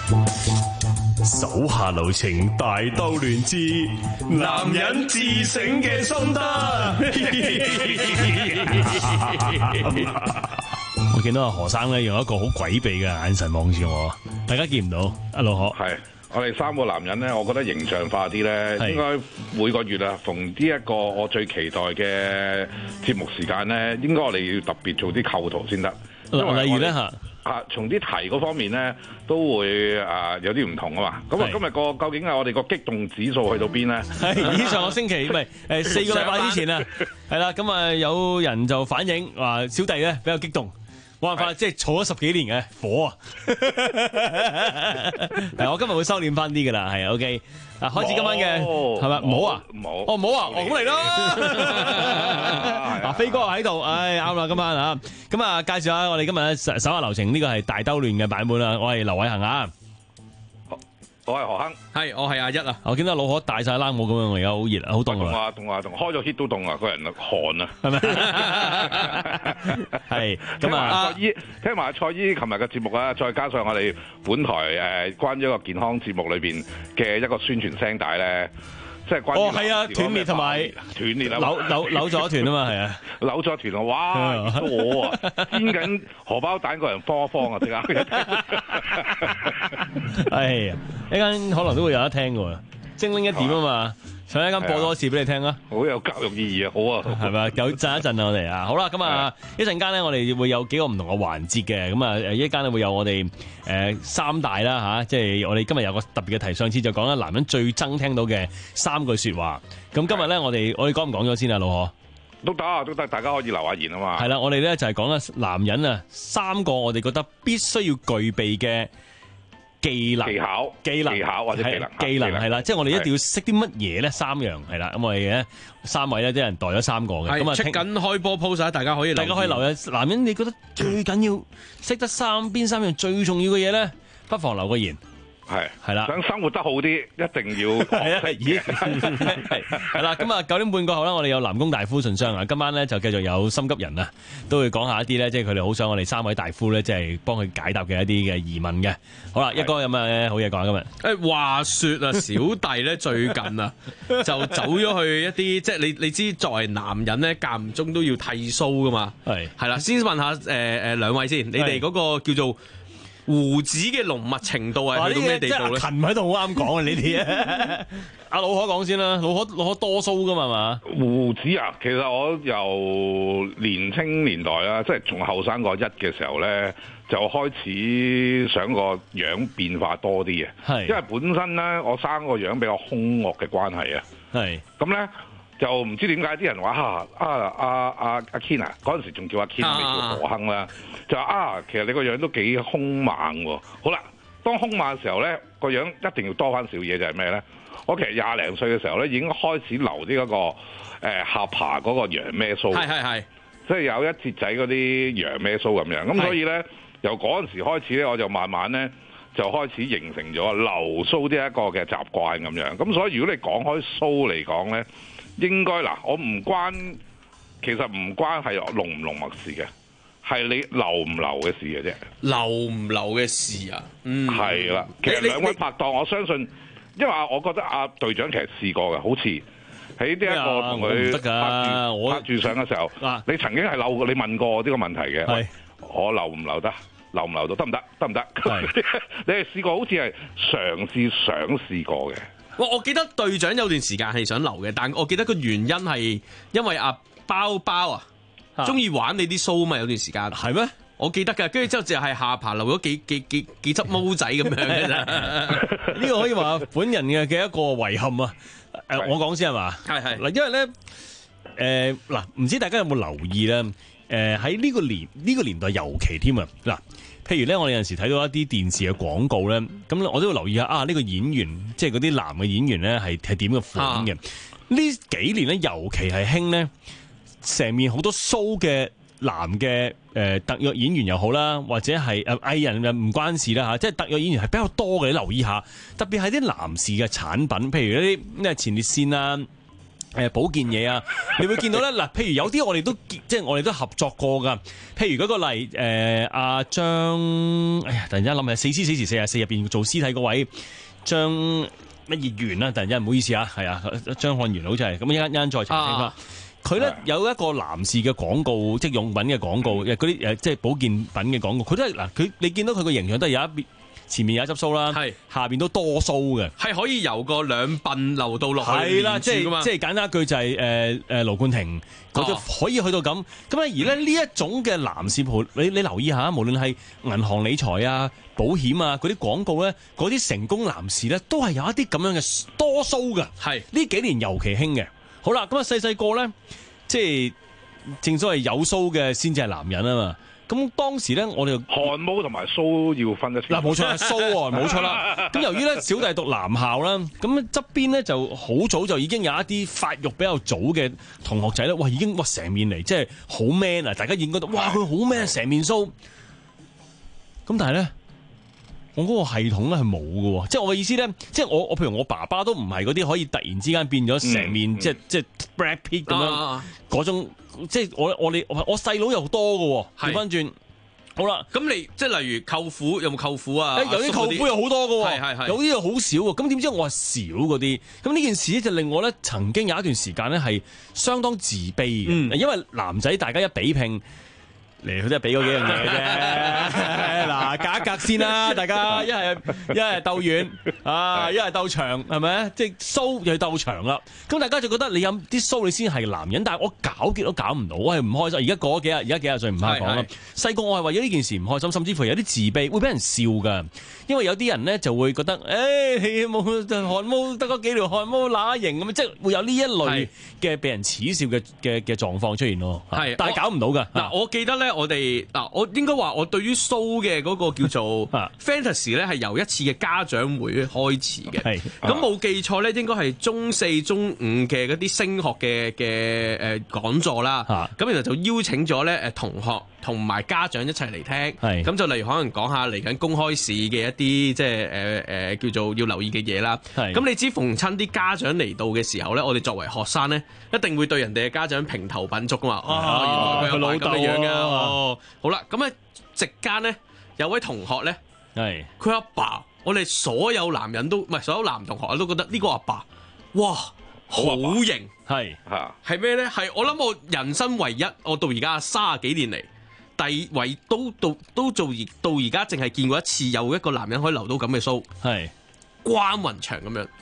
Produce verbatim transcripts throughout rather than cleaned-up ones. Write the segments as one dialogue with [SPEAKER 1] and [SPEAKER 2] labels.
[SPEAKER 1] 手下留情，大兜亂之男人自省嘅心得。我見到阿何生咧用一個好詭秘嘅眼神望住我，大家見唔到？阿老何
[SPEAKER 2] 係我哋三個男人咧，我覺得形象化啲咧，應該每個月啊，逢呢一個我最期待嘅節目時間咧，應該我哋要特別做啲構圖先得。
[SPEAKER 1] 例如咧嚇。
[SPEAKER 2] 啊，從啲題嗰方面咧，都會啊有啲唔同啊嘛。咁啊，今日個究竟係我哋個激動指數去到邊咧？
[SPEAKER 1] 係以上個星期唔係誒四個禮拜之前啊，係啦，咁啊有人就反映話小弟咧比較激動，冇辦法，即係儲咗十幾年嘅火啊！係我今日會收斂翻啲㗎啦，係 OK。啊，開始今晚嘅係咪？唔好啊，
[SPEAKER 2] 唔好，
[SPEAKER 1] 哦唔好啊，我咁嚟咯。嗱，飛哥喺度，唉啱啦，今晚啊，咁啊介紹下我哋今日手下留情呢個係大兜亂嘅版本啦，我係劉偉恒啊。
[SPEAKER 2] 我係何亨，
[SPEAKER 3] 係我係阿一啊！
[SPEAKER 1] 我見到老何戴晒冷帽咁樣，我而家好熱啊，好凍啊！
[SPEAKER 2] 凍啊凍啊凍！開咗 heat 都凍啊，個人寒啊，
[SPEAKER 1] 係咪？係咁啊！
[SPEAKER 2] 蔡姨聽埋蔡姨琴日嘅節目啊，再加上我哋本台誒關於一個健康節目裏邊嘅一個宣傳聲帶咧，即係關於
[SPEAKER 1] 哦係啊斷裂同埋
[SPEAKER 2] 斷裂啊，
[SPEAKER 1] 扭扭扭咗一團啊嘛，係啊，
[SPEAKER 2] 扭咗一團啊！哇，熱到我啊，煎緊荷包蛋個人慌一慌啊，即刻！
[SPEAKER 1] 係啊，一陣可能都會有得聽嘅喎，精靈一點啊嘛，上一間播多次俾你聽啊，
[SPEAKER 2] 好有教育意義啊，好啊，
[SPEAKER 1] 係咪？有震一震啊，我哋啊，好啦，咁啊，一陣間咧，我哋會有幾個唔同嘅環節嘅，咁啊，誒，一間咧會有我哋誒三大啦吓，即係我哋今日有個特別嘅題，上次就講啦，男人最憎聽到嘅三句說話，咁今日咧我哋我哋講唔講咗先啊，老何？
[SPEAKER 2] 都得啊，都得，大家可以留下言啊嘛。
[SPEAKER 1] 係啦，我哋咧就係講啦，男人啊，三個我哋覺得必須要具備嘅技能、
[SPEAKER 2] 技巧、
[SPEAKER 1] 技能、
[SPEAKER 2] 技巧或者技能、
[SPEAKER 1] 技能係啦，即係我哋一定要識啲乜嘢咧？三樣係啦，咁我哋咧三位咧啲人代咗三個嘅，咁啊
[SPEAKER 3] 出緊開波 pose，大家可以
[SPEAKER 1] 大家可以留意。男人你覺得最緊要識得三邊三樣最重要嘅嘢咧？不妨留個言。
[SPEAKER 2] 係
[SPEAKER 1] 係啦，
[SPEAKER 2] 想生活得好啲，一定要
[SPEAKER 1] 係啊，咦，係啦，咁啊九點半過後啦，我哋有南宮大夫信箱啊，今晚咧就繼續有心急人啊，都會講下一啲咧，即係佢哋好想我哋三位大夫咧，即係幫佢解答嘅一啲嘅疑問嘅。好啦，一哥有咩好嘢講今日？
[SPEAKER 3] 誒，話說啊，小弟咧最近啊，就走咗去一啲，即係你你知作為男人咧，間唔中都要剃鬚噶嘛。係係啦，先問下誒誒兩位先，你哋嗰個叫做鬍子嘅濃密程度係去到咩地步咧？
[SPEAKER 1] 勤喺度好啱講啊！你哋啊，阿老何講先啦，老何老何多鬚噶嘛嘛？
[SPEAKER 2] 鬍子啊，其實我由年青年代啦，即係從後生個一嘅時候咧，就開始想個樣變化多啲嘅。係，因為本身咧我生個樣比較兇惡嘅關係啊。係，咁咧。就唔知點解啲人話啊啊啊啊阿 Ken 啊，嗰陣時仲叫阿 Ken 未叫何亨啦，就話啊其實你個樣都幾兇猛喎。好啦，當兇猛嘅時候咧，個樣一定要多翻少嘢，就係咩咧？我其實廿零歲嘅時候咧，已經開始留啲嗰個誒下巴嗰個揚咩鬚，係係係，即係有一節仔嗰啲揚咩鬚咁樣。咁所以咧，由嗰陣時開始咧，我就慢慢咧就開始形成咗留鬚呢一個嘅習慣咁樣。咁所以如果你講開鬚嚟講咧，應該嗱，我唔關，其實唔關係濃唔濃密事嘅，係你留唔留嘅事嘅啫。
[SPEAKER 3] 留唔留嘅事啊？嗯，
[SPEAKER 2] 係啦。其實兩位拍檔，我相信，因為我覺得阿隊長其實試過嘅，好似喺呢一個同佢拍住拍住相嘅時候，你曾經係留過，你問過我呢個問題嘅，我留唔留得？留唔留到？得唔得？得唔得？你係試過，好似係嘗試想試過嘅。
[SPEAKER 3] 我我記得隊長有段時間係想留嘅，但我記得個原因係因為阿包包啊，中意玩你啲鬚嘛，有段時間係咩？我記得㗎，跟住之後就係下巴留咗幾幾幾幾執毛仔咁樣嘅啫。
[SPEAKER 1] 呢個可以話本人嘅嘅一個遺憾啊！誒，我講先係嘛？係係嗱，因為咧誒嗱，唔知大家有冇留意咧？誒喺呢個年呢個年代尤其添啊！嗱。譬如咧，我哋有陣時睇到一啲電視嘅廣告咧，咁我都要留意下啊！呢、這個演員即係嗰啲男嘅演員咧，係係點嘅款嘅？呢、啊、幾年咧，尤其係興咧，成面好多鬚嘅男嘅誒、呃、特約演員又好啦，或者係誒藝人又唔關事啦嚇，即係特約演員係比較多嘅，你留意下。特別係啲男士嘅產品，譬如一啲咩前列腺啊、 誒保健嘢啊，你會見到咧嗱，譬如有啲我哋都即係我哋都合作過㗎。譬如嗰個例誒阿張，哎呀突然間諗起死屍死時四十四入邊做屍體嗰位張乜嘢元啊，突然間唔好意思啊，係啊張漢元好似係咁，一陣間再澄清翻。佢咧有一個男士嘅廣告，即係用品嘅廣告，嗰啲誒即係保健品嘅廣告，佢都係嗱佢你見到佢個形象都係有一邊。前面有一執鬚啦，係下邊都多鬚嘅，係
[SPEAKER 3] 可以由個兩鬢流到落去。
[SPEAKER 1] 係啦，即係即係簡單一句就係誒誒盧冠廷，佢就可以去到咁。咁啊而咧呢一種嘅男士袍，你你留意下，無論係銀行理財啊、保險啊嗰啲廣告咧，嗰啲成功男士咧都係有一啲咁樣嘅多鬚嘅。係呢幾年尤其興嘅。好啦，咁啊細細個咧，即係正所謂有鬚嘅先至係男人啊嘛。咁當時咧，我哋
[SPEAKER 2] 汗毛同埋鬚要分得清。
[SPEAKER 1] 嗱，冇錯，鬚喎，冇錯啦。咁由於咧小弟讀男校啦，咁側邊咧就好早就已經有一啲發育比較早嘅同學仔咧，哇，已經哇成面嚟，即係好 man 啊！大家已經覺得哇，佢好 man，成面鬚。咁但係咧，我嗰個系統咧係冇嘅喎，即係我嘅意思咧，即係我我譬如我爸爸都唔係嗰啲可以突然之間變咗成面、嗯、即係即係 Brad Pitt 咁樣嗰種。即係我我哋我細佬又多嘅，調翻轉好啦。咁
[SPEAKER 3] 你即係例如舅父有冇舅父啊？
[SPEAKER 1] 有啲舅父又好多嘅，係係係有啲又好少嘅。咁點知我係少嗰啲？咁呢件事咧就令我咧曾經有一段時間咧係相當自卑嘅，嗯、因為男仔大家一比拼。嚟佢都係俾嗰幾樣嘢啫，嗱隔一隔先啦，大家一係一係鬥遠啊，一係鬥長，係咪？即係鬚又鬥長啦，咁大家就覺得你有啲鬚你先係男人，但係我搞極都搞唔到，我係唔開心。而家過咗幾日，而家幾廿歲唔怕講啦。細個我係為咗呢件事唔開心，甚至乎有啲自卑，會俾人笑㗎。因為有啲人咧就會覺得，誒、欸、你冇汗毛，得嗰幾條汗毛乸型咁，即係會有呢一類嘅被人恥笑嘅嘅嘅狀況出現咯。係，但係搞唔到㗎。
[SPEAKER 3] 嗱，我記得咧。我哋嗱，我應該話我對於鬚嘅嗰個叫做 fantasy 咧，係由一次嘅家長會開始嘅。係咁冇記錯咧，應該係中四、中五嘅嗰啲升學嘅嘅誒講座啦。咁然後就邀請咗咧誒同學同埋家長一齊嚟聽。係咁就例如可能講下嚟緊公開試嘅一啲即係誒誒叫做要留意嘅嘢啦。係咁你知逢親啲家長嚟到嘅時候咧，我哋作為學生咧，一定會對人哋嘅家長評頭品足噶嘛。哦，原來佢老豆咁嘅樣㗎。哦，好啦，咁咧席間咧有位同學咧，係佢阿爸，我哋所有男人都唔係所有男同學都覺得呢個阿爸，哇，好型，係吓，係咩咧？係我諗我人生唯一，我到而家三十幾年嚟，第唯都到都做而到而家，淨係見過一次有一個男人可以留到咁嘅鬚，係關雲長咁樣。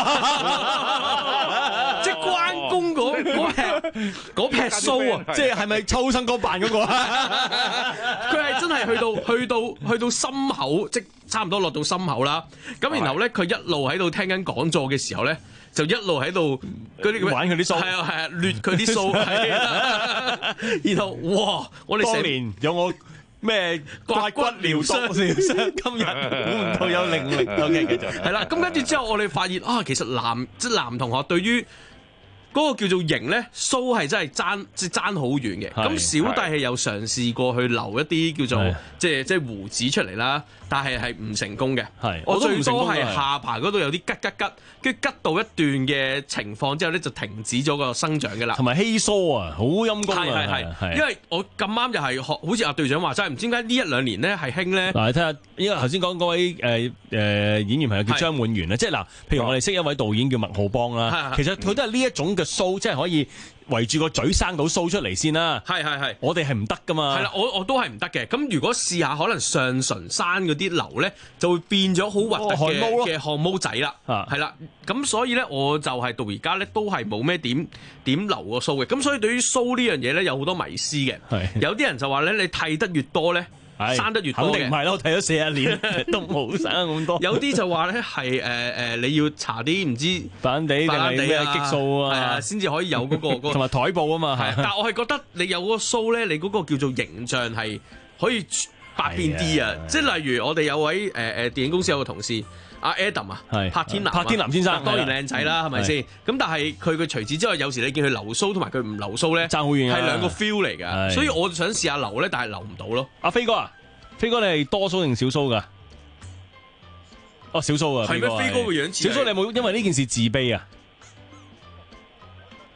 [SPEAKER 3] 即係關公嗰嗰撇嗰撇鬚啊！
[SPEAKER 1] 即係係咪秋生哥扮嗰個啊？
[SPEAKER 3] 佢係真係去到去到去到心口，即差唔多落到心口啦。咁然後咧，佢一路喺度聽緊講座嘅時候咧，就一路喺度嗰啲
[SPEAKER 1] 玩佢啲鬚，
[SPEAKER 3] 係啊係啊，掠佢啲鬚。然後哇！我哋
[SPEAKER 1] 當年有我。咩刮骨療傷，今日估唔到有靈力。OK，繼續。
[SPEAKER 3] 係啦，咁跟住之後，我哋發現啊，其實男即係男同學對於嗰個叫做型咧，鬚係真係爭即係爭好遠嘅。咁小弟係有嘗試過去留一啲叫做即係即係鬍子出嚟啦，但係係唔成功嘅。係我最多係下巴嗰度有啲吉吉吉，跟住吉到一段嘅情況之後咧，就停止咗個生長嘅啦。
[SPEAKER 1] 同埋稀疏啊，好陰功啊！
[SPEAKER 3] 係係係，因為我咁啱就係學，好似阿隊長話齋，唔知點解呢一兩年咧係興咧。
[SPEAKER 1] 嗱，你睇下，因為頭先講嗰位誒誒演員朋友叫張滿源咧，即係嗱，譬如我哋識一位導演叫麥浩邦啦，其實佢都係呢一種嘅鬚，即係可以圍住個嘴生到鬚出嚟先啦。係係係，我哋係唔得噶嘛。係啦，
[SPEAKER 3] 我我都係唔得嘅。咁如果試下可能上唇生嗰啲瘤咧，就會變咗好核突嘅嘅汗毛仔啦。係啦，咁所以咧，我就係到而家咧都係冇咩點點留個鬚嘅。咁所以對於鬚呢樣嘢咧，有好多迷思嘅。有啲人就話咧，你剃得越多咧，生得越多嘅。
[SPEAKER 1] 肯定唔係咯，我剃咗四十年都冇生咁多。
[SPEAKER 3] 有啲就話咧係誒誒，你要搽啲唔知
[SPEAKER 1] 板地定係咩激素啊，
[SPEAKER 3] 先至可以有嗰個嗰
[SPEAKER 1] 同埋台布啊嘛。係，
[SPEAKER 3] 但係我係覺得你有嗰個鬚咧，你嗰個叫做形象係可以百變啲啊！即係例如我哋有位誒誒電影公司有個同事。阿 Adam 啊，柏天男，
[SPEAKER 1] 柏天男先生
[SPEAKER 3] 當然靚仔啦，係咪先？咁但係佢佢除此之外，有時你見佢留鬚同埋佢唔留鬚咧，
[SPEAKER 1] 爭好遠啊，
[SPEAKER 3] 係兩個 feel 嚟㗎。所以我想試下留咧，但係留唔到咯。
[SPEAKER 1] 阿飛哥啊，飛哥你係多鬚定少鬚㗎？哦，少鬚啊，
[SPEAKER 3] 係咩？飛哥個樣似
[SPEAKER 1] 少鬚，你有冇因為呢件事自卑啊？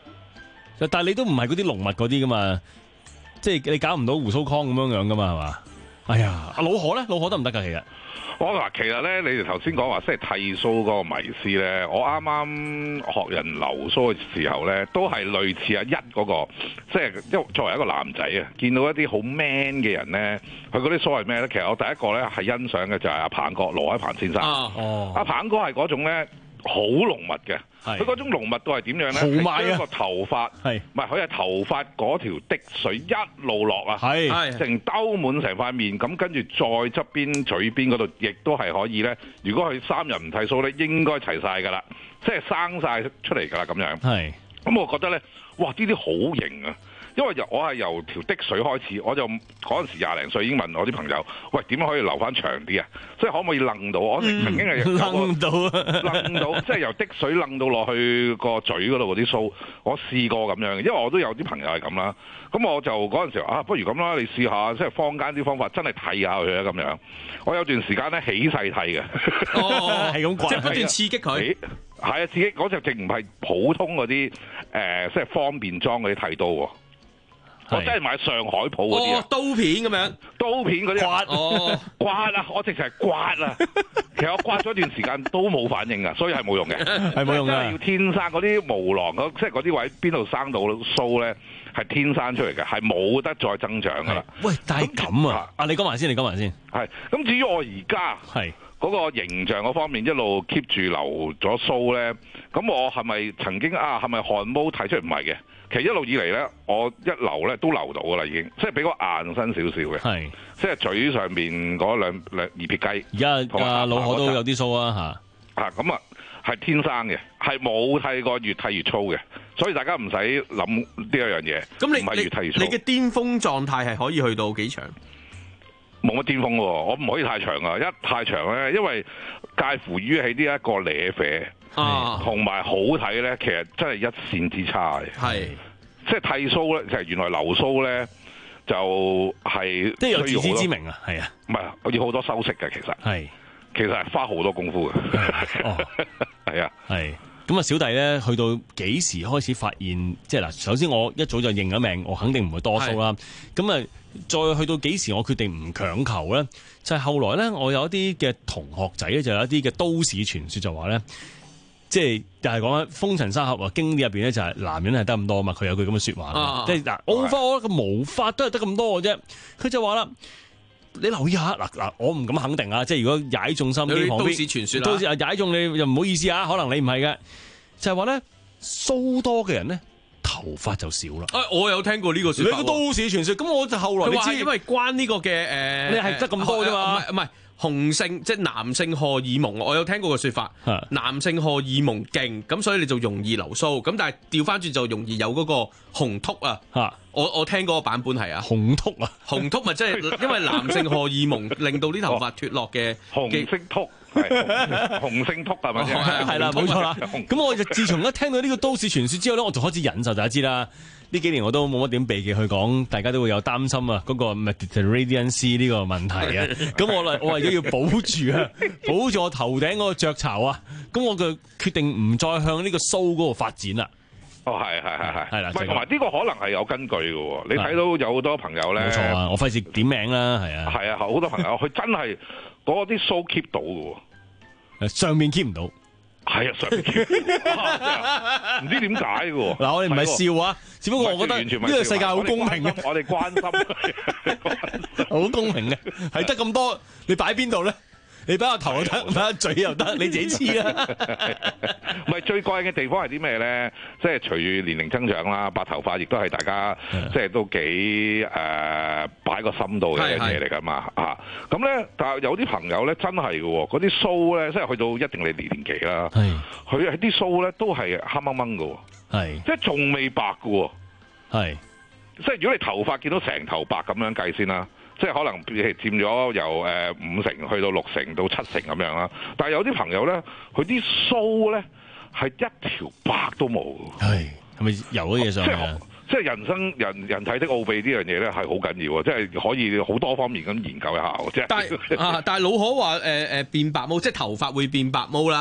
[SPEAKER 1] 但係你都唔係嗰啲濃密嗰啲噶嘛，即係你搞唔到胡鬚康咁樣樣噶嘛，係嘛？哎呀，阿老何咧，老何得唔得㗎？其實
[SPEAKER 2] 我話其實咧，你哋頭先講話即係剃鬚嗰個迷思咧，我啱啱學人留鬚嘅時候咧，都係類似阿一嗰個，即係因為作為一個男仔啊，見到一啲好 man 嘅人咧，佢嗰啲鬚係咩咧？其實我第一個咧係欣賞嘅就係阿鵬哥羅海鵬先生。哦，阿鵬哥係嗰種咧好濃密嘅。佢嗰種濃密度係點樣咧？係將個頭髮，唔係佢係頭髮嗰條滴水一路落啊，成兜滿成塊面，咁跟住再側邊嘴邊嗰度，亦都係可以咧。如果佢三日唔剃鬚咧，應該齊晒㗎啦，即係生晒出嚟㗎啦咁樣。係，咁我覺得咧，哇！呢啲好型啊！因為由我係由條滴水開始，我就嗰陣時廿零歲已經問我啲朋友，喂，點樣可以留翻長啲啊？即係可唔可以楞到？我曾經係
[SPEAKER 1] 楞到，
[SPEAKER 2] 楞到，即係由滴水楞到落去個嘴嗰度嗰啲鬚，我試過咁樣嘅，因為我都有啲朋友係咁啦。咁我就嗰陣時啊，不如咁啦，你試下，即係坊間啲方法，真係剃下佢啊咁樣。我有段時間咧起勢剃嘅，
[SPEAKER 3] 哦，係咁，即係不斷刺激佢。
[SPEAKER 2] 係啊，刺激嗰隻淨唔係普通嗰啲誒，即係方便裝嗰啲剃刀喎。我真係買上海鋪嗰啲啊，
[SPEAKER 3] 刀片咁樣，
[SPEAKER 2] 刀片嗰啲
[SPEAKER 1] 刮，
[SPEAKER 2] 哦，刮啊！我直情係刮啊！其實我刮咗段時間都冇反應啊，所以係冇用嘅，
[SPEAKER 1] 係冇用嘅。
[SPEAKER 2] 真係要天生嗰啲毛囊，即係嗰啲位邊度生到鬚咧，係天生出嚟嘅，係冇得再增長噶啦。
[SPEAKER 1] 喂，但係咁啊，啊你講埋先，你講埋先。
[SPEAKER 2] 係咁，至於我而家係嗰個形象嗰方面一路 keep 住留咗鬚咧，咁我係咪曾經啊？係咪汗毛睇出嚟？唔係嘅。其實一路以嚟咧，我一留咧都留到噶啦，已經即係比較硬身少少嘅。係，即係嘴上面嗰兩兩二撇雞。而家
[SPEAKER 1] 阿老何都有啲鬚啊嚇。
[SPEAKER 2] 啊咁啊，係天生嘅，係冇剃過，越剃越粗嘅，所以大家唔使諗呢一樣嘢。
[SPEAKER 3] 咁你唔係越剃越粗，你嘅巔峰狀態係可以去到幾長？
[SPEAKER 2] 冇乜巔峰喎，我唔可以太長啊！一太長咧，因為介乎於喺呢一個咧啡。啊，同埋好睇咧，其實真係一線之差嘅。係，即係剃鬚咧，其實原來留鬚咧就係
[SPEAKER 1] 即係有自知之明啊，係啊，
[SPEAKER 2] 唔係要好多修飾嘅，其實係，其實係花好多功夫嘅。哦，係啊，係。
[SPEAKER 1] 咁啊，小弟咧去到幾時開始發現？即係嗱，首先我一早就認咗命，我肯定唔會多鬚啦。咁啊，再去到幾時我決定唔強求咧？就係後來咧，我有一啲嘅同學仔咧，就有一啲嘅都市傳說就話咧。即係又係講緊風塵三俠啊，經典入邊咧就係男人係得咁多啊嘛，佢有句咁嘅説話，啊、即係嗱，我發我個毛髮都係得咁多嘅啫。佢就話啦，你留意下嗱嗱，我唔敢肯定啊，即係如果踩中心機旁邊，
[SPEAKER 3] 都市傳說啦，
[SPEAKER 1] 到時啊踩中你又唔好意思啊，可能你唔係嘅，就係話咧鬚多嘅人咧頭髮就少啦。
[SPEAKER 3] 啊，我有聽過呢個説法，
[SPEAKER 1] 你個都市傳說，咁我就後來你知，
[SPEAKER 3] 因為關呢個嘅誒，呃、
[SPEAKER 1] 你係得咁多啫嘛，
[SPEAKER 3] 唔係唔係。雄性即係男性荷爾蒙，我有聽過個說法，是男性荷爾蒙勁，咁所以你就容易留鬚，咁但係調翻轉就容易有嗰個雄禿啊！是我我聽嗰個版本係啊，
[SPEAKER 1] 雄禿啊，
[SPEAKER 3] 雄禿咪即係因為男性荷爾蒙令到啲頭髮脫落嘅
[SPEAKER 2] 雄性禿，係雄性禿係咪先？
[SPEAKER 1] 係啦，冇錯啦。咁我就自從一聽到呢個都市傳說之後咧，我就開始忍受，大家知啦。呢幾年我都冇乜點避忌去講，大家都會有擔心啊，嗰個 Mediterranean Sea 呢個問題啊。咁我嚟，我為咗要保住啊，保住我頭頂嗰個雀巢啊，咁我就決定唔再向呢個鬚嗰度發展啦。
[SPEAKER 2] 哦，係係係係，係啦，
[SPEAKER 1] 同
[SPEAKER 2] 埋呢個可能係有根據嘅喎。你睇到有好多朋友咧，
[SPEAKER 1] 冇錯啊，我費事點名啦，係啊，
[SPEAKER 2] 係啊，好多朋友佢真係嗰啲鬚 keep 到嘅喎，
[SPEAKER 1] 上面 keep 唔到。
[SPEAKER 2] 係啊，上面 keep 唔知點解嘅喎。
[SPEAKER 1] 嗱，我哋唔係笑啊，只不過我覺得呢個世界好公平嘅，
[SPEAKER 2] 我哋關心，
[SPEAKER 1] 好公平嘅，係得咁多，你擺邊度咧？你擺個頭又得，擺個嘴又得，你自己黐啦。
[SPEAKER 2] 唔係最貴嘅地方係啲咩咧？即係隨住年齡增長啦，白頭髮亦都係大家即係都幾誒擺個心度嘅嘢嚟㗎嘛啊！咁咧，但係有啲朋友咧真係嘅喎，嗰啲鬚咧，即係去到一定你年紀啦，佢喺啲鬚咧都係黑掹掹嘅喎，係即係仲未白嘅喎，係即係如果你頭髮見到成頭白咁樣計先啦。即係可能係佔咗由誒五成去到六成到七成咁樣啦，但係有啲朋友咧，佢啲鬚咧係一條白都冇。係係咪油咗嘢上去啊？即係人生人人體的奧秘呢樣嘢咧係好緊要啊！即係可以好多方面咁研究一下。即係
[SPEAKER 3] 但係啊，但係老可話誒誒變白毛，即係頭髮會變白毛啦。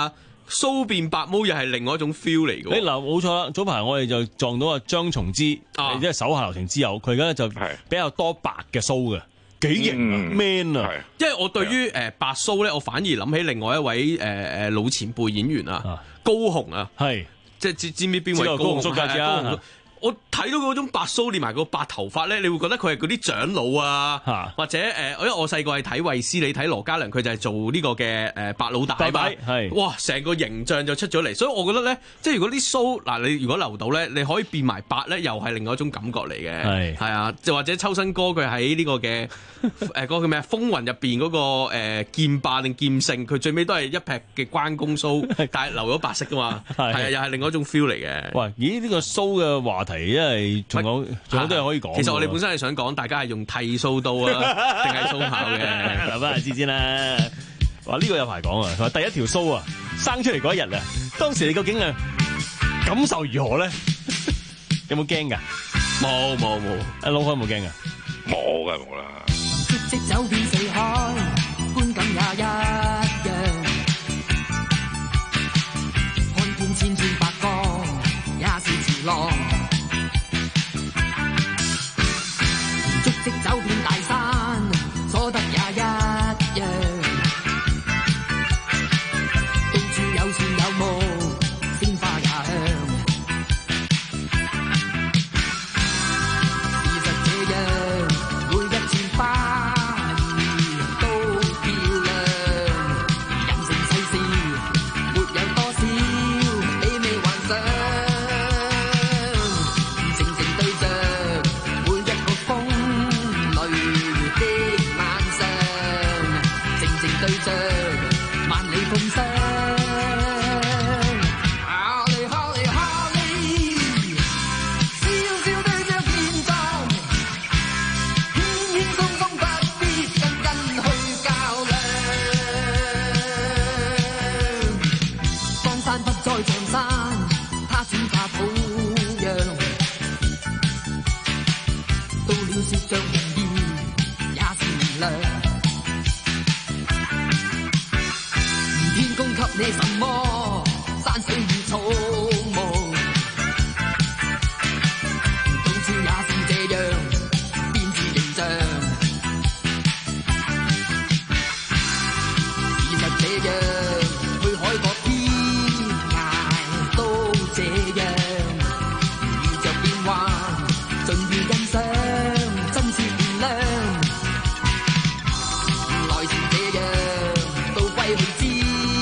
[SPEAKER 3] 蘇變白毛又係另外一種 feel 嚟嘅。
[SPEAKER 1] 誒嗱，冇錯啦，早排我哋就撞到阿張松之，
[SPEAKER 3] 啊、
[SPEAKER 1] 即係手下留情之友，佢而家就比較多白嘅鬚嘅。幾型啊 man 啊！
[SPEAKER 3] 因為我對於誒白鬚咧，我反而諗起另外一位誒誒老前輩演員啊，高雄啊，
[SPEAKER 1] 係
[SPEAKER 3] 即係知知唔知邊位高雄？我睇到嗰種白鬚連埋個白頭髮咧，你會覺得佢係嗰啲長老啊，啊或者誒、呃，因為我細個係睇衛斯理睇羅嘉良，佢就係做呢個嘅誒白老大嘛，係哇，成個形象就出咗嚟，所以我覺得咧，即係如果啲鬚嗱，你如果留到咧，你可以變埋白咧，又係另外一種感覺嚟嘅，係係啊，就或者秋生哥佢喺呢個嘅誒嗰個叫咩風雲入邊嗰個誒、呃、劍霸定劍聖，佢最尾都係一劈嘅關公鬚，但係留咗白色噶嘛，係啊，又係另外一種 feel 嚟嘅。喂，
[SPEAKER 1] 咦？呢、這個鬚嘅話題。因為仲有仲有都係可以講。
[SPEAKER 3] 其實我哋本身係想講，大家係用剃鬚刀啊，定係鬚刨嘅。
[SPEAKER 1] 留翻下知先啦。哇，呢個有排講啊！佢話第一條鬚啊，生出嚟嗰一日啊，當時你究竟啊感受如何咧？有冇驚噶？
[SPEAKER 3] 冇冇冇。
[SPEAKER 1] 阿老海有冇驚噶？
[SPEAKER 2] 冇噶冇啦。
[SPEAKER 4] 即走遍四海，觀感也一樣。看見千千百角，也是潮浪。即走遍大山，所得也一樣。到處有樹有木，鮮花也香。事實這樣，每一串花兒都漂亮。人生世事，沒有多少美味幻想。靜靜對着每一個風對着萬里風霜，哈利哈利哈利，笑笑對着天葬，輕輕鬆鬆不必跟跟去較量。當山不再像山，他轉化土壤，到了雪像紅葉，也是明亮。給你什麼山水與草木，到處也是這樣變自形象。事實這樣，去海角天涯都這樣，遇着變幻，盡於欣賞，真切原諒。來時這樣，到歸去之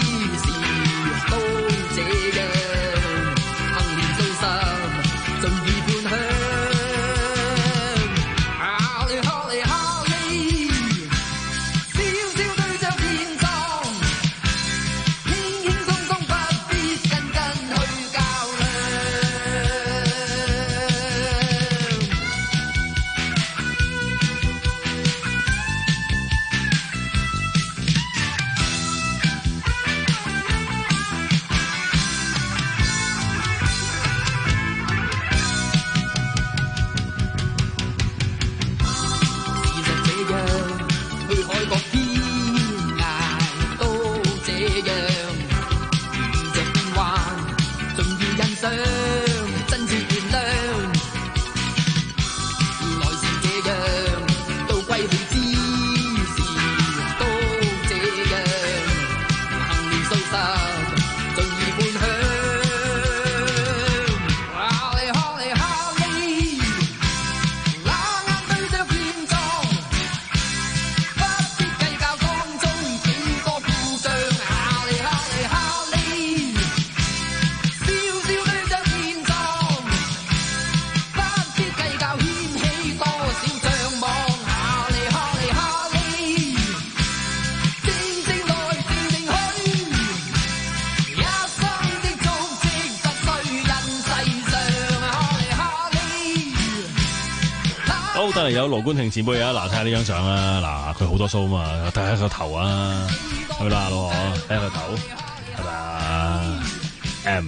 [SPEAKER 1] 好，得嚟有羅冠廷前輩啊！嗱，睇下呢張相啊，嗱，佢好多鬚嘛，睇下個頭啊，係咪啦，老何？睇下個頭，係咪啊 ？M，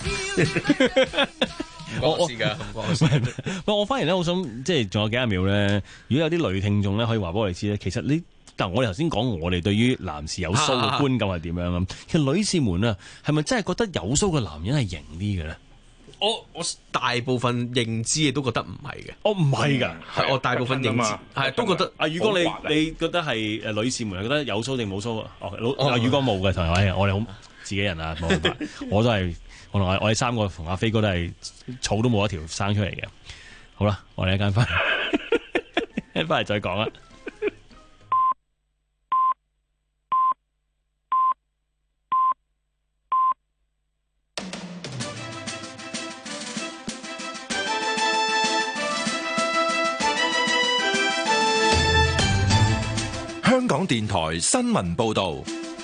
[SPEAKER 3] 我我知㗎，
[SPEAKER 1] 我我反而咧好想即係仲有幾廿秒咧，如果有啲女聽眾咧，可以話俾我哋知咧，其實你但我哋頭先講我哋對於男士有鬚嘅觀感係點樣咁？其實女士們啊，係咪真係覺得有鬚嘅男人係型啲嘅咧？
[SPEAKER 3] 我我大部分認知嘅都覺得唔係嘅。
[SPEAKER 1] 我唔係㗎，
[SPEAKER 3] 係我大部分認知係都覺得。
[SPEAKER 1] 阿宇哥你你覺得係誒女士們係覺得有鬚定冇鬚啊？哦，阿宇哥冇嘅，同埋我哋好自己人啊，冇辦法。我都係我同我哋三個同阿飛哥都係草都冇一條生出嚟嘅。好啦，我哋一間翻，一翻嚟再講啦。
[SPEAKER 5] 香港電台新聞報道，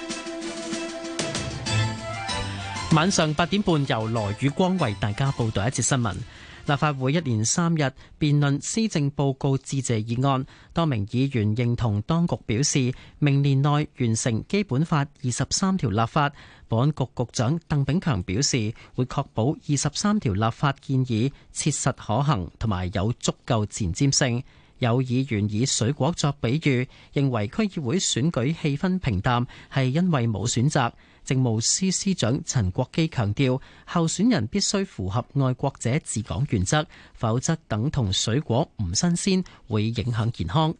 [SPEAKER 6] 晚上八點半由羅宇光為大家報道一節新聞。立法會一連三日辯論施政報告致謝議案，多名議員認同當局表示，明年內完成基本法二十三條立法。保安局局長鄧炳強表示，會確保二十三條立法建議切實可行，同埋有足夠前瞻性。有議員以水果作比喻，認為區議會選舉氣氛平淡係因為冇選擇。政務司司長陳國基強調，候選人必須符合愛國者治港原則，否則等同水果唔新鮮，會影響健康。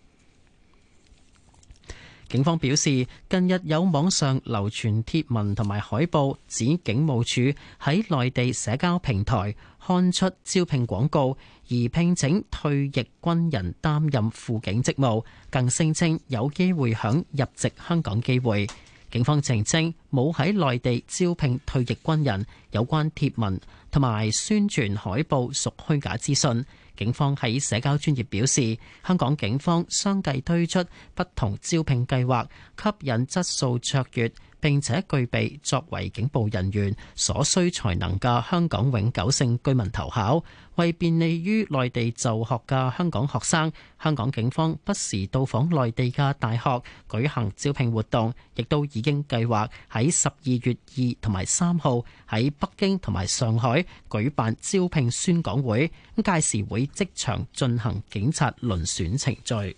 [SPEAKER 6] 警方表示，近日有網上流傳貼文同埋海報，指警務處喺內地社交平台刊出招聘廣告，而聘請退役軍人擔任輔警職務，更聲稱有機會享入籍香港機會。警方澄清冇喺內地招聘退役軍人，有關貼文同埋宣傳海報屬虛假資訊。警方喺社交專頁表示，香港警方相繼推出不同招聘計劃，吸引質素卓越並且具備作為警務人員所需才能嘅香港永久性居民投考。為便利於內地就學嘅香港學生，香港警方不時到訪內地嘅大學舉行招聘活動，亦都已經計劃喺十二月二同埋三號喺北京同埋上海舉辦招聘宣講會，咁屆時會即場進行警察遴選程序。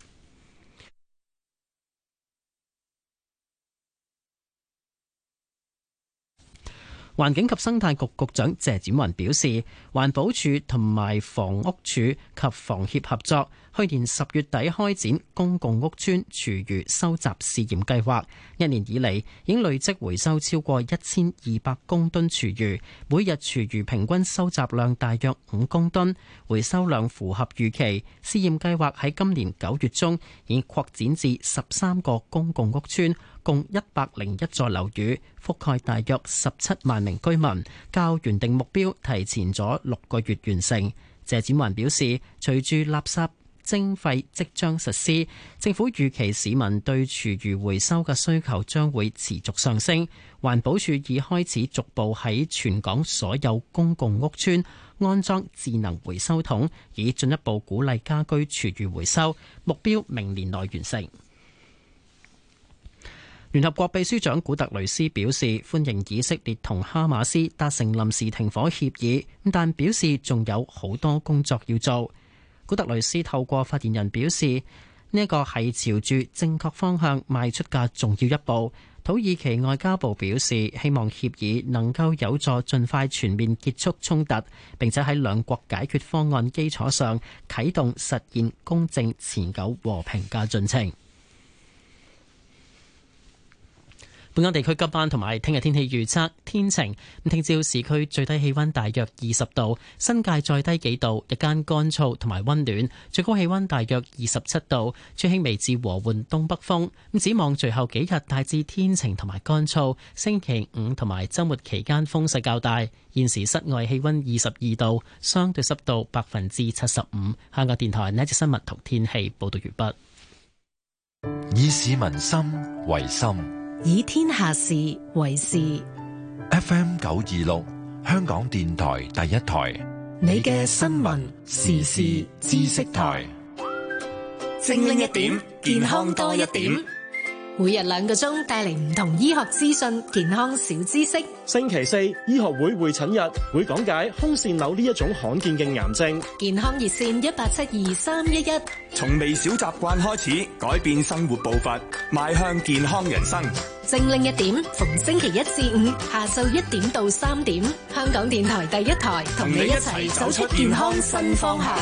[SPEAKER 6] 環境及生態局局長謝展寰表示，環保署同埋房屋署及房協合作，去年十月底開展公共屋邨廚餘收集試驗計劃，一年以嚟已經累積回收超過一千二百公噸廚餘，每日廚餘平均收集量大約五公噸，回收量符合預期。試驗計劃喺今年九月中已擴展至十三個公共屋邨，共一百零一座樓宇，覆蓋大約十七萬名居民，較原定目標提前咗六個月完成。謝展寰表示，隨住垃圾徵費即將實施，政府預期市民對廚餘回收嘅需求將會持續上升。環保署已開始逐步喺全港所有公共屋邨安裝智能回收桶，以進一步鼓勵家居廚餘回收，目標明年內完成。聯合國秘書長古特雷斯表示歡迎以色列同哈馬斯達成臨時停火協議，但表示仲有好多工作要做。古特雷斯透過發言人表示，呢一個係朝住正確方向邁出嘅重要一步。土耳其外交部表示，希望協議能夠有助盡快全面結束衝突，並且喺兩國解決方案基礎上啟動實現公正持久和平嘅進程。本港地區今晚同埋聽日天氣預測天晴，咁聽朝市區最低氣溫大約二十度，新界再低幾度，日間乾燥同埋溫暖，最高氣溫大約二十七度，吹輕微至和緩東北風。咁展望隨後幾日大致天晴同埋乾燥，星期五同埋週末期間風勢較大。現時室外氣溫二十二度，相對濕度百分之七十五。香港電台呢一節新聞同天氣報道完畢。
[SPEAKER 5] 以市民心為心，
[SPEAKER 7] 以天下事為事。
[SPEAKER 5] F M 九二六，香港電台第一台，
[SPEAKER 7] 你嘅新聞時事知識台，精靈一點，健康多一點。 每日兩個鐘帶嚟唔同醫學資訊、健康小知識。
[SPEAKER 8] 星期四醫學會會診日會講解胸腺瘤呢一種罕見嘅癌症。
[SPEAKER 7] 健康熱線一八七二三一一。
[SPEAKER 9] 從微小習慣開始，改變生活步伐，邁向健康人生。
[SPEAKER 7] 精靈一點，逢星期一至五下晝一點到三點，香港電台第一台同你一齊走出健康新方向。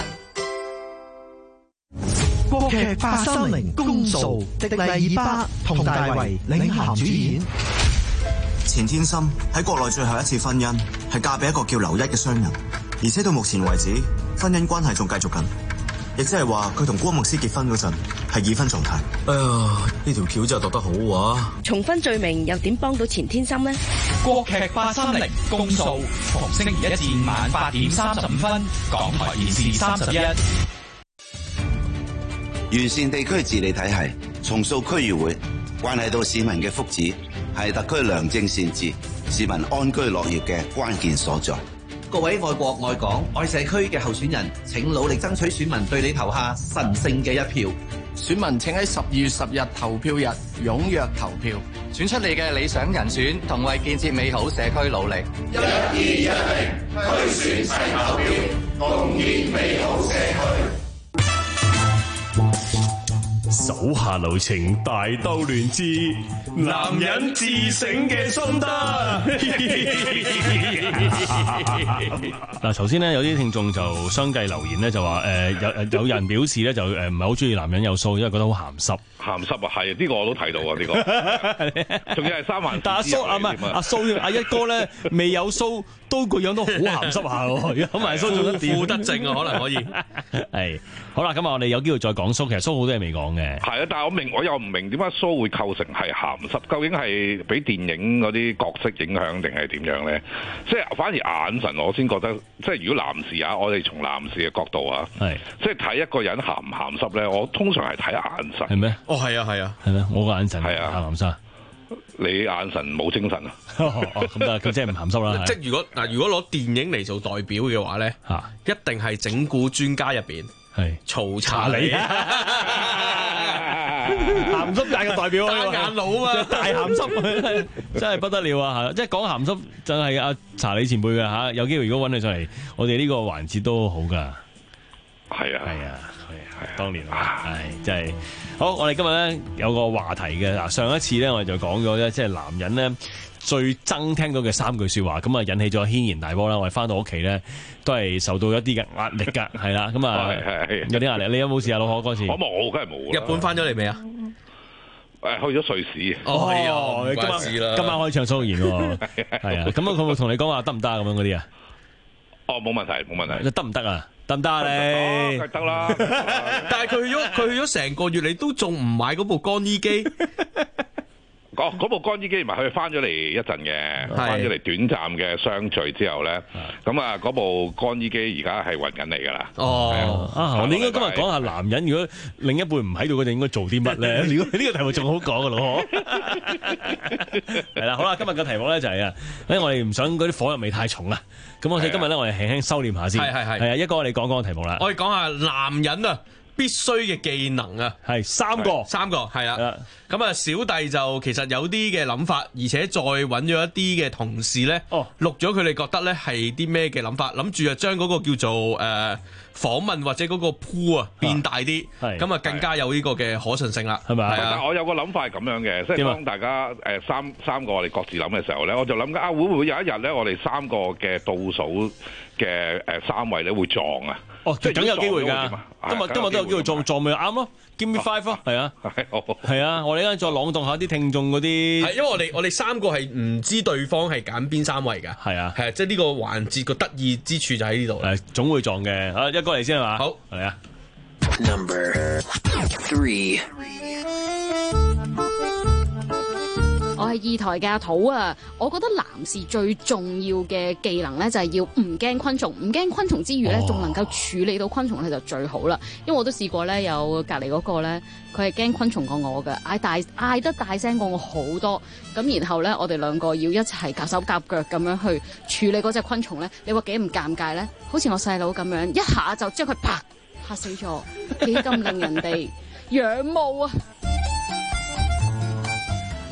[SPEAKER 10] 國劇八三零公訴，迪麗熱巴、佟大為領銜主演。
[SPEAKER 11] 錢天心喺國內最後一次婚姻係嫁俾一個叫劉一嘅商人，而且到目前為止婚姻關係仲繼續緊，亦即係話佢同郭牧師結婚嗰陣係已婚狀態。
[SPEAKER 12] 哎呀，呢條橋真係讀得好啊！
[SPEAKER 13] 重婚罪名又點幫到錢天心呢？
[SPEAKER 14] 國劇八三零公訴，逢星期一至五晚八點三十五分，港台電視三十一。
[SPEAKER 15] 完善地區治理體系，重塑區議會，關係到市民嘅福祉，係特區良政善治、市民安居樂業嘅關鍵所在。
[SPEAKER 16] 各位愛國愛港愛社區嘅候選人，請努力爭取選民對你投下神聖嘅一票。
[SPEAKER 17] 選民請喺十二月十日投票日踴躍投票，選出你嘅理想人選，同為建設美好社區努力。
[SPEAKER 18] 一、二、一零，區選齊投票，共建美好社區。
[SPEAKER 1] 手下留情，大鬥亂之，男人自省嘅心得。嗱，頭先咧有啲聽眾就相繼留言咧，就話誒有有人表示咧就誒唔係好中意男人有鬚，因為覺得好鹹濕。
[SPEAKER 2] 鹹濕啊，係呢個我都睇到啊，呢個仲要係三萬。
[SPEAKER 1] 但阿蘇啊唔係阿蘇阿一哥咧未有鬚，都個樣都好鹹濕下喎，有埋鬚仲得
[SPEAKER 3] 負得正啊，可能可以。
[SPEAKER 1] 係好啦，咁啊我哋有機會再講鬚，其實鬚好多嘢未講嘅。
[SPEAKER 2] 係啊，但係我明我又唔明點解鬚會構成係鹹濕，究竟係俾電影嗰啲角色影響定係點樣咧？即係反而眼神我先覺得，即係如果男士啊，我哋從男士嘅角度啊，係即係睇一個人鹹唔鹹濕咧，我通常係睇眼神。
[SPEAKER 1] 係咩？
[SPEAKER 3] 哦，係啊，係啊，
[SPEAKER 1] 係咩？我個眼神
[SPEAKER 2] 係啊，
[SPEAKER 1] 鹹唔鹹濕？
[SPEAKER 2] 你眼神冇精神啊？
[SPEAKER 1] 咁得，咁即係唔鹹濕啦。
[SPEAKER 3] 即係如果嗱，如果攞電影嚟做代表嘅話咧，嚇一定係整蠱專家入邊係曹查理。
[SPEAKER 1] 鹹濕界嘅代表啊，
[SPEAKER 3] 眼佬啊嘛，
[SPEAKER 1] 大鹹濕真係不得了啊！即係講鹹濕就係阿查理前輩嘅嚇，有機會如果揾佢上嚟，我哋呢個環節都好噶。
[SPEAKER 2] 係啊，
[SPEAKER 1] 係啊，係啊，當年啊，係真係好。我哋今日咧有個話題嘅嗱，上一次咧我哋就講咗咧，即係男人咧最憎聽到嘅三句説話，咁啊引起咗軒然大波啦。我哋翻到屋企咧都係受到一啲嘅壓力㗎，係啦，咁啊有啲壓力。你有冇試下老可嗰次？
[SPEAKER 2] 我冇，梗係冇。
[SPEAKER 3] 日本翻咗嚟未啊？
[SPEAKER 2] 誒，去咗瑞士。
[SPEAKER 3] 哦，係啊，唔關事啦。
[SPEAKER 1] 今晚可以唱蘇言喎，係啊。咁啊，佢會同你講話得唔得啊？咁樣嗰啲啊？
[SPEAKER 2] 哦，冇問題，冇問題。
[SPEAKER 1] 得唔得啊？得唔得啊？你
[SPEAKER 2] 得啦。
[SPEAKER 3] 但係佢去咗，佢去咗成個月，你都仲唔買嗰部乾衣機？
[SPEAKER 2] 嗰嗰部乾衣機唔係佢翻咗嚟一陣嘅，翻咗嚟短暫嘅相聚之後咧，咁啊嗰部乾衣機而家係運緊嚟㗎啦。
[SPEAKER 1] 哦，啊，我哋應該今日講下男人，如果另一半唔喺度嗰陣應該做啲乜咧？如果呢個題目仲好講㗎咯，係啦，好啦，今日嘅題目咧就係啊，因為我哋唔想嗰啲火藥味太重啊，咁我哋今日咧我哋輕輕收斂下先。係係係。係啊，一個我哋講講個題目啦。
[SPEAKER 3] 我哋講下男人啊必須嘅技能啊，
[SPEAKER 1] 係三個，
[SPEAKER 3] 三個係啦。咁啊，小弟就其實有啲嘅諗法，而且再揾咗一啲嘅同事咧，哦，錄咗佢哋覺得咧係啲咩嘅諗法，諗住啊將嗰個叫做誒訪問或者嗰個鋪啊變大啲，咁啊更加有呢個嘅可信性啦，係咪啊？
[SPEAKER 2] 但係我有個諗法係咁樣嘅，即係當大家誒三三個我哋各自諗嘅時候咧，我就諗緊啊，會唔會有一日咧，我哋三個嘅倒數嘅誒三位咧會撞啊？
[SPEAKER 1] 哦，即係梗有機會㗎。今日今日都有機會撞撞咪啱咯 ，Give me five 咯，係啊，係啊，我哋一陣再朗讀下啲聽眾嗰啲。係，
[SPEAKER 3] 因為我哋我哋三個係唔知對方係揀邊三位㗎。係啊，係啊，即係呢個環節個得意之處就喺呢度。
[SPEAKER 1] 誒，總會撞嘅。好，一個嚟先係嘛？
[SPEAKER 3] 好，
[SPEAKER 1] 嚟啊。
[SPEAKER 19] Number three。
[SPEAKER 20] 我係二台嘅阿土啊，我覺得男士最重要嘅技能咧就係要唔驚昆蟲，唔驚昆蟲之餘咧，仲能夠處理到昆蟲咧就最好啦。因為我都試過咧，有隔離嗰個咧，佢係驚昆蟲過我㗎，嗌大嗌得大聲過我好多。咁然後咧，我哋兩個要一齊夾手夾腳咁樣去處理嗰隻昆蟲咧，你話幾唔尷尬咧？好似我細佬咁樣，一下就將佢啪嚇死咗，幾咁令人哋仰慕啊！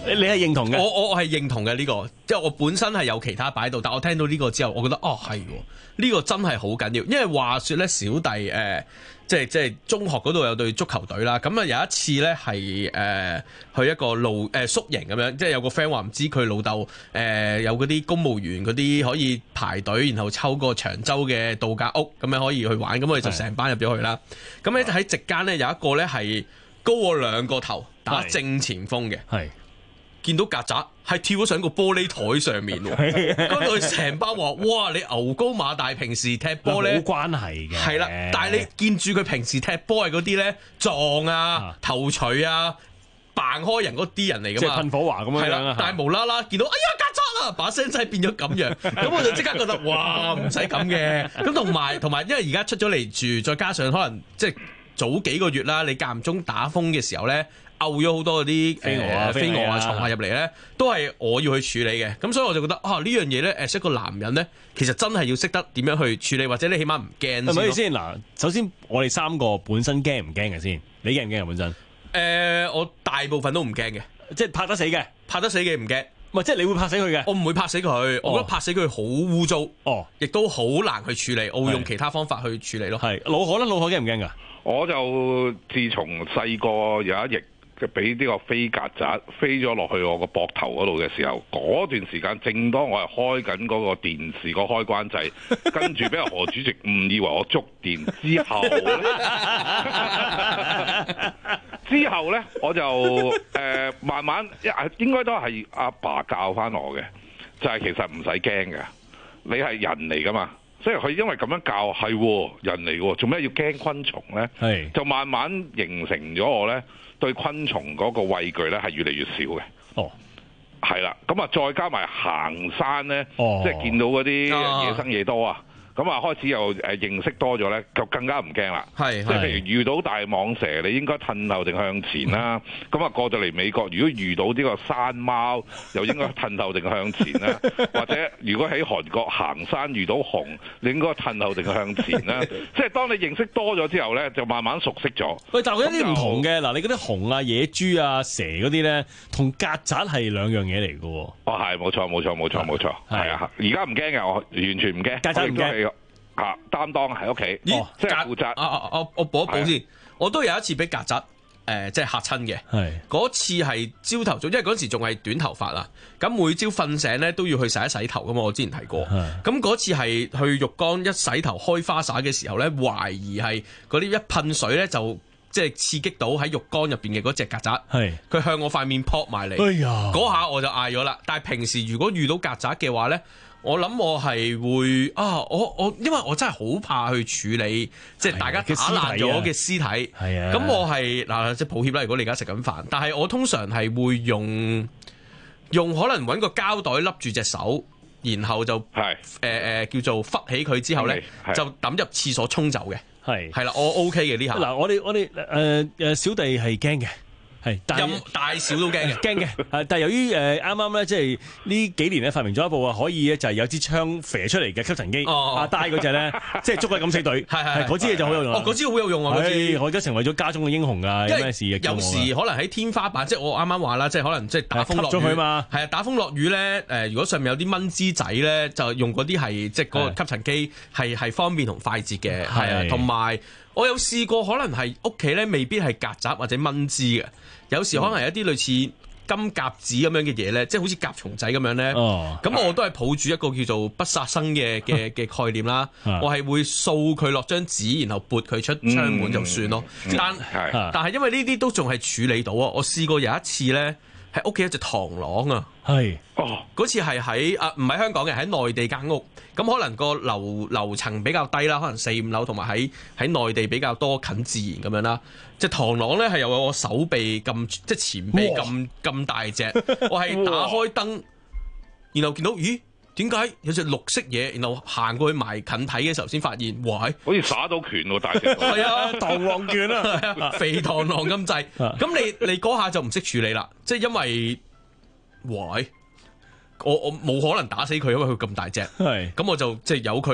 [SPEAKER 1] 你係認同嘅？
[SPEAKER 3] 我我我係認同嘅呢個，即係我本身係有其他擺喺度，但我聽到呢個之後，我覺得哦係喎，呢個真係好緊要，因為話說咧，小弟誒、呃、即係即係中學嗰度有隊足球隊啦，咁啊有一次咧係誒去一個露誒宿營咁樣，即係有個 friend 話唔知佢老豆誒有嗰啲公務員嗰啲可以排隊，然後抽個長洲嘅度假屋咁樣可以去玩，咁我哋就成班入咗去啦。咁咧喺席間咧有一個咧係高我兩個頭打正前鋒嘅。係。見到曱甴係跳咗上個玻璃台上面喎，嗰度成班話：哇！你牛高馬大，平時踢波咧
[SPEAKER 1] 冇關係嘅。
[SPEAKER 3] 係啦，但係你見住佢平時踢波係嗰啲咧撞啊、啊頭錘啊、扮開人嗰啲人嚟㗎嘛，
[SPEAKER 1] 即係噴火華咁樣。係啦，
[SPEAKER 3] 但係無啦啦見到哎呀曱甴啊，把聲真係變咗咁樣，咁我就即刻覺得哇唔使咁嘅。咁同埋同埋，因為而家出咗嚟住，再加上可能即係早幾個月啦，你間唔中打風嘅時候咧。漚咗好多嗰啲飛蛾啊、飛蛾啊、蟲啊入嚟咧，都係我要去處理嘅。咁所以我就覺得啊，呢樣嘢咧，誒，一個男人咧，其實真係要識得點樣去處理，或者你起碼唔驚。
[SPEAKER 1] 係咪先嗱？首先我哋三個本身驚唔驚嘅先？你驚唔驚啊？本身？誒、
[SPEAKER 3] 呃，我大部分都唔驚嘅，
[SPEAKER 1] 即係拍得死嘅，
[SPEAKER 3] 拍得死嘅唔驚。
[SPEAKER 1] 唔係，即係你會拍死佢嘅？
[SPEAKER 3] 我唔會拍死佢，哦、我覺得拍死佢好污糟，哦，亦都好難去處理。我會用其他方法去處理咯。係
[SPEAKER 1] 老何咧，老何驚唔驚㗎？
[SPEAKER 2] 我就自從細個有一役。俾呢個飛曱甴飛咗落去我個膊頭嗰度嘅時候，嗰段時間正當我係開緊嗰個電視個開關掣，跟住俾阿何主席誤以為我觸電之後咧，之後咧我就誒、呃、慢慢應該都係阿爸教翻我嘅，就係、是、其實唔使驚嘅，你係人嚟噶嘛。所以佢因為咁樣教係人嚟嘅，做咩要驚昆蟲咧？係就慢慢形成咗我咧對昆蟲嗰個畏懼咧係越嚟越少嘅。哦，係啦，咁啊再加埋行山咧，哦、即係見到嗰啲野生嘢多啊。咁啊，開始又誒認識多咗咧，就更加唔驚啦。係，即係譬如遇到大蟒蛇，你應該褪後定向前啦。咁啊，過到嚟美國，如果遇到呢個山貓，又應該褪後定向前啦。或者如果喺韓國行山遇到熊，你應該褪後定向前啦。即係當你認識多咗之後咧，就慢慢熟悉咗。喂，但係有啲唔同嘅嗱，你嗰啲熊啊、野豬啊、蛇嗰啲咧，同曱甴係兩樣嘢嚟嘅喎。哦，係，冇錯，冇錯，冇錯，冇錯，係啊！而家唔驚嘅，我完全唔驚。曱甴唔驚。啊！擔當喺屋企，咦？即係負責。啊啊啊！我補一補先，我都有一次俾曱甴誒，即係嚇親嘅。係嗰次係朝頭早，因為嗰時仲係短頭髮啦。咁每朝瞓醒咧都要去洗一洗頭噶嘛。我之前提過。咁嗰次係去浴缸一洗頭開花灑嘅時候咧，懷疑係嗰啲一噴水咧就即係刺激到喺浴缸入邊嘅嗰隻曱甴。係佢向我塊面撲埋嚟。哎呀！嗰下我就嗌咗啦。但係平時如果遇到曱甴嘅話咧，我諗我係會啊！我我因為我真係好怕去處理，即係大家打爛咗嘅屍體。係啊，咁我係嗱，即係抱歉啦。如果你而家食緊飯，但係我通常係會用用可能揾個膠袋笠住隻手，然後就係誒誒叫做拂起佢之後咧，就抌入廁所沖走嘅。係係啦，我 OK 嘅呢下。嗱，我哋我哋誒誒小弟係驚嘅。係，任大小都驚嘅，驚嘅。係，但係由於誒啱啱咧，即係呢幾年咧發明咗一部啊，可以咧就係有支槍射出嚟嘅吸塵機，阿呆嗰隻咧，即係捉鬼敢死隊，係係嗰支嘢就好有用。哦，嗰支好有用啊！嗰支我而家成為咗家中嘅英雄㗎。有咩事啊？有時可能喺天花板，即係我啱啱話啦，即係可能即係打風落雨。吸咗佢嘛？係啊，打風落雨咧，誒，如果上面有啲蚊滋仔咧，就用嗰啲係即係嗰個吸塵機係係方便同快捷嘅，係啊，同埋。我有試過，可能係屋企咧，未必係曱甴或者蚊滋嘅，有時可能係一啲類似金甲子咁樣嘅嘢咧，即係好似甲蟲仔咁樣咧。哦，咁我都係抱住一個叫做不殺生嘅嘅嘅概念啦。我係會掃佢落張紙，然後撥佢出窗門就算咯。嗯、但係、嗯、但係因為呢啲都仲係處理到啊。我試過有一次咧，喺屋企有隻螳螂啊。係哦，嗰次係喺啊唔喺香港嘅，喺內地間屋。咁可能個樓樓層比較低啦，可能四五樓，同埋喺喺內地比較多近自然咁樣啦。隻螳螂咧係有我手臂咁，即係前臂咁咁大隻。我係打開燈，然後見到咦，點解有隻綠色嘢？然後行過去埋近睇嘅時候，先發現，哇！好似耍到拳喎，大隻。係啊，螳螂拳啊，肥螳螂咁滯。咁你你嗰下就唔識處理啦，即係因為，喂。我我冇可能打死佢，因為佢咁大隻。係，咁我就即係由佢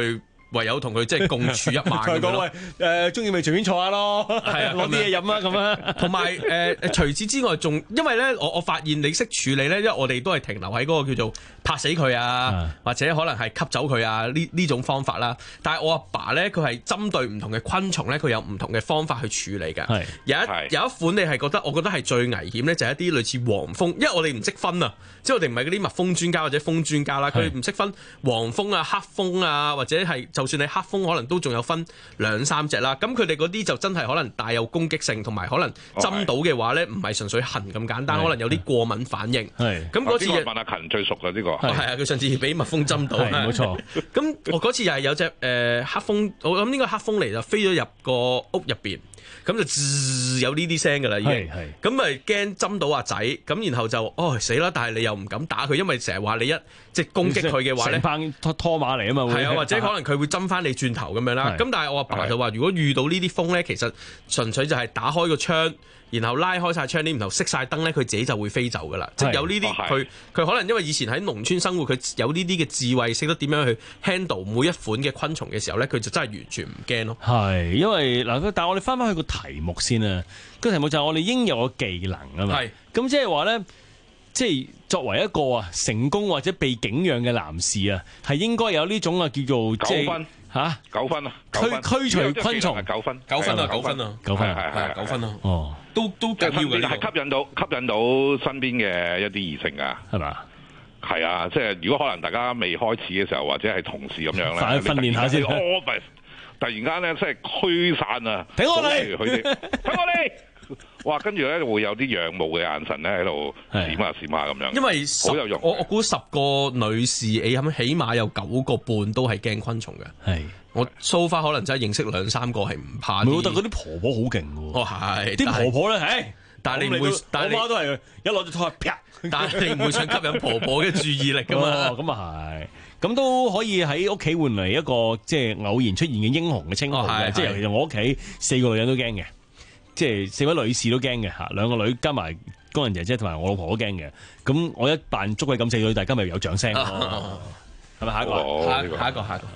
[SPEAKER 3] 唯有同佢即係共處一晚咁樣咯。
[SPEAKER 1] 誒，中意咪隨便坐下咯，係啊，攞啲嘢飲啊咁啊。
[SPEAKER 3] 同埋誒，除此之外，仲因為咧，我我發現你識處理咧，因為我哋都係停留喺嗰個叫做拍死佢啊，或者可能係吸走佢啊呢呢種方法啦。但係我阿爸咧，佢係針對唔同嘅昆蟲咧，佢有唔同嘅方法去處理嘅。係有一有一款你係覺得，我覺得係最危險咧，就係一啲類似黃蜂，因為我哋唔識分啊，即係我哋唔係嗰啲蜜蜂專家或者蜂專家啦，佢哋唔識分黃蜂啊、黑蜂啊，或者係就算你黑蜂，可能都仲有分兩三隻啦。咁佢哋嗰啲就真係可能帶有攻擊性，同埋可能針到嘅話咧，唔係純粹痕咁簡單，可能有啲過敏反應。係咁嗰次
[SPEAKER 2] 問阿勤最熟嘅呢個。
[SPEAKER 3] 係啊，佢上次俾蜜蜂針到，
[SPEAKER 1] 係冇錯。
[SPEAKER 3] 咁我嗰次又係有隻誒、呃、黑蜂，我諗應該黑蜂嚟就飛咗入個屋入邊。咁就吱有呢啲聲㗎啦，已經。咁咪驚針到阿仔，咁然後就哦死啦！但係你又唔敢打佢，因為成日話你一即係攻擊佢嘅話咧，
[SPEAKER 1] 成班拖拖馬嚟啊嘛。
[SPEAKER 3] 係啊，或者可能佢會針翻你轉頭咁樣啦。咁但係我阿爸就話，如果遇到呢啲蜂咧，其實純粹就係打開個窗，然後拉開晒窗簾，然後熄晒燈咧，佢自己就會飛走㗎啦。即係有呢啲，佢佢可能因為以前喺農村生活，佢有呢啲嘅智慧，識得點樣去 handle 每一款嘅昆蟲嘅時候咧，佢就真係完全唔驚咯。
[SPEAKER 1] 係因為嗱，但係我哋翻返去個題目先啊。個題目就係我哋應有嘅技能啊嘛。係咁即係話咧，即係作為一個啊成功或者被景仰嘅男士啊，係應該有呢種啊叫做即係嚇九分啊，驅驅除昆蟲
[SPEAKER 2] 九分，
[SPEAKER 3] 九分啊，九分啊，
[SPEAKER 1] 九分
[SPEAKER 2] 係係
[SPEAKER 3] 九分啊。
[SPEAKER 1] 哦，
[SPEAKER 3] 都都緊要嘅，
[SPEAKER 2] 係吸引到吸引到身邊嘅一啲異性啊，
[SPEAKER 1] 係嘛？
[SPEAKER 2] 係啊，即係如果可能大家未開始嘅時候，或者係同事咁樣咧，
[SPEAKER 1] 快訓練下先。
[SPEAKER 2] 突然間咧，即係驅散啊！
[SPEAKER 1] 睇我嚟，
[SPEAKER 2] 佢哋睇我嚟。哇！跟住咧會有啲仰慕嘅眼神咧喺度閃下閃下咁樣。
[SPEAKER 3] 因為好有用。我我估十個女士，你諗起碼有九個半都係驚昆蟲嘅。係。我 so far 可能真係認識兩三個係唔怕。
[SPEAKER 1] 冇得嗰啲婆婆好勁喎。哦係。啲婆婆咧，唉，
[SPEAKER 3] 但係你唔會，但係你媽
[SPEAKER 1] 都係一攞隻拖啪。
[SPEAKER 3] 但係你唔會想吸引婆婆嘅注意力噶嘛？
[SPEAKER 1] 咁啊係。咁都可以喺屋企換嚟一個即係偶然出現嘅英雄嘅稱號嘅，即係尤其是我屋企四個女人都驚嘅，即係四位女士都驚嘅嚇，兩個女加埋工人姐姐同埋我老婆都驚嘅。咁我一扮捉鬼咁四女，大家咪有掌聲咯，係咪下一個？
[SPEAKER 3] 下下一個，下一個。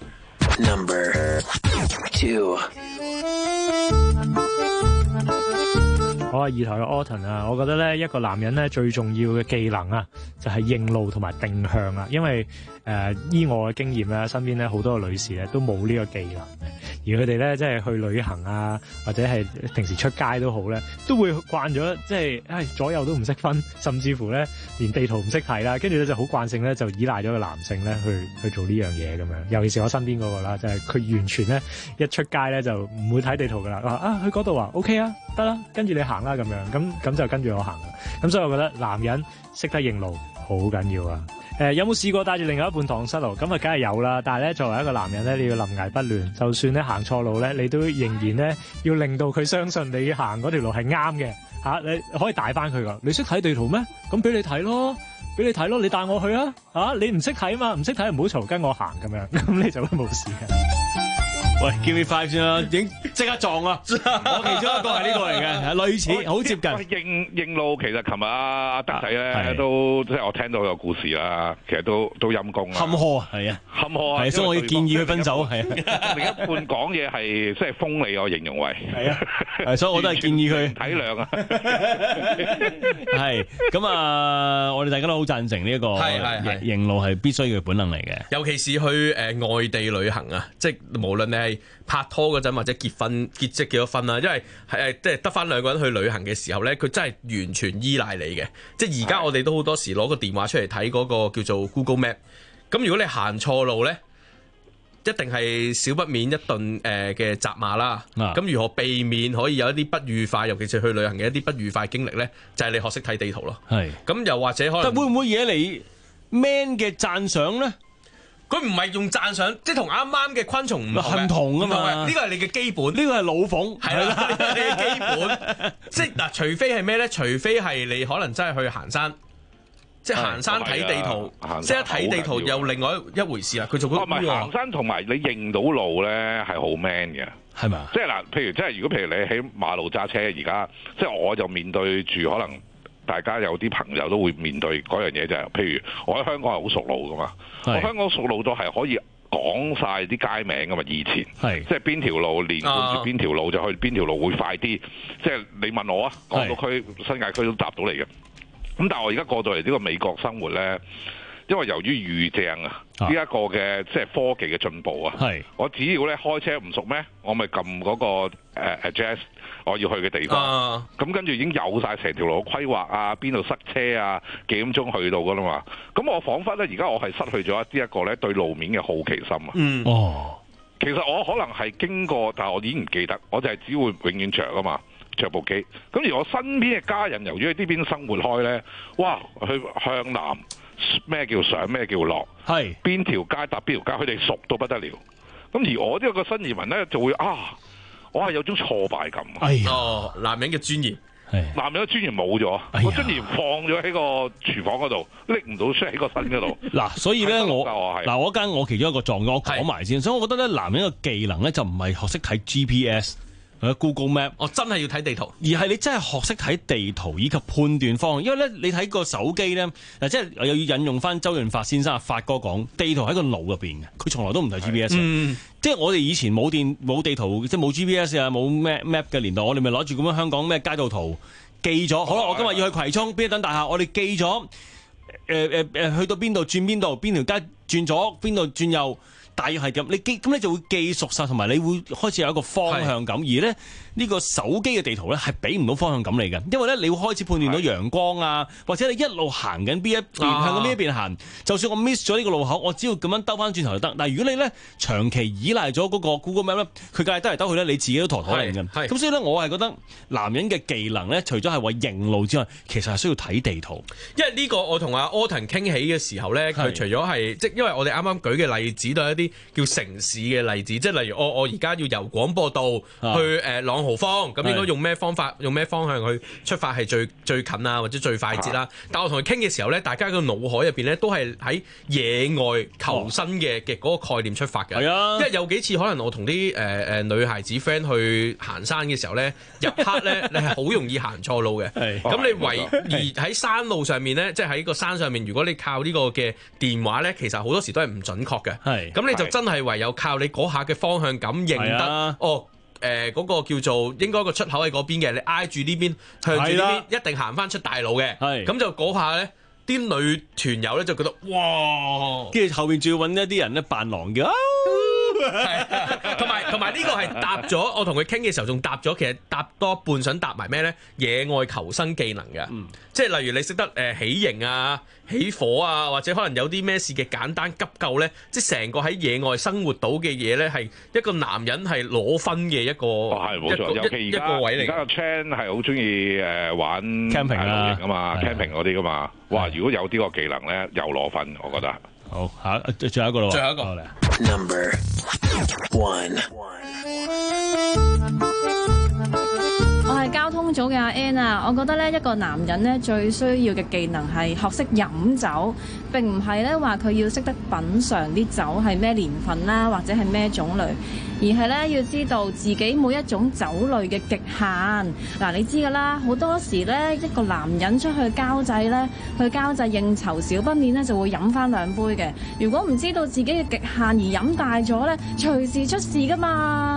[SPEAKER 19] Number two。
[SPEAKER 21] 我係二台嘅 Autumn 啊，我覺得咧一個男人咧最重要嘅技能啊，就係認路同埋定向啊，因為誒依我嘅經驗咧，身邊咧好多嘅女士咧都冇呢個技能嘅，而佢哋咧即係去旅行啊，或者係平時出街都好咧，都會慣咗即係誒左右都唔識分，甚至乎咧連地圖唔識睇啦，跟住咧就好慣性咧就依賴咗個男性咧去去做呢樣嘢咁樣，尤其是我身邊嗰個啦，就係佢完全咧一出街咧就唔會睇地圖噶啦，話啊去嗰度啊 OK 啊得啦，跟住你行啦咁樣，咁咁就跟住我行啦，咁所以我覺得男人識得認路好緊要啊！誒、呃、有冇試過帶住另外一半蕩失路？咁啊，梗係有啦。但係咧，作為一個男人咧，你要臨危不亂，就算咧行錯路咧，你都仍然咧要令到佢相信你行嗰條路係啱嘅嚇。你可以帶翻佢噶。你識睇地圖咩？咁俾你睇咯，俾你睇咯。你帶我去啊嚇！你唔識睇嘛？唔識睇唔好嘈，跟我行咁樣，咁你就會冇事嘅。
[SPEAKER 1] 喂 ，give me five 先啦，已經即刻撞啊！我其中一個係呢個嚟嘅，係類似，好接近。
[SPEAKER 2] 認認路其實琴日阿德仔咧都即係我聽到個故事啦，其實都都陰公啦。
[SPEAKER 1] 坎坷啊，係啊，
[SPEAKER 2] 坎坷啊，
[SPEAKER 1] 係，所以我要建議佢分手，係
[SPEAKER 2] 啊。另一半講嘢係即係鋒利，我形容為
[SPEAKER 1] 係啊，係，所以我都係建議佢
[SPEAKER 2] 體諒啊。
[SPEAKER 1] 係咁啊，我哋大家都好贊成呢一個認路係必須嘅本能嚟嘅，
[SPEAKER 3] 尤其是去誒外地旅行啊，即係無論你係拍拖嗰陣或者結婚結即結咗婚啦，因為係即係得翻兩個人去旅行嘅時候咧，佢真係完全依賴你嘅。即係而家我哋都好多時攞個電話出嚟睇嗰個叫做 Google Map。咁如果你行錯路咧，一定係少不免一頓誒嘅責罵啦。咁、啊、如何避免可以有一啲不愉快，尤其是去旅行嘅一啲不愉快經歷咧，就係、是、你學識睇地圖咯。係。咁又或者可能，
[SPEAKER 1] 但會唔會惹你 man 嘅讚賞咧？
[SPEAKER 3] 佢唔係用讚賞，即係同啱啱嘅昆蟲唔
[SPEAKER 1] 唔同啊嘛。
[SPEAKER 3] 呢個係你嘅基本，
[SPEAKER 1] 呢個係老馮，
[SPEAKER 3] 係啦，呢個係你嘅基本。即係嗱，除非係咩咧？除非係你可能真係去行山，即係行山睇地圖，即係睇地圖又另外一回事啦。佢做嗰
[SPEAKER 2] 唔係行山同埋你認到路咧，係好 man 嘅，
[SPEAKER 1] 係嘛？
[SPEAKER 2] 即係嗱，譬如即係如果譬如你喺馬路揸車，而家即係我就面對住可能。大家有啲朋友都會面對嗰樣嘢就係，譬如我喺香港係好熟路噶嘛，我香港熟路都係可以講晒啲街名噶嘛，以前
[SPEAKER 1] 係
[SPEAKER 2] 即係邊條路連貫住邊條路就去邊條路會快啲。即係你問我啊，港島區、新界區都搭到嚟嘅。咁但係我而家過到嚟呢個美國生活咧，因為由於遇正啊呢一個嘅即係科技嘅進步啊，我只要咧開車唔熟咩，我咪撳嗰個誒 address 我要去嘅地方，咁跟住已經有晒成條路嘅規劃啊，邊度塞車啊，幾點鐘去到噶啦嘛。咁我彷彿咧而家我係失去咗一啲一個咧對路面嘅好奇心啊。
[SPEAKER 1] 嗯，哦，
[SPEAKER 2] 其實我可能係經過，但係我已經唔記得，我就係只會永遠着啊嘛。着部機，咁而我身邊嘅家人由於喺呢邊生活開呢，哇，去向南咩叫上咩叫落，
[SPEAKER 1] 係
[SPEAKER 2] 邊條街搭邊條街，佢哋熟到不得了。咁而我呢個新移民呢，就會啊，我係有種挫敗感。
[SPEAKER 1] 哎呀，
[SPEAKER 3] 哦，男人嘅尊嚴，
[SPEAKER 2] 男人嘅尊嚴冇咗，
[SPEAKER 1] 哎、
[SPEAKER 2] 我尊嚴放咗喺個廚房嗰度，拎唔到出喺個身嗰度。
[SPEAKER 1] 嗱，所以呢，我嗱我間我其中一個狀況，我講埋先，所以我覺得咧，男人嘅技能咧就唔係學識睇 G P S。Google Map，
[SPEAKER 3] 我真係要睇地圖，
[SPEAKER 1] 而係你真係學識睇地圖以及判斷方向。因為咧，你睇個手機咧，嗱，即係又要引用翻周潤發先生阿發哥講，地圖喺個腦入邊嘅，佢從來都唔睇 G P S。嗯，即係我哋以前冇電冇地圖，即係冇 G P S 啊，冇咩 map 嘅年代，我哋咪攞住咁樣香港咩街道圖記咗。好啦，我今日要去葵涌邊一等大廈，我哋記咗誒誒誒，去到邊度轉邊度，邊條街轉左，邊度轉右。大約係咁，你記咁你就會記熟晒，同埋你會開始有一個方向感。而咧呢、呢個手機嘅地圖咧係俾唔到方向感嚟嘅，因為咧你會開始判斷到陽光啊，或者你一路行緊邊一邊、啊、向緊邊一邊行。就算我 miss 咗呢個路口，我只要咁樣兜翻轉頭就得。但係如果你咧長期依賴咗嗰個 Google Map 咧，佢梗係兜嚟兜去咧，你自己都陀陀嚟嘅。咁所以咧，我係覺得男人嘅技能咧，除咗係話認路之外，其實係需要睇地圖。
[SPEAKER 3] 因為呢個我同阿 Autumn 傾起嘅時候咧，佢除咗係即係因為我哋啱啱舉嘅例子都係一啲叫城市嘅例子，即係例如我我而家要由廣播道去誒朗豪坊，咁應該用咩方法、用咩方向去出發係最最近啊，或者最快捷啦。但我同佢傾嘅時候咧，大家個腦海入邊咧都係喺野外求生嘅嘅嗰個概念出發嘅。係啊，因為有幾次可能我同啲誒誒女孩子 friend 去行山嘅時候咧，入黑咧你係好容易行錯路嘅。咁你唯而喺山路上面咧，即係喺個山上面，如果你靠呢個嘅電話咧，其實好多時都係唔準確嘅。係，咁你就真係唯有靠你嗰下嘅方向感認得，啊、哦，誒、呃、嗰、嗰個叫做應該個出口喺嗰邊嘅，你挨住呢邊向住呢邊，一定行翻出大路嘅。係，咁就嗰下咧，啲女團友咧就覺得哇，
[SPEAKER 1] 跟住後邊仲要揾一啲人咧扮狼嘅。
[SPEAKER 3] 係，同埋同埋呢個係搭咗，我同佢傾嘅時候仲搭咗，其實搭多半想搭埋咩咧？野外求生技能嘅，嗯、即係例如你識得誒起營啊、起火啊，或者可能有啲咩事嘅簡單急救咧，即係成個喺野外生活到嘅嘢咧，係一個男人係攞分嘅一個，
[SPEAKER 2] 係冇錯，尤其而家而家個 Chan 係好中意誒玩
[SPEAKER 1] camping 啊
[SPEAKER 2] 嘛 ，camping 嗰啲噶嘛，哇！如果有啲個技能咧，又攞分，我覺得。
[SPEAKER 1] 好，下最後一個咯，
[SPEAKER 3] 最後一個。
[SPEAKER 19] Number one。
[SPEAKER 4] 我係交通組嘅阿 Ann 啊，我覺得咧一個男人咧最需要嘅技能係學識飲酒，並唔係咧話佢要識得品嚐啲酒係咩年份啦，或者係咩種類，而係咧要知道自己每一種酒類嘅極限。嗱，你知㗎啦，好多時咧一個男人出去交際咧，去交際應酬少不免咧就會飲翻兩杯嘅。如果唔知道自己嘅極限而飲大咗咧，隨時出事㗎嘛。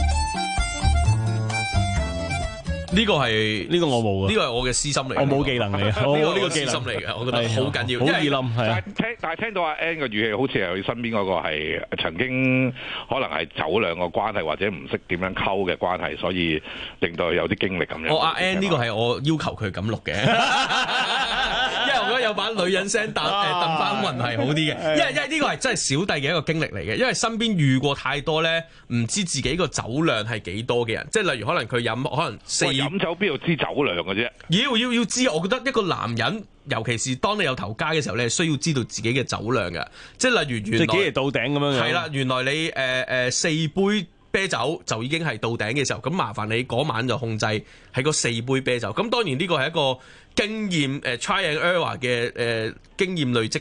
[SPEAKER 3] 呢個係
[SPEAKER 1] 呢個我冇啊，
[SPEAKER 3] 呢個係我嘅私心嚟，
[SPEAKER 1] 我冇技能嚟嘅，我冇呢個技能
[SPEAKER 3] 嚟嘅，我覺得好緊要，
[SPEAKER 1] 好易冧係。
[SPEAKER 2] 但係聽但係聽到阿 Ann 嘅語氣，好似係佢身邊嗰個係曾經可能係酒量嘅關係，或者唔識點樣溝嘅關係，所以令到佢有啲經歷咁樣。
[SPEAKER 3] 我阿 Ann 呢個係我要求佢咁錄嘅，因為我覺得有把女人聲答誒鄧翻雲係好啲嘅，因為因為呢個係真係小弟嘅一個經歷嚟嘅，因為身邊遇過太多咧，唔知自己個酒量係幾多嘅人，即係例如可能佢飲可能四。
[SPEAKER 2] 飲酒邊度知酒量嘅啫？
[SPEAKER 3] 要要要知，我覺得一個男人，尤其是當你有頭家嘅時候，你係需要知道自己嘅酒量嘅。即係例如原來
[SPEAKER 1] 幾爺到頂咁樣。係
[SPEAKER 3] 啦，原來你誒誒、呃、四杯啤酒就已經係到頂嘅時候，咁麻煩你嗰晚就控制喺嗰四杯啤酒。咁當然呢個係一個經驗誒、呃、try and error 嘅誒、呃、經驗累積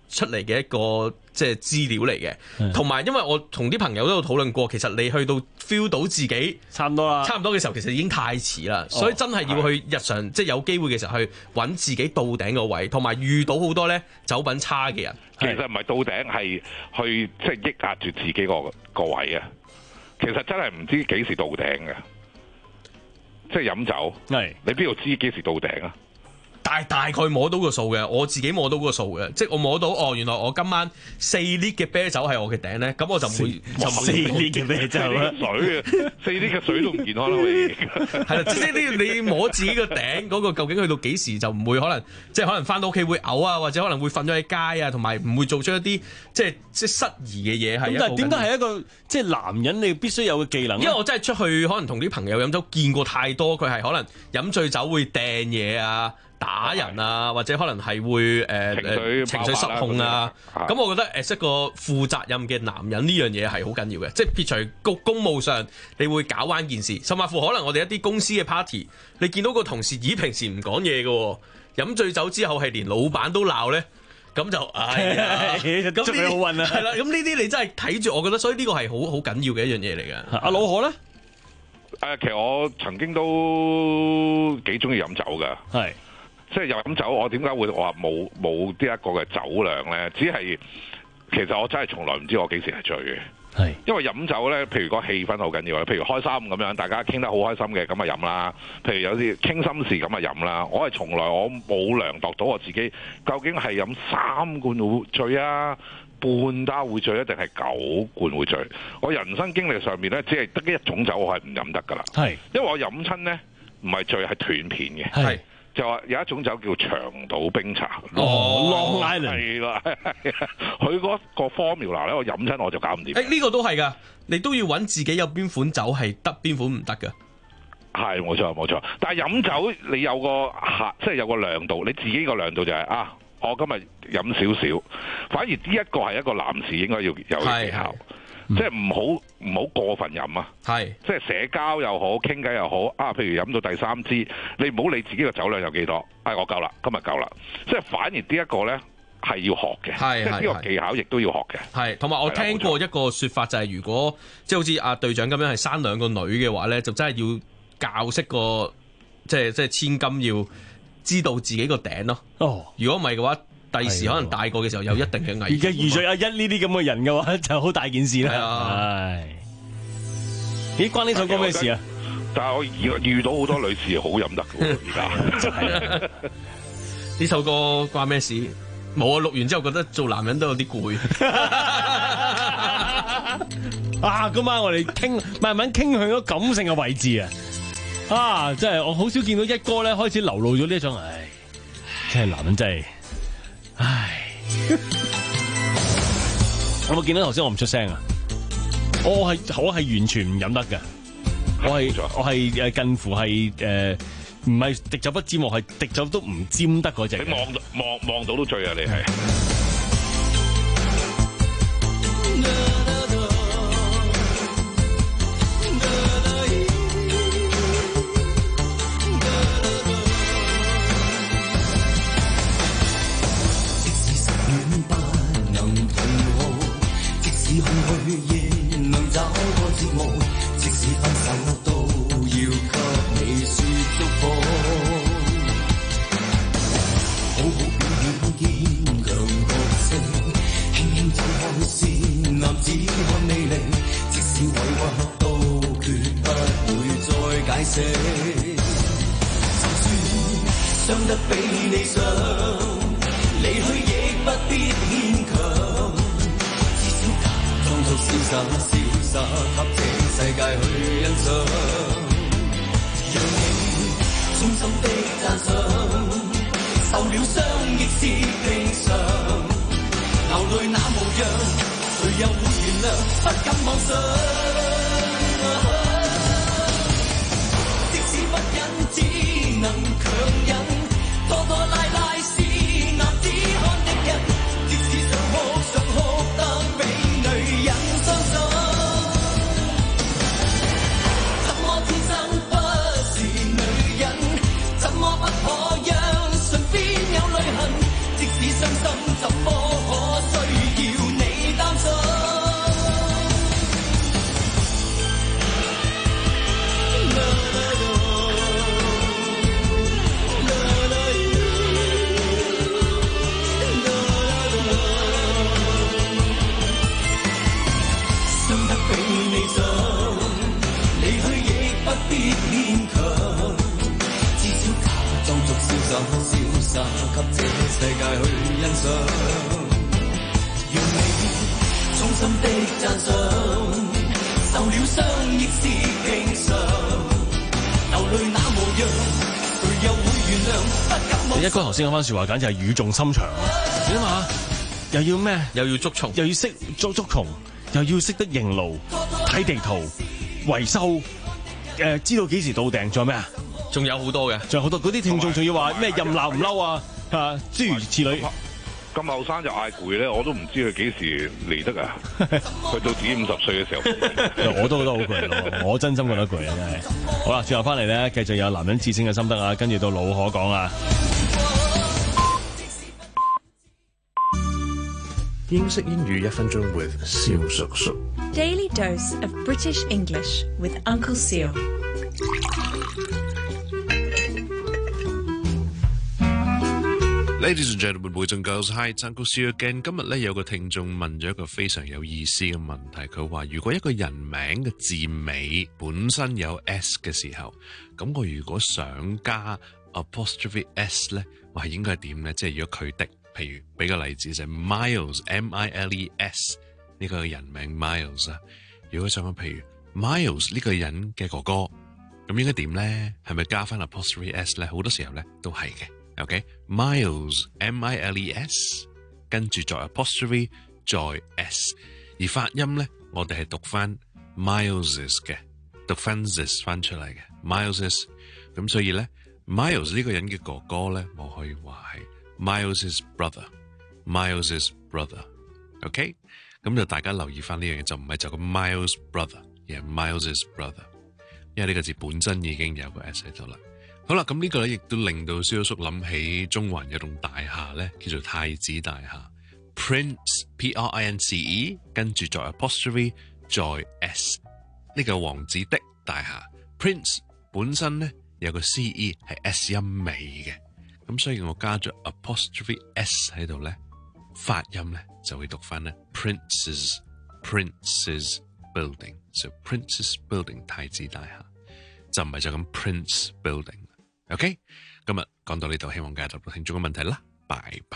[SPEAKER 3] 出嚟嘅一個即係資料嚟嘅。同埋因為我同啲朋友都有討論過，其實你去到 feel 到自己
[SPEAKER 1] 差唔多啦，
[SPEAKER 3] 差唔多嘅時候，其實已經太遲啦。所以真係要去日常即係有機會嘅時候去揾自己到頂個位，同埋遇到好多咧酒品差嘅人。
[SPEAKER 2] 其實唔係到頂，係去即係抑壓住自己個個位啊！其實真係唔知幾時到頂嘅，即係飲酒，
[SPEAKER 1] 係你
[SPEAKER 2] 邊度知幾時到頂啊？
[SPEAKER 3] 大大概摸到個數嘅，我自己摸到個數嘅，即係我摸到哦，原來我今晚四 lit 嘅啤酒係我嘅頂咧，咁我就唔會就
[SPEAKER 1] 四 lit 嘅啤酒啦，
[SPEAKER 2] 水啊，四 lit 嘅水都唔健康啦，
[SPEAKER 3] 係啦，即係你你摸自己個頂嗰個究竟去到幾時就唔會可能，即係可能翻到屋企會嘔啊，或者可能會瞓咗喺街啊，同埋唔會做出一啲即係即係失儀嘅嘢係。
[SPEAKER 1] 咁但係點解係一個即係男人你必須有嘅技能？
[SPEAKER 3] 因為我真係出去可能同啲朋友飲酒見過太多，佢係可能飲醉酒會掟嘢啊。打人啊，或者可能係會誒、呃、情緒情緒失控啊，咁我覺得誒，一個負責任嘅男人呢樣嘢係好緊要嘅，即係撇除公公務上你會搞彎件事，甚至乎可能我哋一啲公司嘅 party， 你見到個同事咦平時唔講嘢嘅，飲醉酒之後係連老闆都鬧咧，咁就哎呀，咁
[SPEAKER 1] 祝你好運啊！
[SPEAKER 3] 係啦，咁呢啲你真係睇住，我覺得所以呢個係好好緊要嘅一樣嘢嚟嘅。
[SPEAKER 1] 阿老何咧？
[SPEAKER 2] 誒，其實我曾經都幾中意飲酒㗎，
[SPEAKER 1] 係。
[SPEAKER 2] 即係飲酒，我點解會話冇冇呢一個嘅酒量咧？只係其實我真係從來唔知我幾時係醉嘅。
[SPEAKER 1] 係
[SPEAKER 2] 因為飲酒咧，譬如個氣氛好緊要，譬如開心咁樣，大家傾得好開心嘅，咁啊飲啦。譬如有啲傾心事，咁啊飲啦。我係從來我冇量度到我自己究竟係飲三罐會醉啊，半打會醉，一定係九罐會醉。我人生經歷上面咧，只係得一種酒我係唔飲得㗎啦。係因為我飲親咧，唔係醉係斷片嘅。係。就話有一種酒叫長島冰茶，
[SPEAKER 3] 哦
[SPEAKER 2] Long Island 係啦，佢嗰個 formula 咧，我飲親我就搞唔掂。
[SPEAKER 3] 誒呢個都係㗎，你都要揾自己有邊款酒係得，邊款唔得㗎。
[SPEAKER 2] 係冇錯冇錯，但係飲酒你有個客，即係有個量度，你自己個量度就係、是、啊，我今日飲少少，反而呢一個係一個男士應該要有嘅技巧。即係唔好唔好過分飲啊！係即係社交又好，傾偈又好啊！譬如飲到第三支，你唔好理自己個酒量有幾多，哎，我夠啦，今日夠啦！即係反而呢一個咧係要學嘅，即係呢個技巧亦都要學嘅。
[SPEAKER 3] 係同埋我聽過一個説法就係、是，如果即係好似阿隊長咁樣係生兩個女嘅話咧，就真係要教識個即係即係千金要知道自己個頂咯。哦，如果唔係嘅話。第時可能大個嘅時候有一定嘅危險。
[SPEAKER 1] 而家遇咗阿一呢啲咁嘅人嘅話，就好大件事啦。係。咦？關呢首歌咩事啊？
[SPEAKER 2] 但係我遇到好多女士好飲得嘅，而家。
[SPEAKER 3] 呢首歌關咩事？冇啊！錄完之後覺得做男人都有啲攰。
[SPEAKER 1] 啊！今晚我哋傾慢慢傾向咗感性嘅位置啊！啊！真係我好少見到一哥咧開始流露咗呢一種，唉，真係男人真係。唉，有冇見到頭先我唔出聲啊？我係我係完全唔飲得嘅，我係我係誒近乎係誒唔係滴酒不沾，我係滴酒都唔沾得嗰隻。
[SPEAKER 2] 你望望望到都醉啊！你係。
[SPEAKER 18] 傷得比你想，離去亦不必牽強，至少假裝作瀟灑瀟灑，給這世界去欣賞，讓你衷心的讚賞，受了傷亦是平常，流淚那模樣，誰又會原諒？不敢妄想。只能強忍，拖拖拉拉是男子漢的人，即使想哭想哭得比女人傷心，怎麼天生不是女人？怎麼不可讓唇邊有淚痕？即使傷心怎麼可讚賞，受了傷亦是平常，流淚那模樣，誰又會原諒？不及我。
[SPEAKER 1] 一哥頭先嗰番説話簡直係語重心長啊！你諗下，又要咩？
[SPEAKER 3] 又要捉蟲，
[SPEAKER 1] 又要識捉捉蟲，又要識得認路、睇地圖、維修，誒、呃、知道幾時到訂，仲有咩啊？
[SPEAKER 3] 仲有好多嘅，
[SPEAKER 1] 仲有好多嗰啲聽眾仲要話咩任鬧唔嬲啊？啊，諸如此類。
[SPEAKER 2] 咁後生就嗌攰咧，我都唔知佢幾時嚟得啊！去到自己五十歲嘅時候，
[SPEAKER 1] 我都覺得好攰咯，我真心覺得攰啊！真係。好啦，最後翻嚟咧，繼續有男人至醒嘅心得啊，跟住到老可講啊。
[SPEAKER 6] 英式英語一分鐘 with 蕭叔叔。
[SPEAKER 22] Daily dose of British English with Uncle Seal。
[SPEAKER 6] Ladies and gentlemen, boys and girls, hi, it's Uncle Seal again。今日咧有個聽眾問咗一個非常有意思嘅問題，佢話如果一個人名嘅字尾本身有 s 嘅時候，咁我如果想加 apostrophe s 咧，我係應該係點咧？即係如果佢的，譬如俾個例子就係 Miles M I L E S 呢個人名 Miles 啊，如果想講譬如 Miles 呢個人嘅哥哥，咁應該點咧？係咪加翻 apostrophe s 咧？好多時候咧都係嘅。OK, Miles, M I L E S， 跟住再 apostrophe 再 s， 而發音咧，我哋係讀翻 Mileses 嘅，讀翻 this 翻出嚟嘅 Mileses， 咁所以咧 Miles 呢個人嘅哥哥咧，我可以話係 Miles's brother，Miles's brother，OK， 咁就大家留意翻呢樣嘢，就唔係就咁 Miles brother， 而係 Miles's brother， 因為呢個字本身已經有個 s 喺度啦。好啦，咁呢個咧亦都令到蕭叔諗起中環有棟大廈咧，叫做太子大廈 ，Prince P R I N C E， 跟住再 apostrophe 再 s， 呢個王子的大廈 ，Prince 本身咧有個 C E 係 s 音尾嘅，咁所以我加咗 apostrophe s 喺度咧，發音咧就會讀翻咧 Prince's Prince's Building，so Prince's Building 太子大廈就唔係就咁 Prince Building。OK， 今日講到呢度，希望解答到聽眾嘅問題啦，拜拜。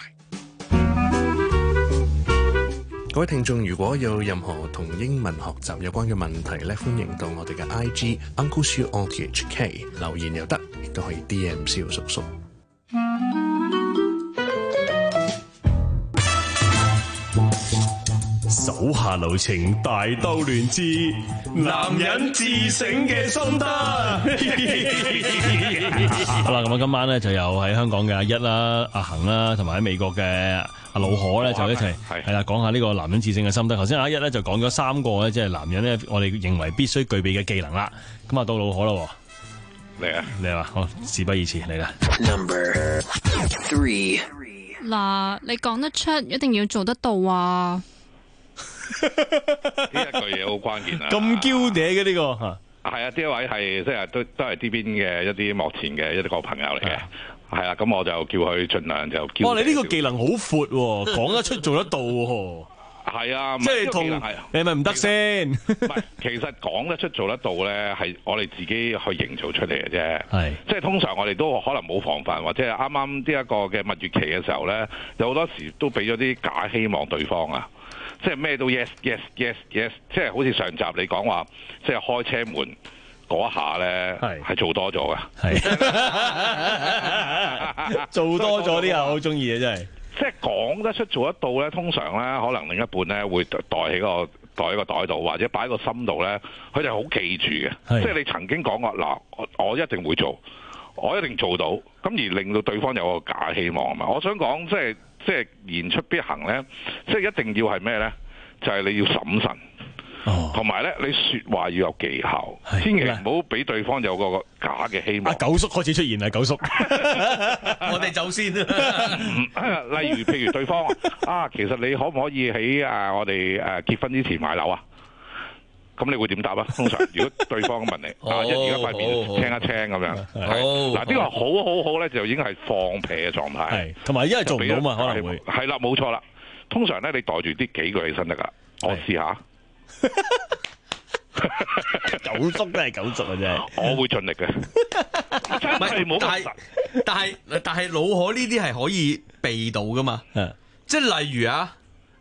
[SPEAKER 6] 各位聽眾，如果有任何同英文學習有關嘅問題咧，歡迎到我哋嘅 I G Uncle Siu O T H K 留言又得，亦都可以 D M 蕭叔叔。
[SPEAKER 1] 手下留情，大兜亂之，男人自省嘅心得。好啦，咁啊，今晚咧就有喺香港嘅阿一啦、阿恒啦，同埋喺美國嘅阿老可咧，就一齊係啦，講下呢個男人自省嘅心得。頭先阿一咧就講咗三個咧，即係男人咧，我哋認為必須具備嘅技能啦。咁啊，到老可啦，
[SPEAKER 2] 嚟啊，
[SPEAKER 1] 嚟啊，好，事不宜遲，嚟啦。
[SPEAKER 19] Number three，
[SPEAKER 20] 嗱，你講得出，一定要做得到啊！
[SPEAKER 2] 呢一句嘢好關鍵啊！
[SPEAKER 1] 咁嬌嗲嘅呢個，
[SPEAKER 2] 係啊，呢一位係即係都都係呢邊嘅一啲幕前嘅一啲個朋友嚟嘅，係啦，咁我就叫佢盡量就叫。
[SPEAKER 1] 哇！你呢個技能好闊，講得出做得到喎。
[SPEAKER 2] 係啊，
[SPEAKER 1] 即係同你係咪唔得先？
[SPEAKER 2] 唔係，其實講得出做得到咧，係我哋自己去營造出嚟嘅啫。係，即係通常我哋都可能冇防範，或者係啱啱呢一個嘅蜜月期嘅時候咧，有好多時都俾咗啲假希望對方啊。即係咩都 yes yes yes yes， 即係好似上集你講話，即係開車門嗰一下咧，係做多咗㗎，係
[SPEAKER 1] 做多咗啲啊，好中意啊，真係。
[SPEAKER 2] 即係講得出做得到咧，通常咧可能另一半咧會袋喺個袋喺個袋度，或者擺喺個心度咧，佢哋好記住嘅。即係你曾經講過嗱，我一定會做，我一定做到，咁而令到對方有個假希望啊嘛。我想講即係。即係言出必行咧，即係一定要係咩咧？就係、是、你要審慎，同埋咧你説話要有技巧，千祈唔好俾對方有個假嘅希望。
[SPEAKER 1] 阿九叔開始出現啦，九叔，
[SPEAKER 3] 我哋走先啦。
[SPEAKER 2] 例如譬如對方啊，其實你可唔可以喺啊我哋誒結婚之前買樓啊？咁你會點答啊？通常如果對方問你，啊，一而家塊面青一青咁樣，嗱呢個好好好咧，就已經係放屁嘅狀態。係，同埋因為做唔到嘛，可能會係啦，冇錯啦。通常咧，你袋住啲幾句起身得噶。我試下，
[SPEAKER 1] 九叔都係九叔啊，真係。
[SPEAKER 2] 我會盡力嘅。真係冇咁實。
[SPEAKER 3] 但係但係老可呢啲係可以避到噶嘛？即係例如啊。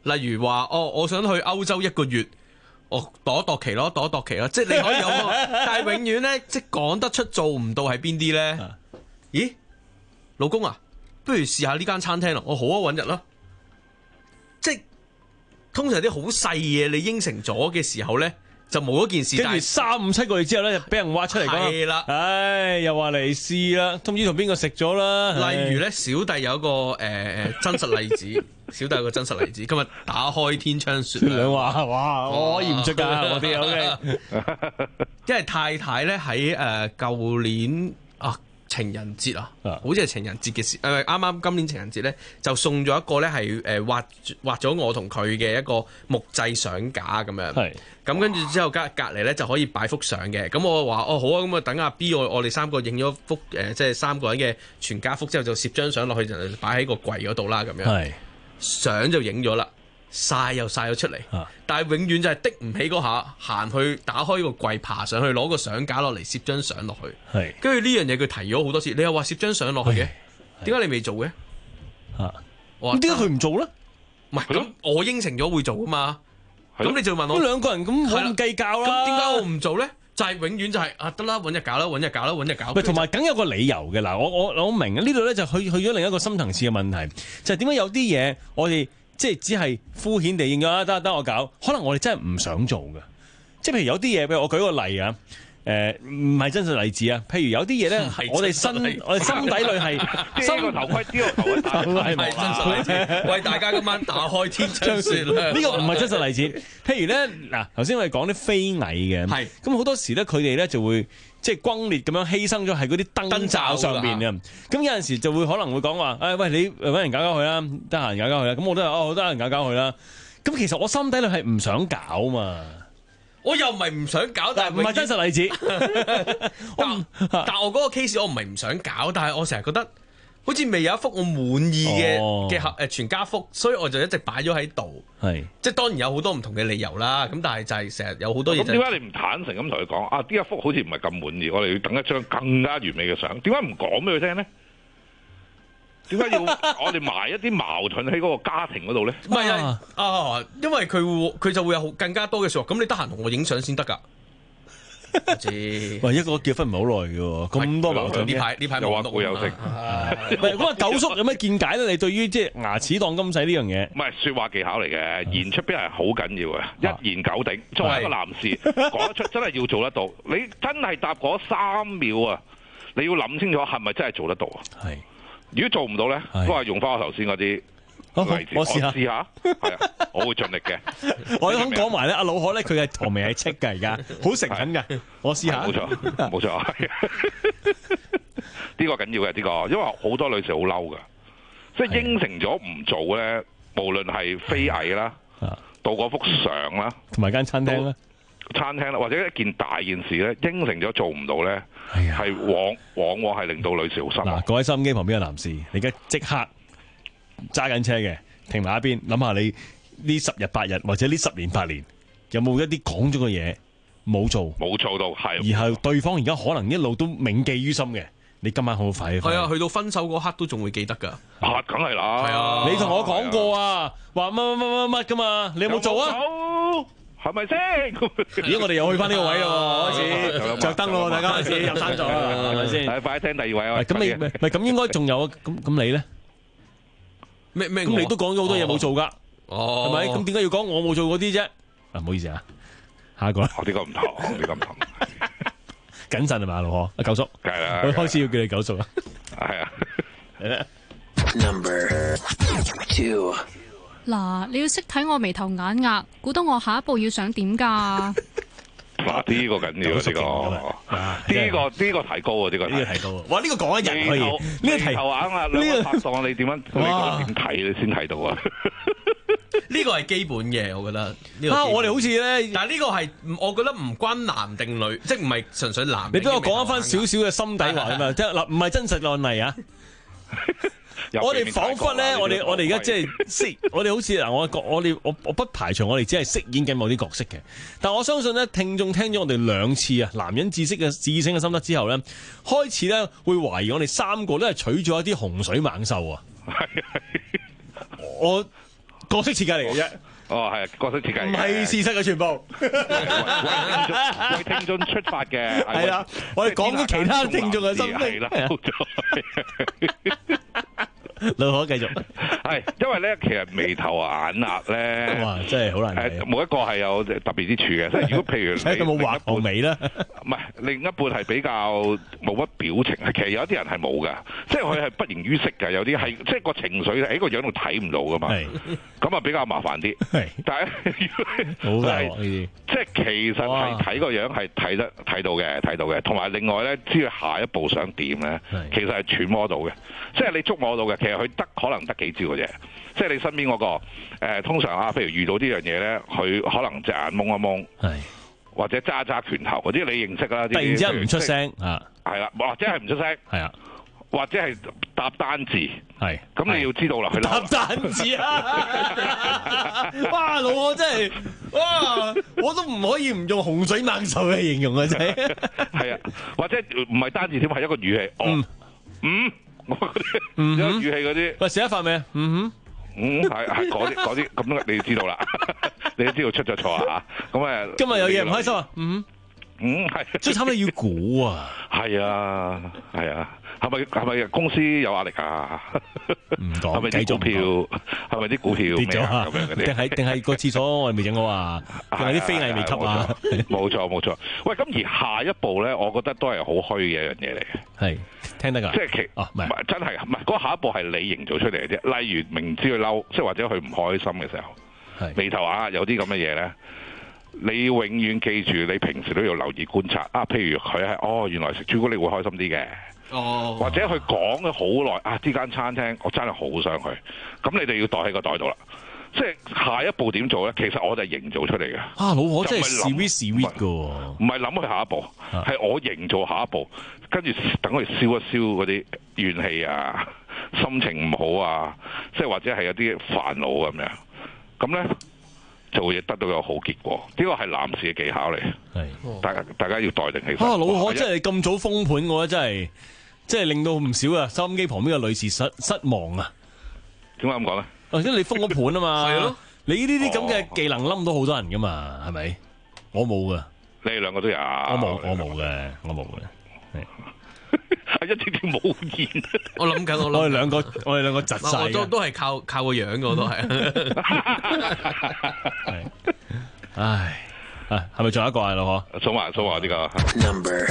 [SPEAKER 3] 例如話哦，我想去歐洲一個月，我度一度期咯，度一度期咯，即係你可以有個，但係永遠咧，即係講得出做唔到係邊啲咧？咦，老公啊，不如試下呢間餐廳咯，我好啊，揾日咯。即係通常啲好細嘢，你應承咗嘅時候咧，就冇嗰件事。
[SPEAKER 1] 跟住三五七個月之後咧，就俾人挖出嚟講。
[SPEAKER 3] 係啦，
[SPEAKER 1] 唉，又話嚟試啦，都唔知同邊個食咗啦。
[SPEAKER 3] 例如咧，小弟有一個誒誒、呃、真實例子，小弟有個真實例子，今日打開天窗說亮
[SPEAKER 1] 話，哇，我可以唔出噶，我啲 OK。
[SPEAKER 3] 因為太太咧喺誒舊年啊。情人節啊，好似係情人節嘅時，誒啱啱今年情人節咧，就送咗一個咧係誒畫畫咗我同佢嘅一個木製相架咁樣。係。咁跟住之後隔隔離咧就可以擺幅相嘅。咁我話哦好啊，咁啊等阿 B 我我哋三個影咗幅誒、呃，即係三個人嘅全家福之後就攝張相落去就擺喺個櫃嗰度啦咁樣。係。相就影咗啦。曬又曬咗出嚟，啊、但係永遠就係的唔起嗰下，行去打開個櫃，爬上去攞個相架落嚟攝張相落去。係，跟住呢樣嘢佢提咗好多次，你又話攝張相落去嘅，點解你未做嘅？啊，我話點解佢唔做咧？唔係咁，我應承咗會做啊嘛。咁你就問我，咁兩個人咁好唔計較啦。咁點解我唔做咧？就係、是、永遠就係、是、啊得啦，揾日搞啦，揾日搞啦，揾日搞。
[SPEAKER 1] 同埋梗有個理由嘅嗱，我我我明呢度咧就去去咗另一個深層次嘅問題，就係點解有啲嘢我哋。即係只係敷衍地應咗，得得我搞，可能我哋真係唔想做嘅。即係譬如有啲嘢，譬如我舉個例啊，誒唔係真實例子啊。譬如有啲嘢咧，我哋心我哋心底裏係
[SPEAKER 2] 心個頭盔，呢個頭盔
[SPEAKER 3] 係咪真實例子？為大家今晚打開天窗說亮。
[SPEAKER 1] 呢個唔係真實例子。譬如咧嗱，頭先我哋講啲飛蟻嘅，係咁好多時咧，佢哋咧就會。即係轟烈咁樣犧牲咗喺嗰啲燈罩上邊嘅，咁有陣時就會可能會講話，誒、哎、喂，你揾人搞搞佢啦，得閒搞搞佢啦，咁我都係哦，得閒搞搞佢啦。咁其實我心底裏係唔想搞嘛，
[SPEAKER 3] 我又唔係唔想搞，但係
[SPEAKER 1] 唔係真實例子。
[SPEAKER 3] 但但我嗰個 case 我唔係唔想搞，但係我成日覺得好似未有一幅我滿意嘅嘅合誒全家福，所以我就一直擺咗喺度。係，即係當然有好多唔同嘅理由啦。咁但係就係成日有好多嘢。咁
[SPEAKER 2] 點解你唔坦誠咁同佢講啊？呢一幅好似唔係咁滿意，我哋要等一張更加完美嘅相。點解唔講俾佢聽咧？點解要我哋埋一啲矛盾喺嗰個家庭嗰度咧？
[SPEAKER 3] 唔係啊，啊，因為佢會佢就會有更加多嘅說話。咁你得閒同我影相先得㗎。我知，
[SPEAKER 1] 喂，一個結婚唔係好耐嘅喎，咁多矛盾。
[SPEAKER 3] 呢排呢排
[SPEAKER 2] 又話冇有食。
[SPEAKER 1] 喂，咁啊，九叔有咩見解咧？你對於即係牙齒當金使呢樣嘢？
[SPEAKER 2] 唔係説話技巧嚟嘅，言出必係好緊要嘅，一言九鼎。作為一個男士，講得出真係要做得到。你真係答嗰三秒啊，你要諗清楚係咪真係做得到啊？係。如果做唔到咧，都係用翻我頭先嗰啲。
[SPEAKER 1] 好好我試下，
[SPEAKER 2] 試下，係啊，我會盡力嘅。
[SPEAKER 1] 我想講埋咧，阿老何咧，佢嘅唐眉係戚㗎，而家好誠懇㗎。我試下，
[SPEAKER 2] 冇錯，冇錯。呢個緊要嘅，呢個，因為好多女士好嬲㗎，即係應承咗唔做咧，無論係飛蟻啦，到嗰幅相啦，
[SPEAKER 1] 同埋間餐廳啦，
[SPEAKER 2] 餐廳啦，或者一件大件事咧，應承咗做唔到咧，係往往往係令到女士好失望。
[SPEAKER 1] 嗱，各位收音機旁邊嘅男士，你而家即刻揸緊車嘅，停埋一邊，諗下你呢十日八日或者呢十年八年，有冇一啲講咗嘅嘢冇做，
[SPEAKER 2] 冇做到，係，
[SPEAKER 1] 而係對方而家可能一路都銘記於心嘅，你今晚好快
[SPEAKER 3] 係啊，去到分手嗰刻都仲會記得噶，
[SPEAKER 2] 啊，梗係啦，
[SPEAKER 3] 係啊，
[SPEAKER 1] 你同我講過啊，話乜乜乜乜乜噶嘛，你有冇做啊？
[SPEAKER 2] 係咪先？
[SPEAKER 1] 咦，我哋又去翻呢個位咯，開始着燈咯，大家開始入山咗啦，係咪先？
[SPEAKER 2] 係，快啲聽第二位啊！
[SPEAKER 1] 咁你咪咁應該仲有啊？咁咁你咧？
[SPEAKER 3] 咩咩？
[SPEAKER 1] 咁你都講咗好多嘢冇做噶，
[SPEAKER 3] 哦，
[SPEAKER 1] 係咪？咁點解要講我冇做嗰啲啫？啊，唔好意思啊，下一個啦。
[SPEAKER 2] 我呢個唔同，呢個唔同。
[SPEAKER 1] 謹慎係嘛，老何阿九叔，
[SPEAKER 2] 係啦，
[SPEAKER 1] 我開始要叫你九叔啦。
[SPEAKER 2] 係啊，
[SPEAKER 1] 係啦。
[SPEAKER 19] Number two。
[SPEAKER 5] 嗱，你要識睇我眉頭眼額，估到我下一步要想點㗎？
[SPEAKER 2] 嗱，呢個緊要呢個，呢個呢個提高啊，呢個
[SPEAKER 1] 呢個提高啊！哇，呢個講一日可以，呢個提
[SPEAKER 2] 頭眼啊，兩個拍檔你點樣？你點睇你先睇到啊？
[SPEAKER 3] 呢個係基本嘅，我覺得。
[SPEAKER 1] 啊，我哋好似咧，
[SPEAKER 3] 但係呢個係，我覺得唔關男定女，即係唔係純粹男。
[SPEAKER 1] 你俾我講一翻少少嘅心底話啊嘛，即係嗱，唔係真實案例啊。我哋彷彿咧，我哋我哋而家即係識，我哋好似嗱，我我哋我我不排除我哋只係飾演緊某啲角色嘅，但我相信咧，聽眾聽咗我哋兩次啊，男人知識嘅知性嘅心得之後咧，開始咧會懷疑我哋三個都係取咗一啲洪水猛獸啊！我角色設計嚟嘅啫。
[SPEAKER 2] 哦，係角色設計，
[SPEAKER 1] 唔係事實嘅全部。
[SPEAKER 2] 為聽眾出發嘅，
[SPEAKER 1] 係啦，我哋講咗其他聽眾嘅心聲。
[SPEAKER 2] 係啦，
[SPEAKER 1] 老可繼續。
[SPEAKER 2] 係，因為咧，其實眉頭眼額咧，
[SPEAKER 1] 哇，真係好難睇。
[SPEAKER 2] 誒，每一個係有特別之處嘅。即係如果譬如
[SPEAKER 1] 你有冇畫後眉咧？
[SPEAKER 2] 唔係，另一半係比較冇乜表情。其實有啲人係冇㗎，即係佢係不形於色㗎。有啲係即係個情緒喺個樣度睇唔到㗎嘛。咁啊比較麻煩啲。但係
[SPEAKER 1] 好大鑊呢啲。
[SPEAKER 2] 即係其實係睇個樣係睇得睇到嘅，睇到嘅。同埋另外咧，知道下一步想點咧，其實係揣摩到嘅。即係你捉摸到嘅，其實佢得可能得幾招嘅啫。即係你身邊嗰、那個、呃、通常啊，譬如遇到呢樣嘢咧，佢可能隻眼蒙一蒙，或者揸揸拳頭嗰啲你認識啦。
[SPEAKER 1] 突然之間唔出聲啊，
[SPEAKER 2] 係啦，或者係唔出聲，
[SPEAKER 1] 係啊，
[SPEAKER 2] 或者係答單字，
[SPEAKER 1] 係
[SPEAKER 2] 咁你要知道啦，佢
[SPEAKER 1] 答單字啊！哇，老我真係哇，我都唔可以唔用洪水猛獸去形容啊！真係
[SPEAKER 2] 係啊，或者唔係單字添，係一個語氣，哦，嗯。我嗰啲有語氣嗰啲，
[SPEAKER 1] 喂，寫一發未啊？嗯哼，
[SPEAKER 2] 嗯，係係嗰啲嗰啲，咁你知道啦，你都知道出咗錯啊嚇。咁誒，
[SPEAKER 1] 今日有嘢唔開心啊？嗯
[SPEAKER 2] 嗯，係，
[SPEAKER 1] 最慘你要估啊！
[SPEAKER 2] 係啊係啊，係咪係咪公司有壓力啊？
[SPEAKER 1] 唔講，
[SPEAKER 2] 係咪啲股票？係咪啲股票
[SPEAKER 1] 跌咗啊？
[SPEAKER 2] 咁樣嗰啲，
[SPEAKER 1] 定係定係個廁所我哋未整好啊？定係啲飛蟻未吸啊？
[SPEAKER 2] 冇錯冇錯。喂，咁而下一步咧，我覺得都係好虛嘅一樣嘢嚟嘅。
[SPEAKER 1] 係。聽得㗎，
[SPEAKER 2] 即係其
[SPEAKER 1] 哦，唔係
[SPEAKER 2] 真係唔係嗰下一步係你營造出嚟嘅啫。例如明知佢嬲，即係或者佢唔開心嘅時候，眉頭眼有啲咁嘅嘢咧，你永遠記住，你平時都要留意觀察啊。譬如佢係哦，原來食朱古力會開心啲嘅，哦，或者佢講咗好耐啊，呢間餐廳我真係好想去，咁你哋要袋喺個袋度啦。即係下一步點做咧？其實我就係營造出嚟嘅。
[SPEAKER 1] 啊，老婆真係 sweet sweet 㗎，
[SPEAKER 2] 唔係諗佢下一步，係、啊、我營造下一步，跟住等佢燒一燒嗰啲怨氣啊、心情唔好啊，即係或者係有啲煩惱咁樣，咁咧就會得到個好結果。呢個係男士嘅技巧嚟，係大家大家要待定起身。
[SPEAKER 1] 啊，老婆真係咁早封盤，我真係真係令到唔少啊收音機旁邊嘅女士失失望啊！
[SPEAKER 2] 點解咁講咧？
[SPEAKER 1] 或者你封咗盤啊嘛，
[SPEAKER 2] 係咯，
[SPEAKER 1] 你呢啲咁嘅技能冧到好多人噶嘛，係咪？我冇噶，
[SPEAKER 2] 你哋兩個都有，
[SPEAKER 1] 我冇，我冇嘅，我冇嘅，
[SPEAKER 2] 係一啲啲冇言。
[SPEAKER 3] 我諗緊，我
[SPEAKER 1] 我哋兩個，我哋兩個窒晒，
[SPEAKER 3] 我都都係靠靠個樣嘅，我都係。
[SPEAKER 1] 唉，啊，係咪仲有一個啊？老
[SPEAKER 2] 可，數埋數埋呢個。
[SPEAKER 19] Number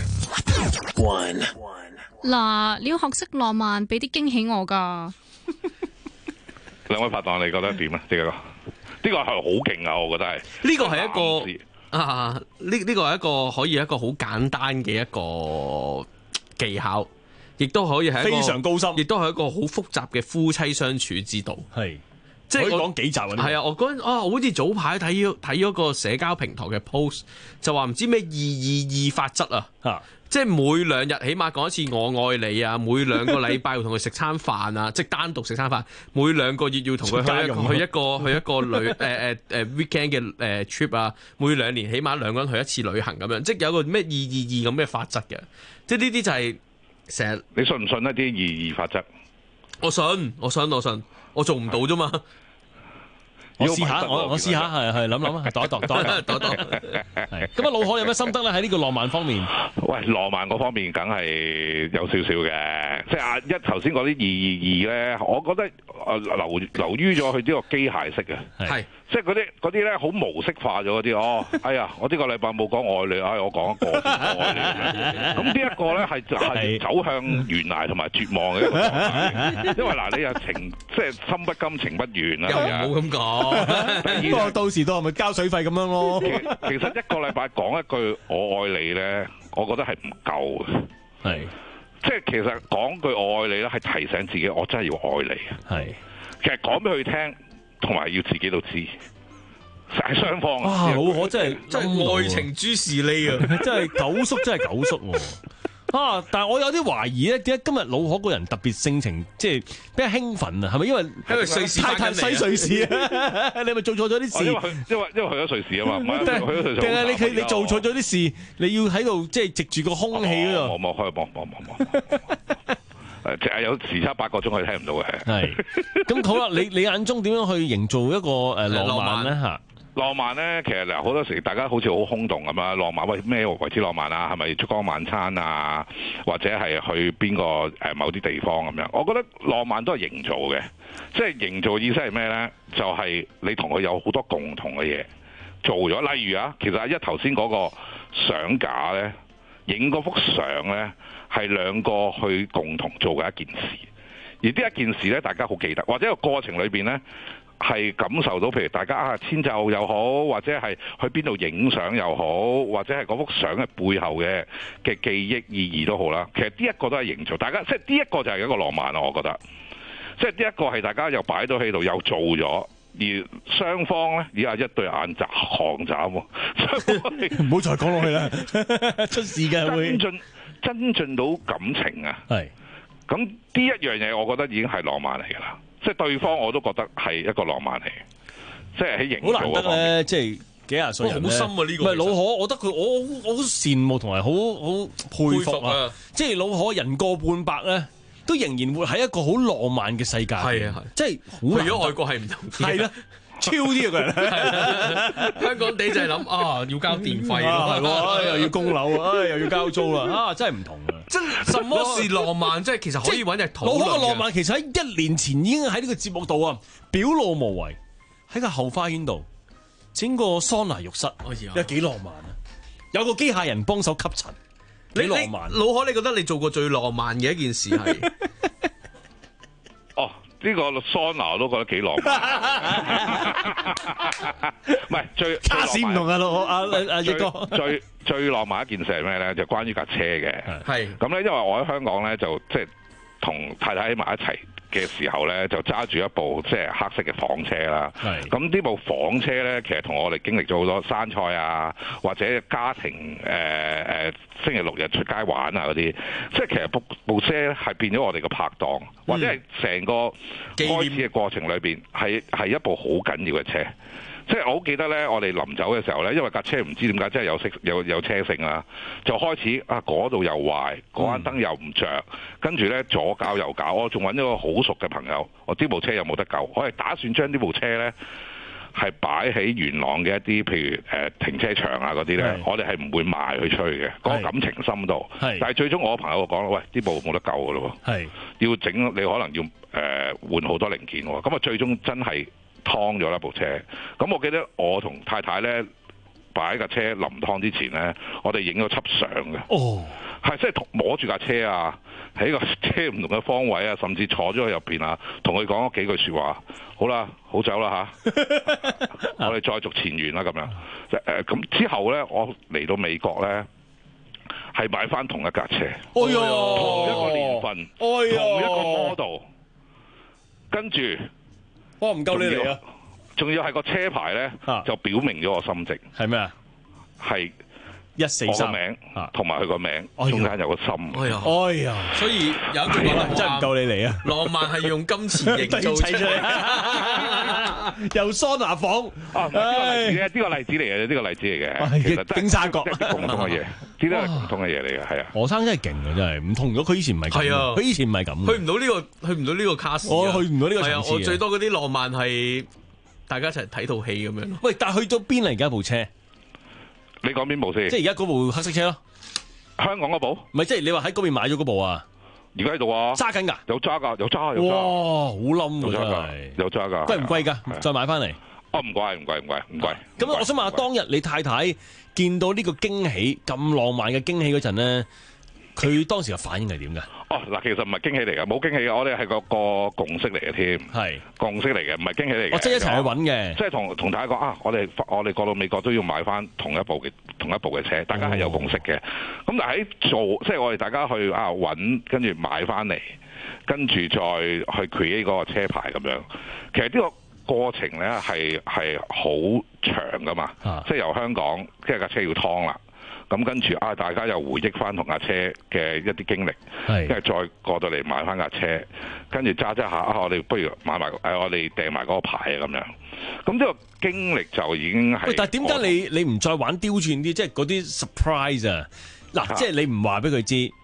[SPEAKER 19] one。
[SPEAKER 5] 嗱，你要學識浪漫，俾啲驚喜我噶。
[SPEAKER 2] 兩位拍檔，你覺得點啊？呢、這個呢、這個係好勁啊！我覺得係
[SPEAKER 3] 呢個係一個啊，呢呢個係一個可以一個好簡單嘅一個技巧，亦都可以係
[SPEAKER 1] 非常高深，
[SPEAKER 3] 亦都係一個好複雜嘅夫妻相處之道。係，即係
[SPEAKER 1] 講幾集啊？
[SPEAKER 3] 係啊，我嗰陣啊，好似早排睇咗睇咗個社交平台嘅 post， 就話唔知咩二二二法則啊。啊即係每兩日起碼講一次我愛你啊！每兩個禮拜要同佢食餐飯啊！即係單獨食餐飯。每兩個月要同佢去一去一個去一個旅誒誒誒 weekend 嘅誒 trip 啊！每兩年起碼兩個人去一次旅行咁樣，即係有個咩二二二咁嘅法則嘅。即係呢啲就係成日
[SPEAKER 2] 你信唔信一啲二二法則？
[SPEAKER 3] 我信，我信，我信，我做唔到啫嘛。
[SPEAKER 1] 我試下，我我試下，係係諗諗啊，度一度，度一度，度一度。係咁啊，老可有咩心得咧？喺呢個浪漫方面，
[SPEAKER 2] 喂，浪漫嗰方面梗係有少少嘅。即係阿一頭先嗰啲二二二咧，我覺得誒流流於咗佢呢個機械式嘅，係即係嗰啲嗰啲咧好模式化咗嗰啲。哦，哎呀，我呢個禮拜冇講愛你，哎，我講一個愛你。咁呢一個咧係係走向懸崖同埋絕望嘅一個狀態。因為嗱，你又情即係心不甘情不願啦，
[SPEAKER 3] 又唔好咁講。
[SPEAKER 1] 不過到時到係咪交水費咁樣咯？
[SPEAKER 2] 其實一個禮拜講一句我愛你咧，我覺得係唔夠嘅。係，即係其實講句我愛你咧，係提醒自己我真係要愛你。係，其實講俾佢聽，同埋要自己都知，係雙方。
[SPEAKER 1] 啊，老可真係
[SPEAKER 3] 真係愛情朱士利啊！
[SPEAKER 1] 真係九叔，真係九叔喎。啊！但係我有啲懷疑咧，點解今日老可個人特別性情，即係比較興奮啊？係咪因為
[SPEAKER 3] 因為瑞士
[SPEAKER 1] 太太西瑞士啊？你係咪做錯咗啲事？
[SPEAKER 2] 因為因為因為去咗瑞士啊嘛，唔係去咗瑞士。
[SPEAKER 1] 定係你佢你做錯咗啲事？你要喺度即係藉住個空氣嗰度。
[SPEAKER 2] 冇冇開冇冇冇冇。誒， 誒即係有時差八個鐘佢聽唔到嘅。
[SPEAKER 1] 係。咁好啦，你你眼中點樣去營造一個誒浪漫咧嚇？
[SPEAKER 2] 浪漫咧，其實嗱好多時大家好似好空洞咁啊！浪漫喂咩為之浪漫啊？係咪燭光晚餐啊？或者係去邊個誒某啲地方咁樣？我覺得浪漫都係營造嘅，即係營造嘅意思係咩咧？就係、是、你同佢有好多共同嘅嘢做咗。例如啊，其實阿一頭先嗰個相架咧，影嗰幅相咧係兩個去共同做嘅一件事，而呢一件事咧大家好記得，或者個過程裏邊咧。係感受到，譬如大家啊遷就又好，或者係去邊度影相又好，或者係嗰幅相嘅背後嘅嘅記憶意義都好啦。其實呢一個都係營造，大家即係呢一個就係一個浪漫咯。我覺得，即係呢一個係大家又擺到喺度，又做咗，而雙方咧以下一對眼眨行眨喎，
[SPEAKER 1] 唔好再講落去啦，出事嘅會
[SPEAKER 2] 增進增進到感情啊。
[SPEAKER 1] 係，
[SPEAKER 2] 咁呢一樣嘢，我覺得已經係浪漫嚟㗎啦。即係對方我都覺得係一個浪漫嚟，即係喺營造
[SPEAKER 1] 好難得咧，即係幾廿歲人咧，
[SPEAKER 3] 好深啊呢個。
[SPEAKER 1] 唔係老可，我覺得佢我我好羨慕同埋好好佩服啊！即係老可人過半百咧，都仍然活喺一個好浪漫嘅世界。係啊係，即係
[SPEAKER 3] 去咗外國係唔同啲。
[SPEAKER 1] 係啦。超啲啊！個人
[SPEAKER 3] 香港地就係諗啊，要交電費咯，
[SPEAKER 1] 係喎，又要供樓啊，又要交租啦，啊，真係唔同啊！
[SPEAKER 3] 真什麼是浪漫？即係其實可以揾日討論嘅。
[SPEAKER 1] 老可嘅浪漫其實喺一年前已經喺呢個節目度啊，表露無遺喺個後花園度整個桑拿浴室，有幾浪漫啊！有個機械人幫手吸塵，幾浪漫。
[SPEAKER 3] 老可，你覺得你做過最浪漫嘅一件事係？
[SPEAKER 2] 哦。呢個桑拿我都覺得幾浪漫，唔係最
[SPEAKER 1] 卡士唔同啊，老阿阿翼哥
[SPEAKER 2] 最最浪漫一件事係咩咧？就關於架車嘅，
[SPEAKER 3] 係咁
[SPEAKER 2] 咧，因為我喺香港咧就即係同太太喺埋一齊嘅時候咧，就揸住一部即係黑色嘅房車啦。係咁呢部房車咧，其實同我哋經歷咗好多山菜啊，或者家庭誒誒、呃、星期六日出街玩啊嗰啲，即係其實部部車咧係變咗我哋嘅拍檔，或者係成個開始嘅過程裏邊係係一部好緊要嘅車。即係我好記得咧，我哋臨走嘅時候咧，因為架車唔知點解真係有色有有車性啦，就開始啊嗰度又壞，嗰間燈又唔着，跟住咧左搞右搞，我仲揾咗個好熟嘅朋友，我呢部車有冇得救？我係打算將呢部車咧係擺喺元朗嘅一啲譬如誒、呃、停車場啊嗰啲咧，我哋係唔會賣佢出去嘅，嗰、嗰個感情深度。但係最終我個朋友講喂，呢部冇得救㗎咯喎，要整你可能要誒、呃、換好多零件喎，咁啊最終真係劏咗啦部車，咁我記得我同太太咧擺架車臨劏之前咧，我哋影咗輯相嘅。哦，係即係摸住架車啊，喺個車唔同嘅方位啊，甚至坐咗喺入邊啊，同佢講咗幾句説話。好啦，好走啦嚇，我哋再續前緣啦咁樣。誒咁之後咧，我嚟到美國咧，係買翻同一架車，
[SPEAKER 1] 哎呀，
[SPEAKER 2] 同一個年份，
[SPEAKER 1] 哎呀，
[SPEAKER 2] 同一個 model，跟住。
[SPEAKER 1] 我唔夠你嚟啊！
[SPEAKER 2] 仲要係個車牌咧，就表明咗我心跡。
[SPEAKER 1] 係咩啊？
[SPEAKER 2] 係
[SPEAKER 1] 一四三
[SPEAKER 2] 名，同埋佢個名，中間有個心。
[SPEAKER 3] 哎呀！
[SPEAKER 1] 哎呀！
[SPEAKER 3] 所以有一句講得
[SPEAKER 1] 真係唔夠你嚟啊！
[SPEAKER 3] 浪漫係用金錢營造出嚟，
[SPEAKER 1] 又桑拿房。
[SPEAKER 2] 啊！呢個例子咧，呢個例子嚟嘅，呢個例子嚟嘅。其實
[SPEAKER 1] 冰山角，
[SPEAKER 2] 共通嘅嘢，呢啲係共通嘅嘢嚟嘅，係啊。
[SPEAKER 1] 何生真係勁啊！真係唔同咗，佢以前唔係咁。係啊，佢以前唔係咁。
[SPEAKER 3] 去唔到呢個，去唔到呢個卡士。
[SPEAKER 1] 我去唔到呢個層次。
[SPEAKER 3] 我最多嗰啲浪漫係大家一齊睇套戲咁樣咯。
[SPEAKER 1] 喂，但係去到邊嚟？而家部車？
[SPEAKER 2] 你講邊部先？
[SPEAKER 1] 即係而家嗰部黑色車咯。
[SPEAKER 2] 香港嗰部？
[SPEAKER 1] 唔係，即係你話喺嗰邊買咗嗰部啊？
[SPEAKER 2] 而家喺度啊？揸
[SPEAKER 1] 緊㗎？
[SPEAKER 2] 有揸㗎，有揸有揸。
[SPEAKER 1] 哇！好冧㗎真係。
[SPEAKER 2] 有揸㗎。
[SPEAKER 1] 貴唔貴㗎？再買翻嚟？
[SPEAKER 2] 哦，唔貴唔貴唔貴唔貴。
[SPEAKER 1] 咁我想問下，當日你太太見到呢個驚喜咁浪漫嘅驚喜嗰陣咧，佢當時嘅反應係點㗎？
[SPEAKER 2] 哦，嗱，其實唔係驚喜嚟嘅，冇驚喜嘅，我哋係個個共識嚟嘅添，係共識嚟嘅，唔係驚喜嚟嘅。
[SPEAKER 1] 我即係一齊去揾嘅，
[SPEAKER 2] 即係同同大家講啊，我哋我哋過到美國都要買翻同一部嘅同一部嘅車，大家係有共識嘅。咁、哦、但係喺做，即係我哋大家去啊揾，跟住買翻嚟，跟住再去 create 嗰個車牌咁樣。其實呢個過程咧係係好長噶嘛，啊、即係由香港即係架車要劏啦。咁跟住啊，大家又回憶翻同架車嘅一啲經歷，跟住再過到嚟買翻架車，跟住揸揸下啊，我哋不如買埋誒、啊，我哋訂埋嗰個牌啊咁樣。咁呢個經歷就已經係。
[SPEAKER 1] 但係點解你你唔再玩刁鑽啲，即係嗰啲 surprise 啊？嗱，即係你唔話俾佢知，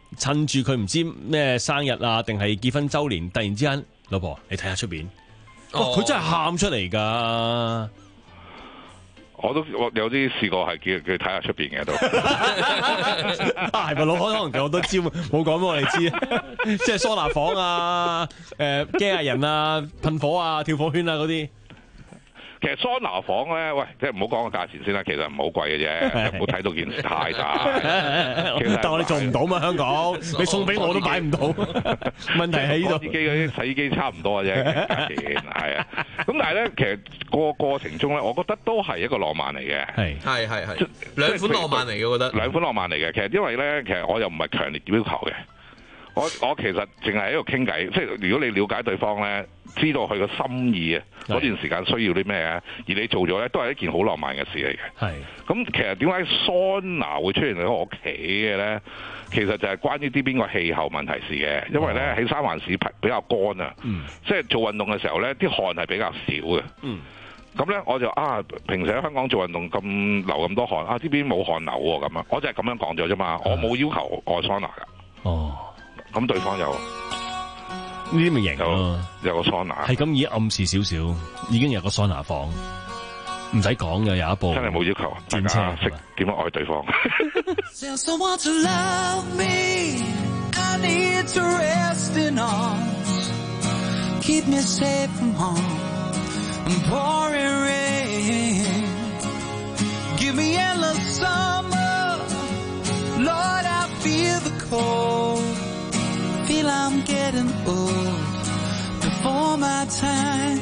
[SPEAKER 1] 趁住佢唔知咩生日啊，定係結婚週年，突然之間，老婆你睇下出邊，哇！佢真係喊出嚟㗎。
[SPEAKER 2] 我都我有啲試過係叫佢睇下出邊嘅都，
[SPEAKER 1] 係咪老可可能有好多招，冇講俾我哋知，即係桑拿房啊、誒驚下人啊、噴火啊、跳火圈啊嗰啲。
[SPEAKER 2] 其實桑拿房咧，喂，即係唔好講個價錢先啦，其實唔好貴嘅啫，唔好睇到件事太大。
[SPEAKER 1] 但我哋做唔到嘛，香港，你送俾我都買唔到。問題喺呢度，
[SPEAKER 2] 洗衣機嗰啲洗衣機差唔多嘅啫，價錢係啊。咁但係咧，其實個過程中咧，我覺得都係一個浪漫嚟嘅。
[SPEAKER 3] 係係係係兩款浪漫嚟嘅，我覺得
[SPEAKER 2] 兩款浪漫嚟嘅。其實因為咧，其實我又唔係強烈要求嘅。我我其實淨係喺度傾偈，即係如果你了解對方咧，知道佢個心意啊，嗰段時間需要啲咩啊，而你做咗咧，都係一件好浪漫嘅事嚟嘅。係。咁其實點解桑拿會出現喺我屋企嘅咧？其實就係關於啲邊個氣候問題事嘅，因為咧喺三藩市比較乾啊，嗯、即係做運動嘅時候咧，啲汗係比較少嘅。嗯。咁咧我就啊，平時喺香港做運動咁流咁多汗，啊呢邊冇汗流喎咁啊，我就係咁樣講咗啫嘛，我冇要求愛桑拿㗎。哦。咁對方有
[SPEAKER 1] 呢啲咪型咯，
[SPEAKER 2] 有個桑拿，
[SPEAKER 1] 係咁已經暗示少少，已經有個桑拿房，唔使講嘅，有一部
[SPEAKER 2] 真係冇要求，大家識點樣愛對方。
[SPEAKER 18] Feel I'm getting old before my time,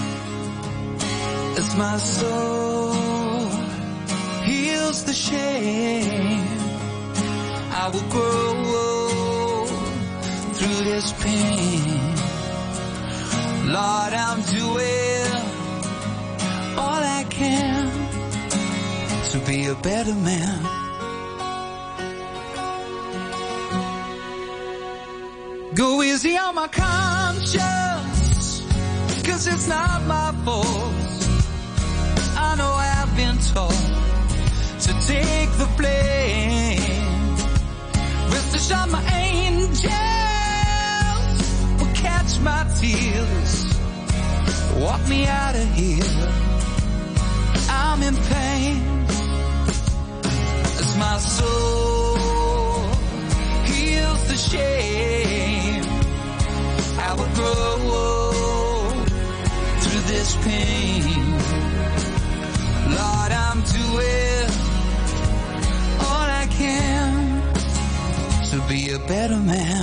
[SPEAKER 18] as my soul heals the shame. I will grow through this pain. Lord, I'm doing all I can to be a better man. Go easy on my conscience, 'cause it's not my fault. I know I've been told to take the blame. Rest assured my angels will catch my tears, walk me out of here. I'm in pain as my soul heals the shame. I will grow through this pain. Lord, I'm doing all I can to be a better man.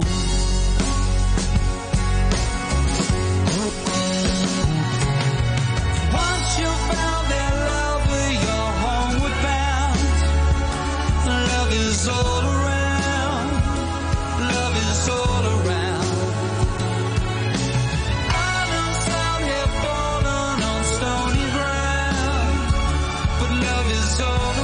[SPEAKER 18] Once you found that love, you're homeward bound. Love is all around. Love is all around. I know some have fallen on stony ground, but love is all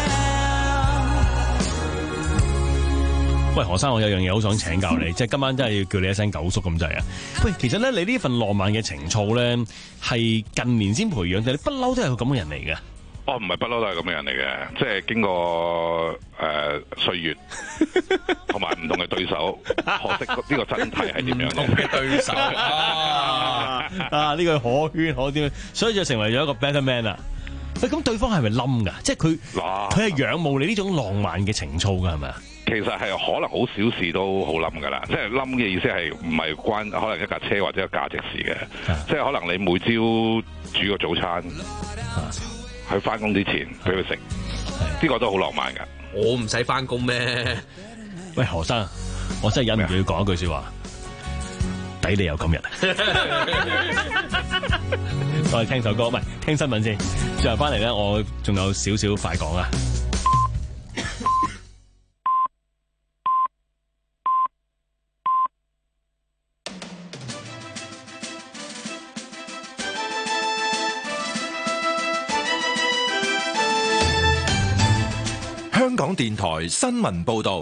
[SPEAKER 18] around.
[SPEAKER 1] 喂，何生，我有樣嘢好想請教你，即係今晚真係要叫你一聲九叔咁滯啊！喂，其實咧，你呢份浪漫嘅情操咧，係近年先培養，定你不嬲都係個咁嘅人嚟嘅？
[SPEAKER 2] 哦，唔係不嬲都係咁嘅人嚟嘅，即係經過誒歲、呃、月，同埋唔同嘅對手，學識呢個真諦係點樣嘅？唔同嘅對手
[SPEAKER 1] 啊！啊，呢個可圈可點，所以就成為咗一個 better man 啦。喂，咁對方係咪冧㗎？即係佢佢係仰慕你呢種浪漫嘅情操㗎，係咪啊？
[SPEAKER 2] 其實係可能好小事都好冧㗎啦，即係冧嘅意思係唔係關可能一架車或者一個價值事嘅，即係可能你每朝煮個早餐。佢翻工之前俾佢食，呢個都好浪漫噶。
[SPEAKER 3] 我唔使翻工咩？
[SPEAKER 1] 喂，何生，我真係忍唔住要講一句說話，抵你有今日。我哋聽首歌，唔係聽新聞先。最後翻嚟咧，我仲有少少快講啊。
[SPEAKER 8] 香港電台新聞報道，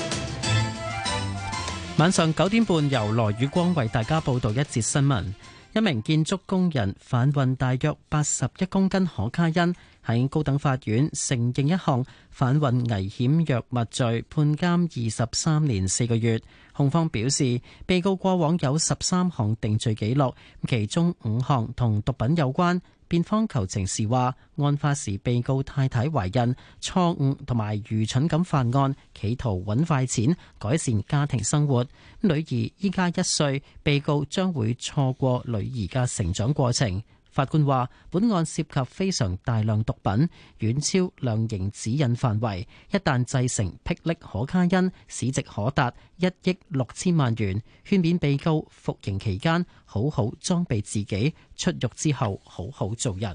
[SPEAKER 9] 晚上九點半由羅宇光為大家報道一節新聞。
[SPEAKER 7] 一名建築工人販運大約八十一公斤可卡因，喺高等法院承認一項販運危險藥物罪，判監二十三年四個月。控方表示，被告過往有十三項定罪記錄，其中五項同毒品有關。辯方求情時話，案發時被告太太懷孕，錯誤同埋愚蠢咁犯案，企圖揾快錢改善家庭生活。女兒依家一歲，被告將會錯過女兒嘅成長過程。法官話，本案涉及非常大量毒品，遠超量刑指引範圍，一旦製成霹靂可卡因，市值可達一億六千萬元。勸勉被告服刑期間好好裝備自己，出獄之後好好做人。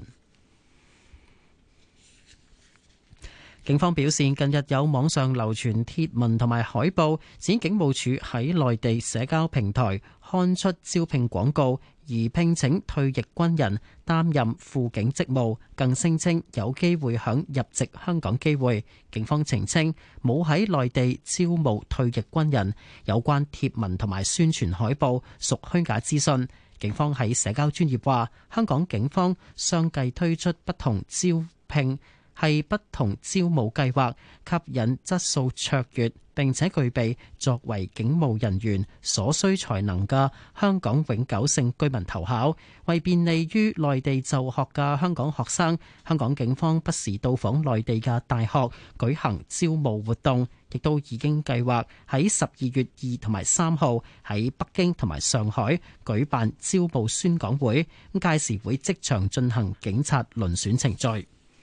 [SPEAKER 7] 警方表示，近日有網上流傳貼文同埋海報，指警務處喺內地社交平台刊出招聘廣告，而聘請退役軍人擔任輔警職務，更聲稱有機會享入籍香港機會。警方澄清冇喺內地招募退役軍人，有關貼文同埋宣傳海報屬虛假資訊。警方喺社交專頁話，香港警方相繼推出不同招聘係不同招募計劃，吸引質素卓越並且具備作為警務人員所需才能嘅香港永久性居民投考。為便利於內地就學嘅香港學生，香港警方不時到訪內地嘅大學舉行招募活動，亦都已經計劃喺十二月二同埋三號喺北京同埋上海舉辦招募宣講會，屆時會即場進行警察遴選程序。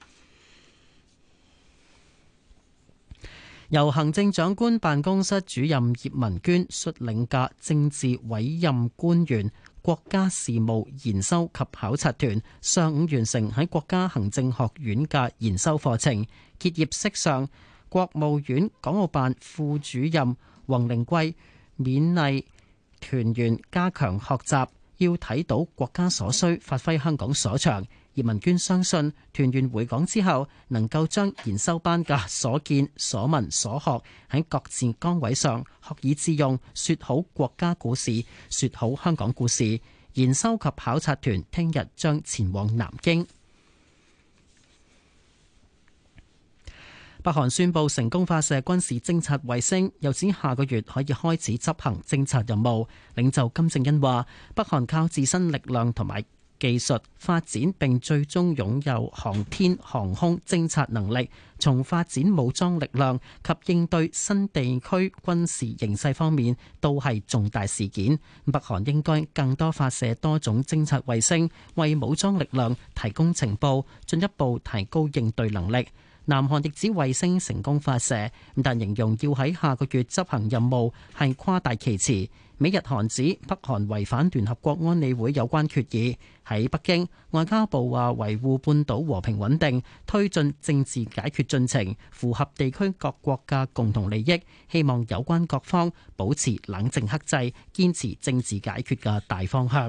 [SPEAKER 7] 由行政長官辦公室主任葉文娟率領嘅政治委任官員國家事務研修及考察團上午完成喺國家行政學院嘅研修課程。結業式上，國務院港澳辦副主任王靈桂勉勵團員加強學習，要睇到國家所需，發揮香港所長。葉文娟相信團員回港之後能夠將研修班嘅所見所聞所學喺各自崗位上學以致用，說好國家故事，說好香港故事。研修及考察團聽日將前往南京。北韓宣布成功發射軍事偵察衛星，又指下個月可以開始執行偵察任務。領袖金正恩話，北韓靠自身力量同埋技術發展，並最終擁有航天航空偵察能力，從發展武裝力量及應對新地區軍事形勢方面都係重大事件。北韓應該更多發射多種偵察衛星，為武裝力量提供情報，進一步提高應對能力。南韓亦指衛星成功發射，但形容要喺下個月執行任務係誇大其詞。美日韓指北韓違反聯合國安理會有關決議。喺北京，外交部話維護半島和平穩定，推進政治解決進程，符合地區各國嘅共同利益，希望有關各方保持冷靜克制，堅持政治解決嘅大方向。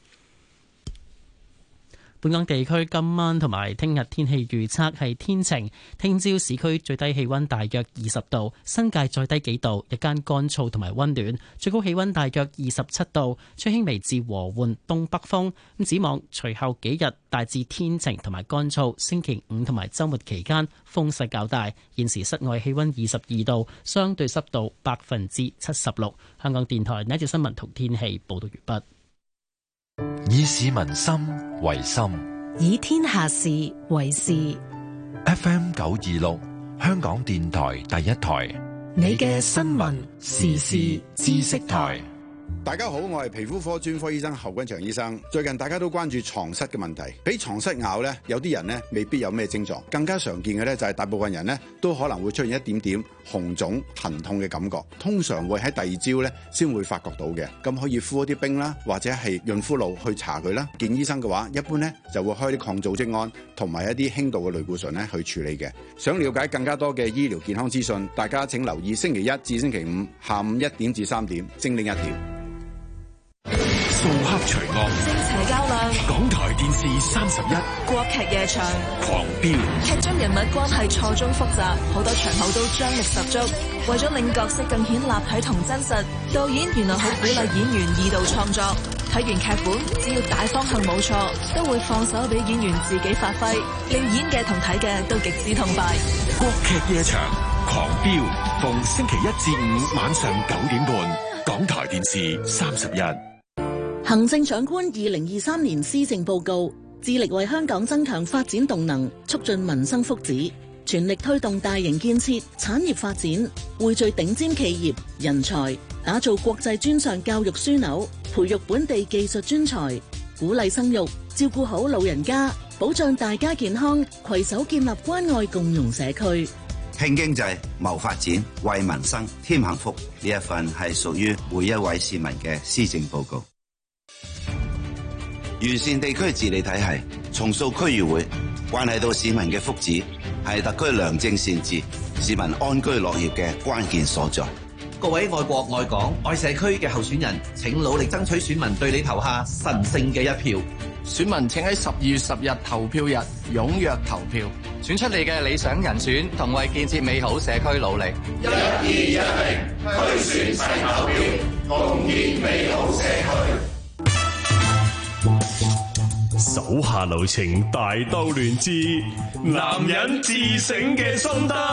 [SPEAKER 7] 本港地區今晚同埋聽日天氣預測係天晴，聽朝市區最低氣溫大約二十度，新界再低幾度，日間乾燥同埋溫暖，最高氣溫大約二十七度，吹輕微至和緩東北風。咁展望隨後幾日大致天晴同埋乾燥，星期五同埋週末期間風勢較大。現時室外氣溫二十二度，相對濕度百分之七十六。香港電台呢一節新聞同天氣報道完畢。
[SPEAKER 8] 以市民心為心，
[SPEAKER 22] 以天下事為事。
[SPEAKER 8] F M 九二六，香港電台第一台，
[SPEAKER 22] 你嘅新聞時事知識台。
[SPEAKER 9] 大家好，我係皮膚科專科醫生侯君祥醫生。最近大家都關注床蝨嘅問題，俾床蝨咬呢，有啲人呢未必有咩症狀，更加常見嘅呢就係大部分人呢都可能會出現一點點紅腫疼痛嘅感覺，通常會喺第二朝呢先會發覺到嘅。咁可以敷一啲冰啦，或者係潤膚露去搽佢啦。見醫生嘅話，一般呢就會開啲抗組織胺同埋一啲輕度嘅類固醇呢去處理嘅。想了解更加多嘅醫療健康資訊，大家請留意星期一至星期五下午一點至三點，精靈一條。
[SPEAKER 23] 掃黑除惡，
[SPEAKER 22] 正邪較量。
[SPEAKER 23] 港台電視三十一，
[SPEAKER 22] 國劇夜場，
[SPEAKER 23] 狂飆，
[SPEAKER 22] 劇中人物關係錯綜複雜，好多場口都張力十足。為咗令角色更顯立體同真實，導演原來好鼓勵演員二度創作。 睇完劇本，只要大方向冇錯，都會放手俾演員自己發揮，令演嘅同睇嘅都極之痛快。
[SPEAKER 23] 國劇夜場狂飆，逢星期一至五晚上九點半，港台電視三十一。
[SPEAKER 10] 行政長官二零二三年施政報告，致力為香港增強發展動能，促進民生福祉，全力推動大型建設、產業發展，匯聚頂尖企業人才，打造國際專上教育樞紐，培育本地技術專才，鼓勵生育，照顧好老人家，保障大家健康，攜手建立關愛共融社區。
[SPEAKER 15] 拼經濟、謀發展、為民生添幸福，呢一份係屬於每一位市民嘅施政報告。完善地區治理體系，重塑區議會，關係到市民嘅福祉，係特區良政善治、市民安居樂業嘅關鍵所在。
[SPEAKER 16] 各位愛國愛港愛社區嘅候選人，請努力爭取選民對你投下神聖嘅一票。
[SPEAKER 17] 選民請喺十二月十日投票日踴躍投票，選出你嘅理想人選，同為建設美好社區努力。
[SPEAKER 18] 一、二、一零，區選齊投票，共建美好社區。
[SPEAKER 1] 手下留情，大兜亂之男人自省嘅心得。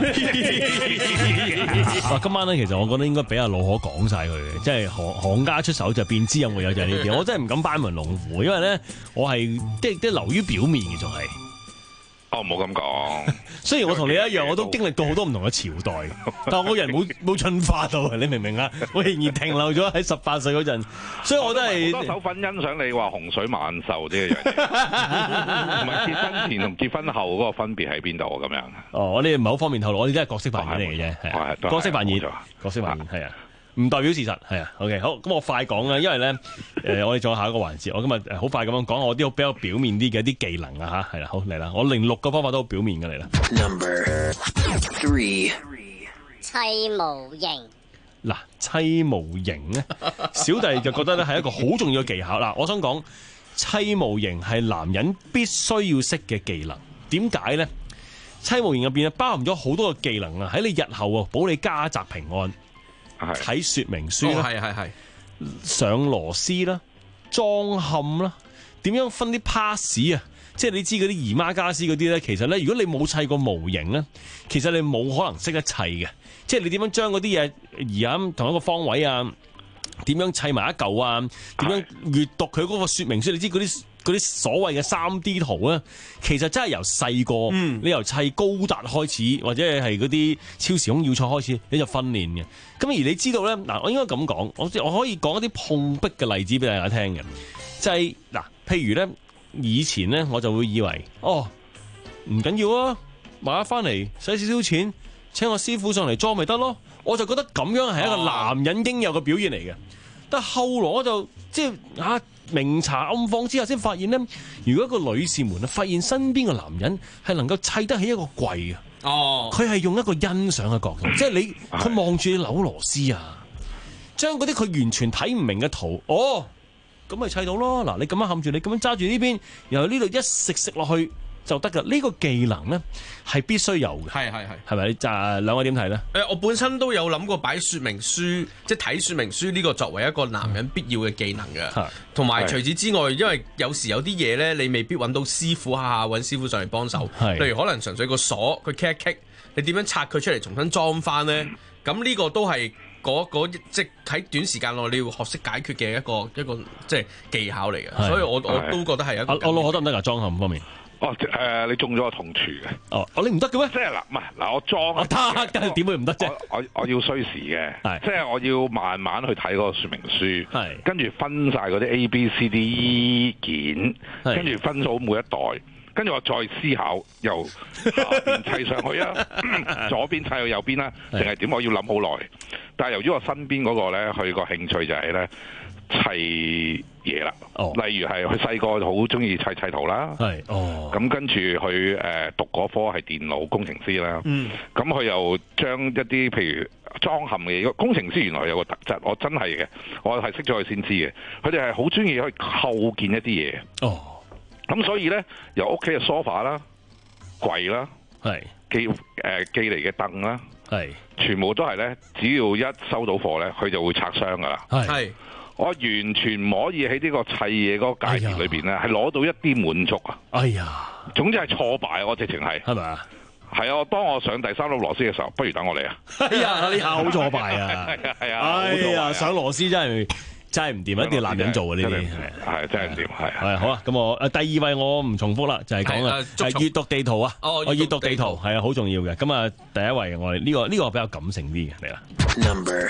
[SPEAKER 1] 啊，今晚咧，其實我覺得應該俾阿老可講晒佢嘅，即係行行家出手就變知有冇有就係呢啲。我真係唔敢班門弄斧，因為咧我係即係即係流於表面嘅，仲係。
[SPEAKER 2] 哦，唔好咁講。
[SPEAKER 1] 雖然我同你一樣，我都經歷過好多唔同嘅朝代，但係我人冇冇進化到，你明唔明啊？我仍然停留咗喺十八歲嗰陣，所以我都係
[SPEAKER 2] 好多手粉欣賞你話洪水猛獸呢一樣嘢，同埋結婚前同結婚後嗰個分別喺邊度咁樣？
[SPEAKER 1] 哦，我哋唔係好方便透露，我哋都係角色扮演嚟嘅啫，係角色扮演，角色扮演係啊。唔代表事實，係啊 ，OK， 好，咁我快講啦，因為咧，誒、呃，我哋仲有下一個環節，我今日好快咁樣講我啲比較表面啲嘅一啲技能啊，吓，係啦，好嚟啦，我零六個方法都好表面嘅嚟啦。
[SPEAKER 19] Number three，
[SPEAKER 11] 砌模型。
[SPEAKER 1] 嗱，砌模型咧，小弟就覺得咧係一個好重要嘅技巧。嗱，我想講砌模型係男人必須要識嘅技能。點解咧？砌模型入邊啊，包含咗好多嘅技能啊，喺你日後啊，保你家宅平安。睇說明書啦，
[SPEAKER 3] 係係係
[SPEAKER 1] 上螺絲啦，裝嵌啦，點樣分啲 pass 啊？即係你知嗰啲姨媽家私嗰啲咧，其實咧，如果你冇砌過模型咧，其實你冇可能識得砌嘅。即係你點樣將嗰啲嘢移喺同一個方位啊？點樣砌埋一嚿啊？點樣閱讀佢嗰個說明書？你知嗰啲嗰啲所謂嘅三 D 圖咧，其實真係由細個，嗯、你由砌高達開始，或者係嗰啲超時空要塞開始，你就訓練嘅。咁而你知道咧，嗱，我應該咁講，我我可以講一啲碰壁嘅例子俾大家聽嘅，就係、是、嗱，譬如咧，以前咧我就會以為，哦，唔緊要啊，買翻嚟使少少錢，請個師傅上嚟裝咪得咯，我就覺得咁樣係一個男人應有嘅表現嚟嘅。但係後來我就即係啊明查暗訪之下，先發現咧，如果一個女士們啊發現身邊嘅男人係能夠砌得起一個櫃啊，哦，佢係用一個欣賞嘅角度，即係你佢望住你扭螺絲啊，將嗰啲佢完全睇唔明嘅圖，哦，咁咪砌到咯。嗱，你咁樣冚住，你咁樣揸住呢邊，然後呢度一食食落去就得噶。呢、這個技能咧係必須有嘅，係係係，係咪？就兩位點睇咧？
[SPEAKER 3] 誒，我本身都有諗過擺說明書，即係睇說明書呢個作為一個男人必要嘅技能嘅。同埋除此之外，因為有時有啲嘢咧，你未必揾到師傅，下下揾師傅上嚟幫手。例如可能純粹個鎖佢 kick 一 kick，你點樣拆佢出嚟重新裝翻咧？咁呢個都係嗰嗰即係喺短時間內你要學識解決嘅一個一個即係技巧嚟嘅。所以我我都覺得係一個。
[SPEAKER 1] 我我覺得唔得㗎，裝嵌方面。
[SPEAKER 2] 哦，誒、呃，你中咗個痛處嘅。
[SPEAKER 1] 哦，你唔得嘅咩？
[SPEAKER 2] 即係嗱，唔係嗱，我裝
[SPEAKER 1] 我得，但係點會唔得啫？
[SPEAKER 2] 我我要需時嘅，即係我要慢慢去睇嗰個說明書，係跟住分晒嗰啲 A、B、C、D、E 件，跟住分咗每一代，跟住我再思考，由下邊砌上去啊，左邊砌去右邊啦，定係點？我要諗好耐。但係由於我身邊嗰個咧，佢個興趣就係咧砌嘢啦，例如係佢細個好中意砌砌圖啦，係哦，咁跟住佢誒讀嗰科係電腦工程師啦，嗯，咁佢又將一啲譬如裝嵌嘅嘢，工程師原來有個特質，我真係嘅，我係識咗佢先知嘅，佢哋係好中意去構建一啲嘢，哦，咁所以咧由屋企嘅 sofa 啦、櫃啦，係寄誒寄嚟嘅凳啦，係全部都係咧，只要一收到貨咧，佢就會拆箱噶啦，係。 我完全唔可以喺呢個砌嘢嗰個界別裏邊咧，係攞到一啲滿足啊！
[SPEAKER 1] 哎呀，
[SPEAKER 2] 總之係挫敗，我直情係
[SPEAKER 1] 係咪啊？
[SPEAKER 2] 係啊！當我上第三粒螺絲嘅時候，不如等我嚟啊！
[SPEAKER 1] 哎呀，呢下好挫敗啊！
[SPEAKER 2] 係啊係啊！
[SPEAKER 1] 哎呀，上螺絲真係真係唔掂，一定要男人做啊！呢啲
[SPEAKER 2] 係真係唔掂，係
[SPEAKER 1] 係好啊！咁我誒第二位我唔重複啦，就係講啊，係閱讀地圖啊！我閱讀地圖係啊，好重要嘅。咁啊，第一位我哋呢個呢個比較感性啲嘅嚟啦。
[SPEAKER 19] Number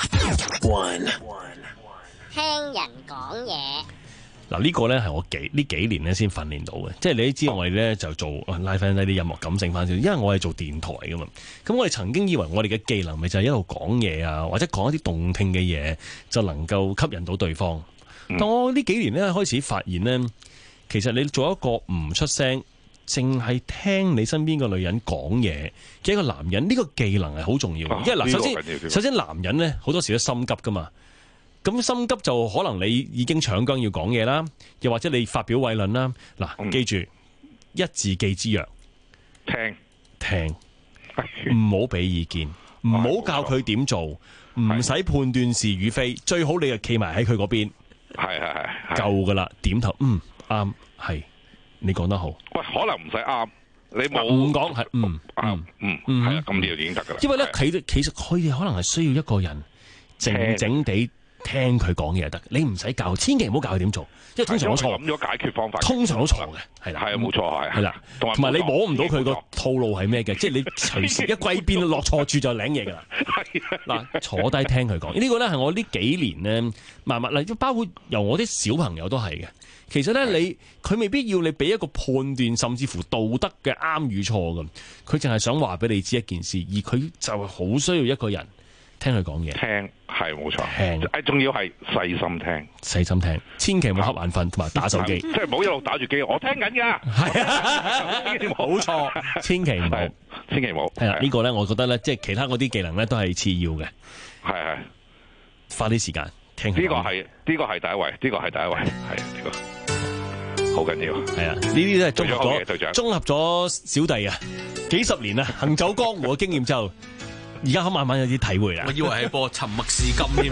[SPEAKER 19] one，
[SPEAKER 11] 聽人講嘢。
[SPEAKER 1] 嗱，呢個咧係我幾呢幾年咧先訓練到嘅，即係你都知道我哋咧就做拉翻呢啲音樂感性翻少，因為我係做電台噶嘛。咁我哋曾經以為我哋嘅技能咪就係一路講嘢啊，或者講一啲動聽嘅嘢就能夠吸引到對方。但我呢幾年咧開始發現咧，其實你做一個唔出聲，淨係聽你身邊個女人講嘢嘅一個男人，呢個技能係好重要嘅。因為嗱，首先首先男人咧好多時都心急噶嘛。咁心急就可能你已經搶姜要講嘢啦，又或者你發表偉論啦。嗱、嗯，記住一字記之曰：
[SPEAKER 2] 聽
[SPEAKER 1] 聽，唔好俾意見，唔好教佢點做，唔使判斷是與非，最好你就企埋喺佢嗰邊。
[SPEAKER 2] 係係係，
[SPEAKER 1] 夠噶啦，點頭嗯啱係，你講得好。
[SPEAKER 2] 喂，可能唔使啱，你冇
[SPEAKER 1] 唔講係嗯
[SPEAKER 2] 啱嗯嗯係啊，咁呢度已經得噶啦。
[SPEAKER 1] 因為咧，其實其實佢哋可能係需要一個人靜靜地。聽佢講嘢就得，你唔使教，千祈唔好教佢點做，因為通常都錯。
[SPEAKER 2] 諗咗解決方法，
[SPEAKER 1] 通常都錯嘅，係啦，
[SPEAKER 2] 係啊，冇錯係。係啦，
[SPEAKER 1] 同埋你摸唔到佢個套路係咩嘅，即係你隨時一歸邊落錯處就領嘢㗎啦。嗱，坐低聽佢講，呢個咧係我呢幾年咧慢慢嚟，包括由我啲小朋友都係嘅。其實咧，你佢未必要你俾一個判斷，甚至乎道德嘅啱與錯㗎，佢淨係想話俾你知一件事，而佢就係好需要一個人。聽佢講嘢，
[SPEAKER 2] 聽係冇錯，
[SPEAKER 1] 聽，
[SPEAKER 2] 誒，仲要係細心聽，
[SPEAKER 1] 細心聽，千祈唔好瞌眼瞓同埋打手機，
[SPEAKER 2] 即係唔好一路打住機，我聽緊噶，
[SPEAKER 1] 係啊，冇錯，千祈唔好，
[SPEAKER 2] 千祈唔好，
[SPEAKER 1] 係啦，呢個咧，我覺得咧，即係其他嗰啲技能咧，都係次要嘅，
[SPEAKER 2] 係係，
[SPEAKER 1] 花啲時間聽，
[SPEAKER 2] 呢個係呢個係第一位，呢個係第一位，係呢個好緊要，係
[SPEAKER 1] 啊，呢啲都係綜合咗，綜合咗小弟啊，幾十年啊，行走江湖嘅經驗之後。而家可慢慢有啲體會啦。
[SPEAKER 3] 我以為係播沉默是金添。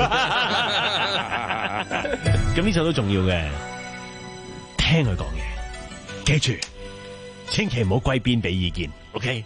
[SPEAKER 1] 咁呢首都重要嘅，聽佢講嘢，記住，千祈唔好歸邊俾意見 ，OK？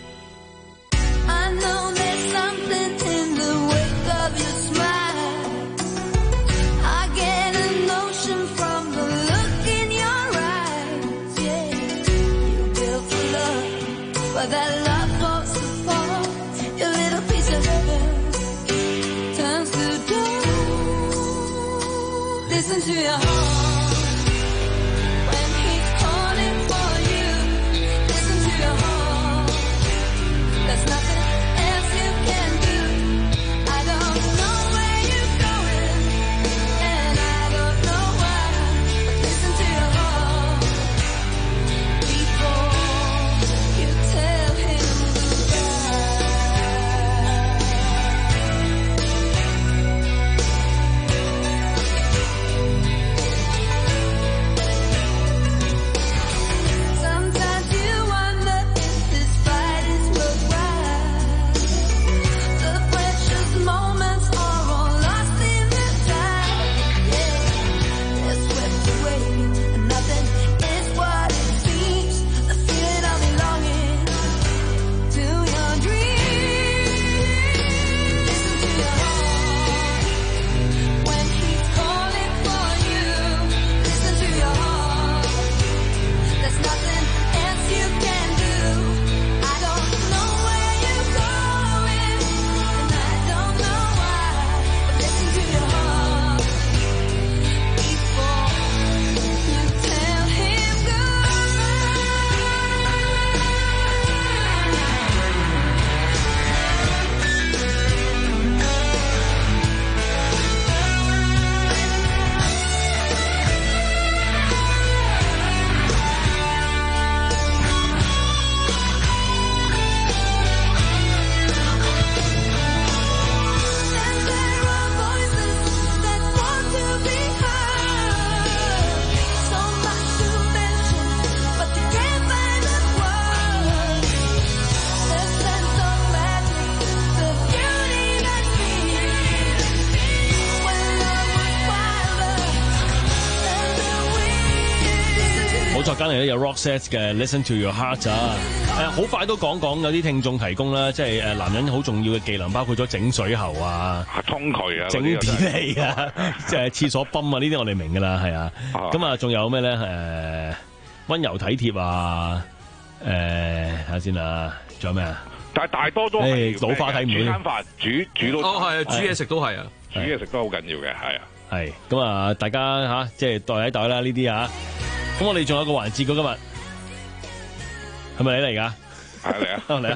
[SPEAKER 18] Listen to your heart when he's calling for you. Listen to your heart. There's nothing else you can do. I don't know where you're going, and I don't know why. But listen to your heart before you tell him goodbye.
[SPEAKER 1] 嚟咧有 Roxette 嘅 Listen to Your Heart 啊。誒，好快都講講有啲聽眾提供啦，即係誒男人好重要嘅技能，包括咗整水喉啊、
[SPEAKER 2] 通渠啊、
[SPEAKER 1] 整電器啊、即係廁所泵啊，呢啲我哋明㗎啦，係啊。咁啊，仲有咩咧？誒，溫柔體貼啊，誒睇下先啊，仲有咩啊？
[SPEAKER 2] 但係大多都係
[SPEAKER 1] 老花睇唔到。
[SPEAKER 2] 煮餐飯煮煮到
[SPEAKER 3] 哦係啊，煮嘢食都係啊，
[SPEAKER 2] 煮嘢食都好緊要嘅，係啊。
[SPEAKER 1] 係咁啊，大家吓即係袋一袋啦呢啲啊。咁我哋仲有個環節噶今日，係咪你嚟噶？
[SPEAKER 2] 係嚟啊，
[SPEAKER 1] 嚟啊！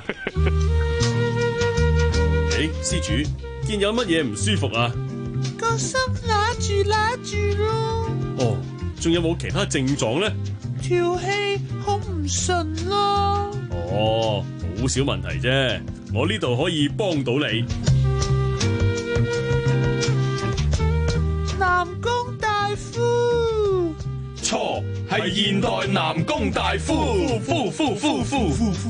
[SPEAKER 1] 誒，施主，見有乜嘢唔舒服啊？
[SPEAKER 12] 個心揦住揦住咯。
[SPEAKER 1] 哦，仲有冇其他症狀咧？
[SPEAKER 12] 條氣好唔順咯。
[SPEAKER 1] 哦，好少問題啫，我呢度可以幫到你。
[SPEAKER 12] 南宮大夫，
[SPEAKER 1] 錯，係現代南宮大夫。夫夫夫夫夫夫。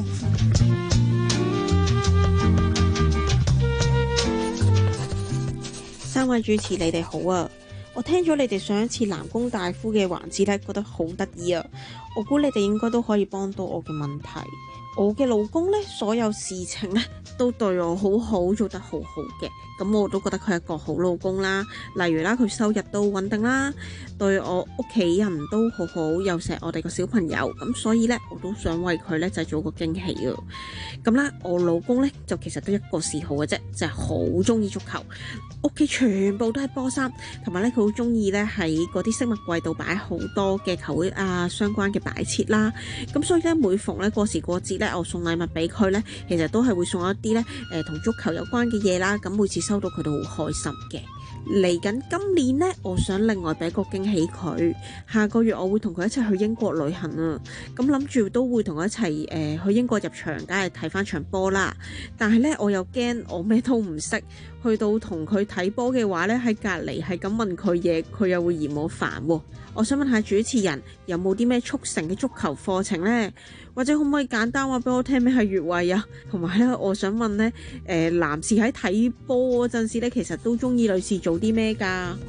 [SPEAKER 13] 三位主持，你哋好啊！我聽咗你哋上一次南宮大夫嘅環節咧，覺得好得意啊！我估你哋應該都可以幫到我嘅問題。我嘅老公咧，所有事情咧都對我好好，做得好好嘅，咁我都覺得佢係一個好老公啦。例如啦，佢收入都穩定啦，對我屋企人都好好，又錫我哋個小朋友，咁所以咧我都想為佢咧製造個驚喜啊。咁啦，我老公咧就其實都一個嗜好嘅啫，就係好中意足球，屋企全部都係波衫，同埋咧佢好中意咧喺嗰啲飾物櫃度擺好多嘅球會啊相關嘅擺設啦。咁所以咧每逢咧過時過節咧，我送禮物俾佢咧，其實都係會送一啲咧誒同足球有關嘅嘢啦。咁每次收到佢都好開心嘅。嚟緊今年呢，我想另外俾個驚喜佢。下個月我會同佢一齊去英國旅行啊！咁諗住都會同佢一齊誒、呃、去英國入場，梗係睇翻場波啦。但係呢，我又驚我咩都唔識，去到同佢睇波嘅話呢，喺隔離係咁問佢嘢，佢又會嫌我煩喎。我想問下主持人，有冇啲咩速成嘅足球課程呢？或者可唔可以簡單話俾我聽咩係越位啊？同埋咧，我想問咧，誒、呃、男士喺睇波嗰陣時咧，其實都中意女士做啲咩㗎？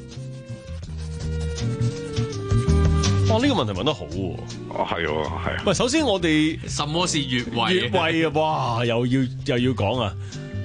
[SPEAKER 1] 哇！呢、這個問題問得好喎。
[SPEAKER 2] 哦，係喎，係。
[SPEAKER 1] 喂，首先我哋
[SPEAKER 3] 什麼是越位？
[SPEAKER 1] 越位啊！哇，又要又要講啊！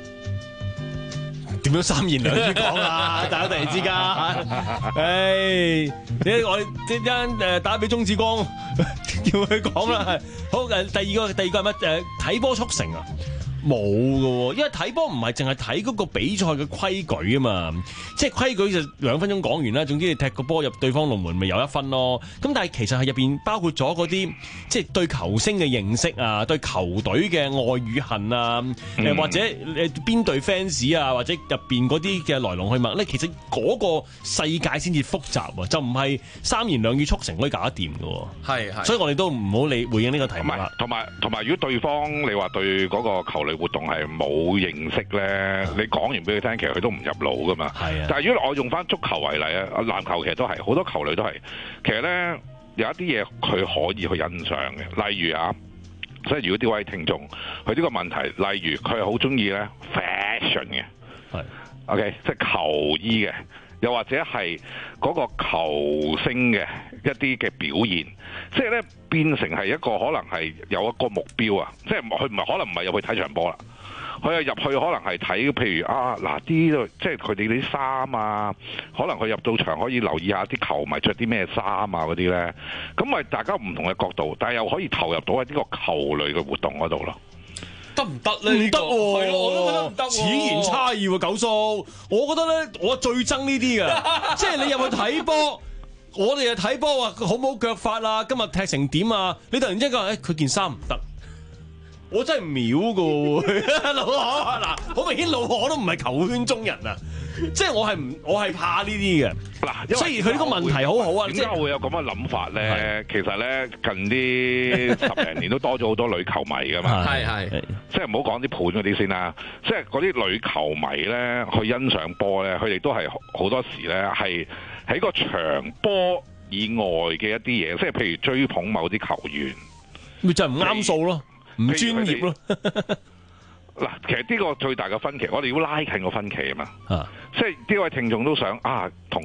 [SPEAKER 1] 點樣三言兩語講啊？大家突然之間，唉，你我哋即陣誒打俾鍾志光，叫佢講啦。好誒，第二個第二個係乜？誒睇波速成啊！冇㗎喎，因為睇波唔係淨係睇嗰個比賽嘅規矩啊嘛，即係規矩就兩分鐘講完啦。總之你踢個波入對方龍門咪有一分咯。咁但係其實係入邊包括咗嗰啲即係對球星嘅認識啊，對球隊嘅愛與恨啊，誒、嗯、或者誒邊隊 fans 啊，或者入邊嗰啲嘅來龍去脈咧，其實嗰個世界先至複雜啊，就唔係三言兩語速成可以搞得掂㗎喎。
[SPEAKER 3] 係係，
[SPEAKER 1] 所以我哋都唔好理回應呢個題目啦。
[SPEAKER 2] 同埋同埋，如果對方你話對嗰個球類活動係冇認識咧，你講完俾佢聽，其實佢都唔入腦噶嘛。係啊。但係如果我用翻足球為例啊，籃球其實都係好多球類都係，其實咧有一啲嘢佢可以去欣賞嘅，例如啊，即係如果呢位聽眾佢呢個問題，例如佢係好中意咧 fashion 嘅，係 OK， 即係球衣嘅。又或者係嗰個球星嘅一啲嘅表現，即係咧變成係一個可能係有一個目標啊！即係佢唔係可能唔係入去睇場波啦，佢係入去可能係睇，譬如啊嗱啲即係佢哋啲衫啊，可能佢入到場可以留意下啲球迷着啲咩衫啊嗰啲咧，咁咪大家唔同嘅角度，但係又可以投入到喺呢個球類嘅活動嗰度咯。
[SPEAKER 3] 得唔得咧？
[SPEAKER 1] 唔得喎，
[SPEAKER 3] 係咯，我都覺得唔得喎。
[SPEAKER 1] 此言差異喎，九叔，我覺得咧，我最憎呢啲嘅，即係你入去睇波，我哋又睇波話好冇腳法啊，今日踢成點啊？你突然之間講，誒佢件衫唔得，我真係秒噶喎，老何嗱，好明顯老何都唔係球圈中人啊。即係我係唔我係怕呢啲嘅嗱，雖然佢呢個問題好好啊，
[SPEAKER 2] 點解會有咁嘅諗法咧？其實咧近啲十零年都多咗好多女球迷噶嘛，
[SPEAKER 3] 係係，
[SPEAKER 2] 即係唔好講啲盤嗰啲先啦，即係嗰啲女球迷咧去欣賞波咧，佢哋都係好多時咧係喺個場波以外嘅一啲嘢，即係譬如追捧某啲球員，
[SPEAKER 1] 咪就係唔啱數咯，唔專業咯。
[SPEAKER 2] 嗱，其實呢個最大嘅分歧，我哋要拉近個分歧啊嘛，啊即係呢位聽眾都想啊，同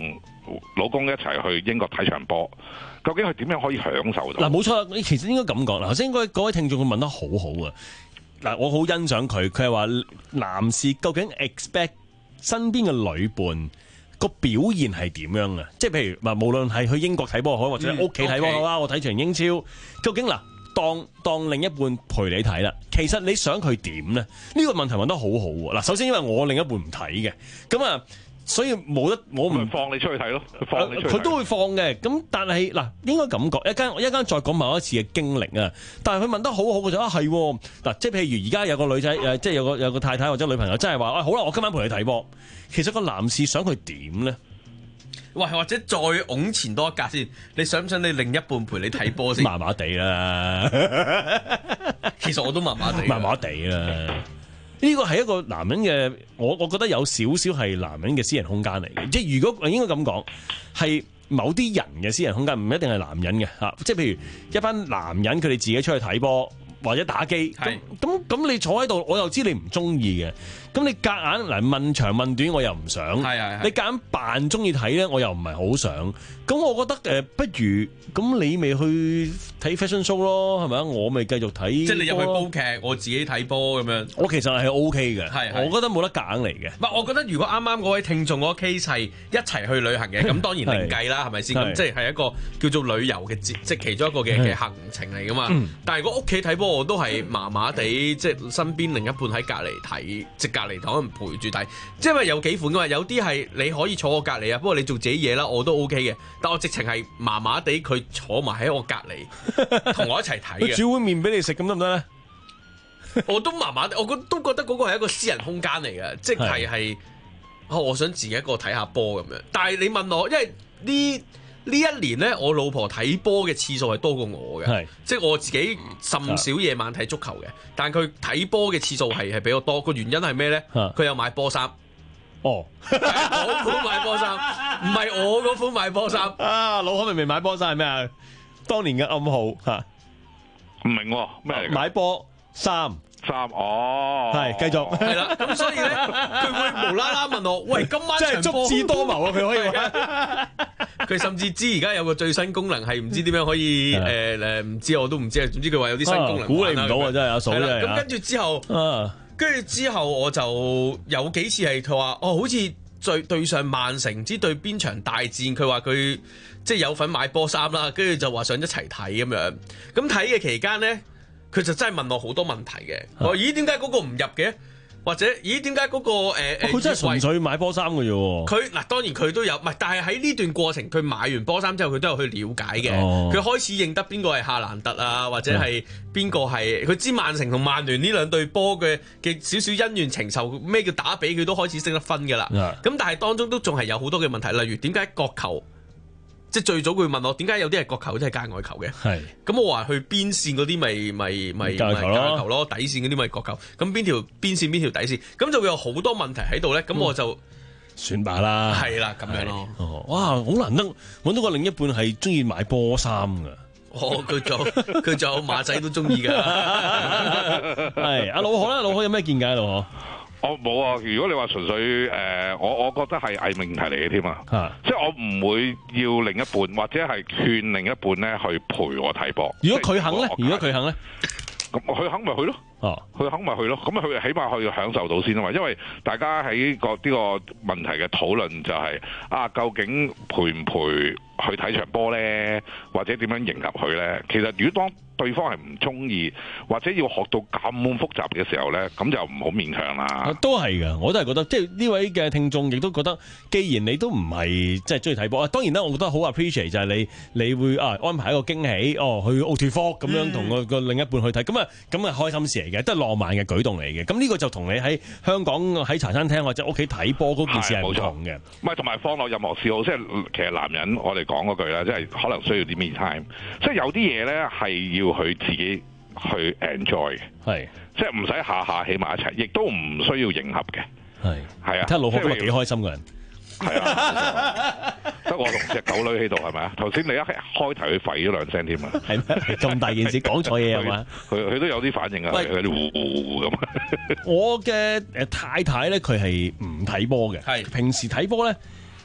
[SPEAKER 2] 老公一齊去英國睇場波，究竟佢點樣可以享受到？
[SPEAKER 1] 嗱，冇錯，你其實應該咁講啦。頭先應該嗰位聽眾佢問得好好啊。嗱，我好欣賞佢，佢係話男士究竟 expect 身邊嘅女伴個表現係點樣啊？即係譬如話，無論係去英國睇波好，或者屋企睇波好啦，我睇場英超，究竟嗱，當當另一半陪你睇啦，其實你想佢點咧？呢個問題問得好好喎。嗱，首先因為我另一半唔睇嘅，咁啊。所以冇得，我唔
[SPEAKER 2] 放你出去睇咯，放你出去睇。
[SPEAKER 1] 佢都會放嘅，咁但係嗱，應該咁講，一間一間再講某一次嘅經歷啊。但係佢問得好好嘅就啊係嗱，即係譬如而家有個女仔誒，即係有個有個太太或者女朋友真係話，喂、哎、好啦，我今晚陪你睇波。其實個男士想佢點咧？
[SPEAKER 3] 喂，或者再往前多一格先，你想唔想你另一半陪你睇波先？
[SPEAKER 1] 麻麻地啦，
[SPEAKER 3] 其實我都麻麻地，
[SPEAKER 1] 麻麻地啦。呢個係一個男人嘅，我我覺得有少少係男人嘅私人空間嚟嘅。即係如果應該咁講，係某啲人嘅私人空間，唔一定係男人嘅嚇。即係譬如一班男人，佢哋自己出去睇波或者打機，咁咁咁你坐喺度，我又知你唔中意嘅。咁你夾硬嚟問長問短，我又唔想。係係係你夾硬扮中意睇咧，我又唔係好想。咁我覺得誒、呃，不如咁你咪去睇 fashion show 咯，係咪啊？我咪繼續睇。即
[SPEAKER 3] 係你入去煲劇，我自己睇波咁樣。
[SPEAKER 1] 我其實係 O K 嘅，
[SPEAKER 3] 係
[SPEAKER 1] 我覺得冇得夾硬嚟嘅。
[SPEAKER 3] 唔係，我覺得如果啱啱嗰位聽眾嗰個 case 係一齊去旅行嘅，咁當然另計啦，係咪先？咁即係係一個叫做旅遊嘅節，即係其中一個嘅嘅行程嚟噶嘛。嗯、但係如果屋企睇波，我都係麻麻地，即係身邊另一半喺隔離睇，即係隔離可能陪住睇。即係因為有幾款噶嘛，有啲係你可以坐我隔離啊，不過你做自己嘢啦，我都 O K 嘅。但我直情係麻麻地，佢坐埋喺我隔離，同我一齊睇嘅。
[SPEAKER 1] 煮碗麵俾你食咁得唔得咧？
[SPEAKER 3] 我都麻麻地，我覺都覺得嗰個係一個私人空間嚟嘅，即係係，哦，我想自己一個睇下波咁樣。但係你問我，因為呢呢一年咧，我老婆睇波嘅次數係多過我嘅，即係我自己甚少夜晚睇足球嘅，但係佢睇波嘅次數係係比較多。個原因係咩咧？佢有買波衫。
[SPEAKER 1] 哦，
[SPEAKER 3] 我款買波衫，唔係我嗰款買波衫
[SPEAKER 1] 啊！老可明明買波衫係咩啊？當年嘅暗號吓，
[SPEAKER 2] 唔明咩嚟？
[SPEAKER 1] 買波衫
[SPEAKER 2] 衫哦，
[SPEAKER 1] 係繼續
[SPEAKER 3] 係啦。咁所以咧，佢會無啦啦問我：喂，今晚
[SPEAKER 1] 真係足智多謀啊！佢可以話，
[SPEAKER 3] 佢甚至知而家有個最新功能係唔知點樣可以誒誒，唔知我都唔知啊。總之佢話有啲新功能，
[SPEAKER 1] 估你唔到啊！真係阿嫂真係。
[SPEAKER 3] 咁跟住之後。跟住之後我就有幾次係佢話哦，好似對對上曼城，唔知對邊場大戰，佢話佢即係有份買波衫啦，跟住就話想一齊睇咁樣。咁睇嘅期間咧，佢就真係問我好多問題嘅。我話咦，點解嗰個唔入嘅？或者咦，點解嗰個誒誒？佢、
[SPEAKER 1] 呃、真係純粹買波衫嘅啫喎。
[SPEAKER 3] 佢嗱當然佢都有，唔係，但係喺呢段過程，佢買完波衫之後，佢都有去了解嘅。佢、哦、開始認得邊個係夏蘭特啊，或者係邊個係佢知曼城同曼聯呢兩隊波嘅嘅少少恩怨情仇，咩叫打比，佢都開始識得分㗎啦。咁、嗯、但係當中都仲係有好多嘅問題，例如點解角球？即係最早佢問我點解有啲係角球，有啲係界外球嘅。係咁我話去邊線嗰啲咪咪咪界外球咯，底線嗰啲咪角球。咁邊條邊線邊條底線，咁就會有好多問題喺度咧。咁、嗯、我就
[SPEAKER 1] 算罷啦。係
[SPEAKER 3] 啦，咁樣咯。
[SPEAKER 1] 哦，哇，好難得揾到個另一半係中意買波衫㗎。
[SPEAKER 3] 哦，佢做佢仲有馬仔都中意㗎。
[SPEAKER 1] 係阿老何啦，老何有咩見解？老何？
[SPEAKER 2] 我冇啊！如果你話純粹誒、呃，我我覺得係偽命題嚟嘅添啊！即係我唔會要另一半，或者係勸另一半咧去陪我睇波。
[SPEAKER 1] 如果佢肯咧，如果佢肯咧，
[SPEAKER 2] 咁佢肯咪去咯。哦，佢肯咪去咯。咁佢起碼可以享受到先啊嘛。因為大家喺個呢個問題嘅討論就係、是、啊，究竟陪唔陪去睇場波咧，或者點樣迎合佢咧？其實如果當對方係唔中意，或者要學到咁複雜嘅時候咧，咁就唔好勉強啦。
[SPEAKER 1] 都係㗎，我都係覺得，即係呢位嘅聽眾亦都覺得，既然你都唔係即係中意睇波啊，當然啦，我覺得好 appreciate 就係你你會啊安排一個驚喜，哦去奧脱福咁樣同個個另一半去睇，咁啊咁啊開心事嚟嘅，都係浪漫嘅舉動嚟嘅。咁呢個就同你喺香港喺茶餐廳或者屋企睇波嗰件事係唔同嘅。
[SPEAKER 2] 唔係，同埋放落任何嗜好，即係其實男人我哋講嗰句啦，即係可能需要啲 me time，即係有啲嘢咧係要佢自己去 enjoy 嘅，係即係唔使下下起埋一齊，亦都唔需要迎合嘅，係係啊。
[SPEAKER 1] 睇下老何今日幾開心嘅人，
[SPEAKER 2] 係啊，得我同隻狗女喺度係咪啊？頭先你一開頭佢吠咗兩聲添啊，
[SPEAKER 1] 係咩？咁大件事講錯嘢係嘛？
[SPEAKER 2] 佢佢都有啲反應啊，佢啲呼呼咁。
[SPEAKER 1] 我嘅誒太太咧，佢係唔睇波嘅，係平時睇波咧。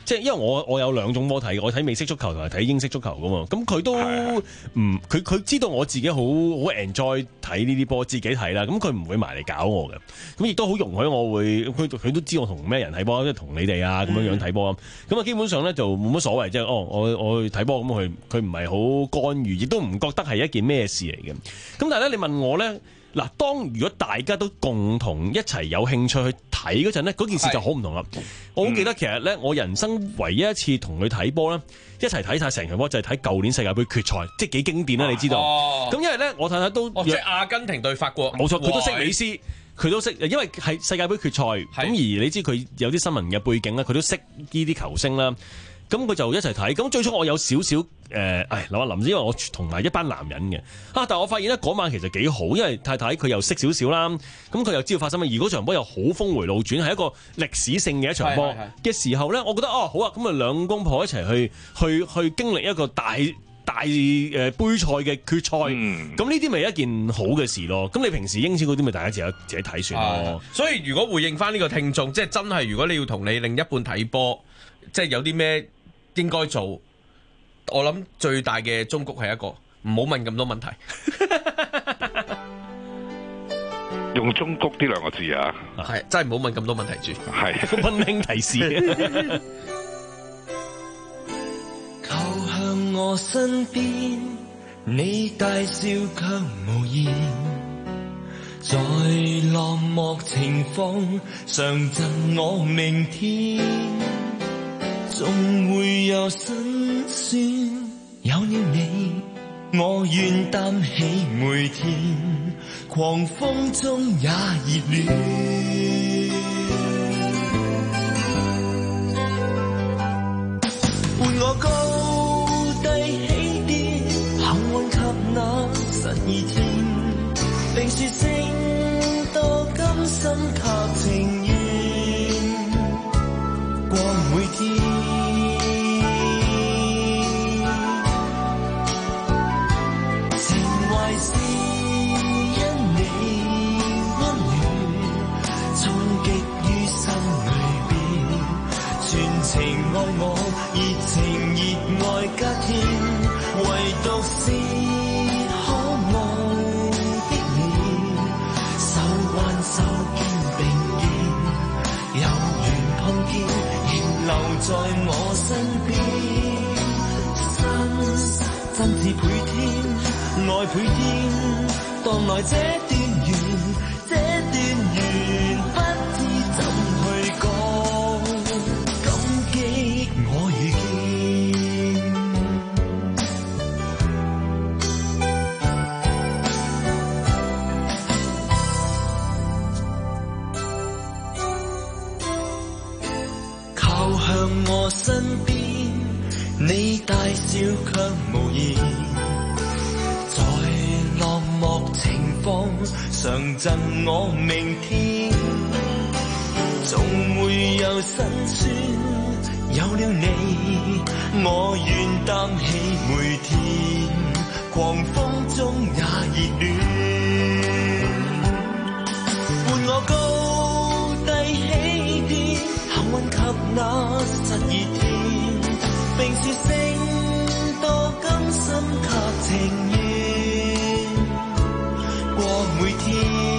[SPEAKER 1] 即係因為我我有兩種波睇，我睇美式足球同埋睇英式足球噶嘛，咁佢都唔佢佢知道我自己好好 enjoy 睇呢啲波，自己睇啦，咁佢唔會埋嚟搞我嘅，咁亦都好容許我會，佢佢都知我同咩人睇波，即係同你哋啊咁樣樣睇波，咁啊基本上咧就冇乜所謂，即係哦我我去睇波，咁佢佢唔係好干預，亦都唔覺得係一件咩事嚟嘅，咁但係咧你問我咧。嗱，當如果大家都共同一齊有興趣去睇嗰陣咧，嗰件事就好唔同啦。我好記得其實咧，我人生唯一一次同佢睇波咧，一齊睇晒成場波就係睇舊年世界盃決賽，即係幾經典啦，你知道。咁、哦、因為咧，我太太都、
[SPEAKER 3] 哦、即係阿根廷對法國，
[SPEAKER 1] 冇錯，佢都識美斯，佢都識，因為係世界盃決賽，咁而你知佢有啲新聞嘅背景咧，佢都識呢啲球星啦。咁佢就一齊睇，咁最初我有少少誒，唉，諗下諗先，因為我同埋一班男人嘅，啊，但係我發現咧嗰晚其實幾好，因為太太佢又識少少啦，咁佢又知道發生乜，而嗰場波又好峰回路轉，係一個歷史性嘅一場波嘅時候咧，我覺得哦好啊，咁啊兩公婆一齊去去去經歷一個大大誒杯賽嘅決賽，咁呢啲咪一件好嘅事咯。咁你平時英超嗰啲咪大家自己自己睇算咯。
[SPEAKER 3] 所以如果回應翻呢個聽眾，即係真係如果你要同你另一半睇波，即係有啲咩應該做，我諗最大嘅忠告係一個，唔好問咁多問題。
[SPEAKER 2] 用忠告呢兩個字啊，
[SPEAKER 3] 係真係唔好問咁多問題住。
[SPEAKER 2] 係
[SPEAKER 1] 溫馨提示。
[SPEAKER 18] 靠向我身邊，你大笑卻無言，在落寞情況常贈我明天。總會有辛酸，有了你，我願擔起每天，狂風中也熱戀。伴我高低起跌，幸運及那十二天，並說聲多甘心及情願，過每天。情愛我，熱情熱愛加添，唯獨是可愛的你，手挽手肩並肩，有緣碰見，仍留在我身邊，心真摯倍添，愛倍添，當來這段緣，這段緣不知怎去講。我身邊，你大笑卻無言，在落寞情況常贈我明天，總會有辛酸，有了你，我願擔起每天，狂風中也熱戀，伴我高低起跌，幸運及那十二天，並說聲多甘心及情願，過每天。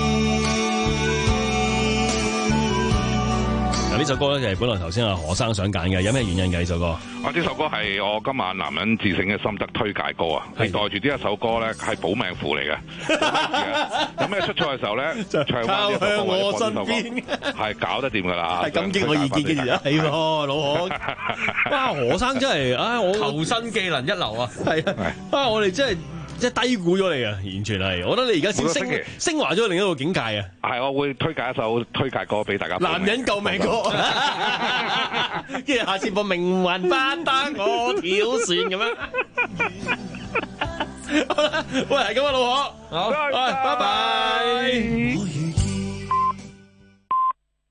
[SPEAKER 1] 嗱，呢首歌咧就係本來頭先阿何生想揀嘅，有咩原因嘅呢首歌？
[SPEAKER 2] 啊，呢首歌係我今晚男人自省嘅心得推介歌啊！係袋住呢一首歌咧，係保命符嚟嘅。有咩出錯嘅時候咧，唱翻呢首歌或者播呢首歌，係搞得掂噶啦。
[SPEAKER 1] 係感激我意見嘅而家係喎，老何。哇，何生真係啊！我
[SPEAKER 3] 求生技能一流啊！
[SPEAKER 1] 係啊，啊我哋真係。即係低估咗你啊！完全係，我覺得你而家先升升華咗另一個境界啊！
[SPEAKER 2] 係，我會推介一首推介歌俾大家。
[SPEAKER 1] 男人救命歌，跟住下次播命運不得我挑選咁樣。好啦，喂，係咁啊，老何，好，拜拜。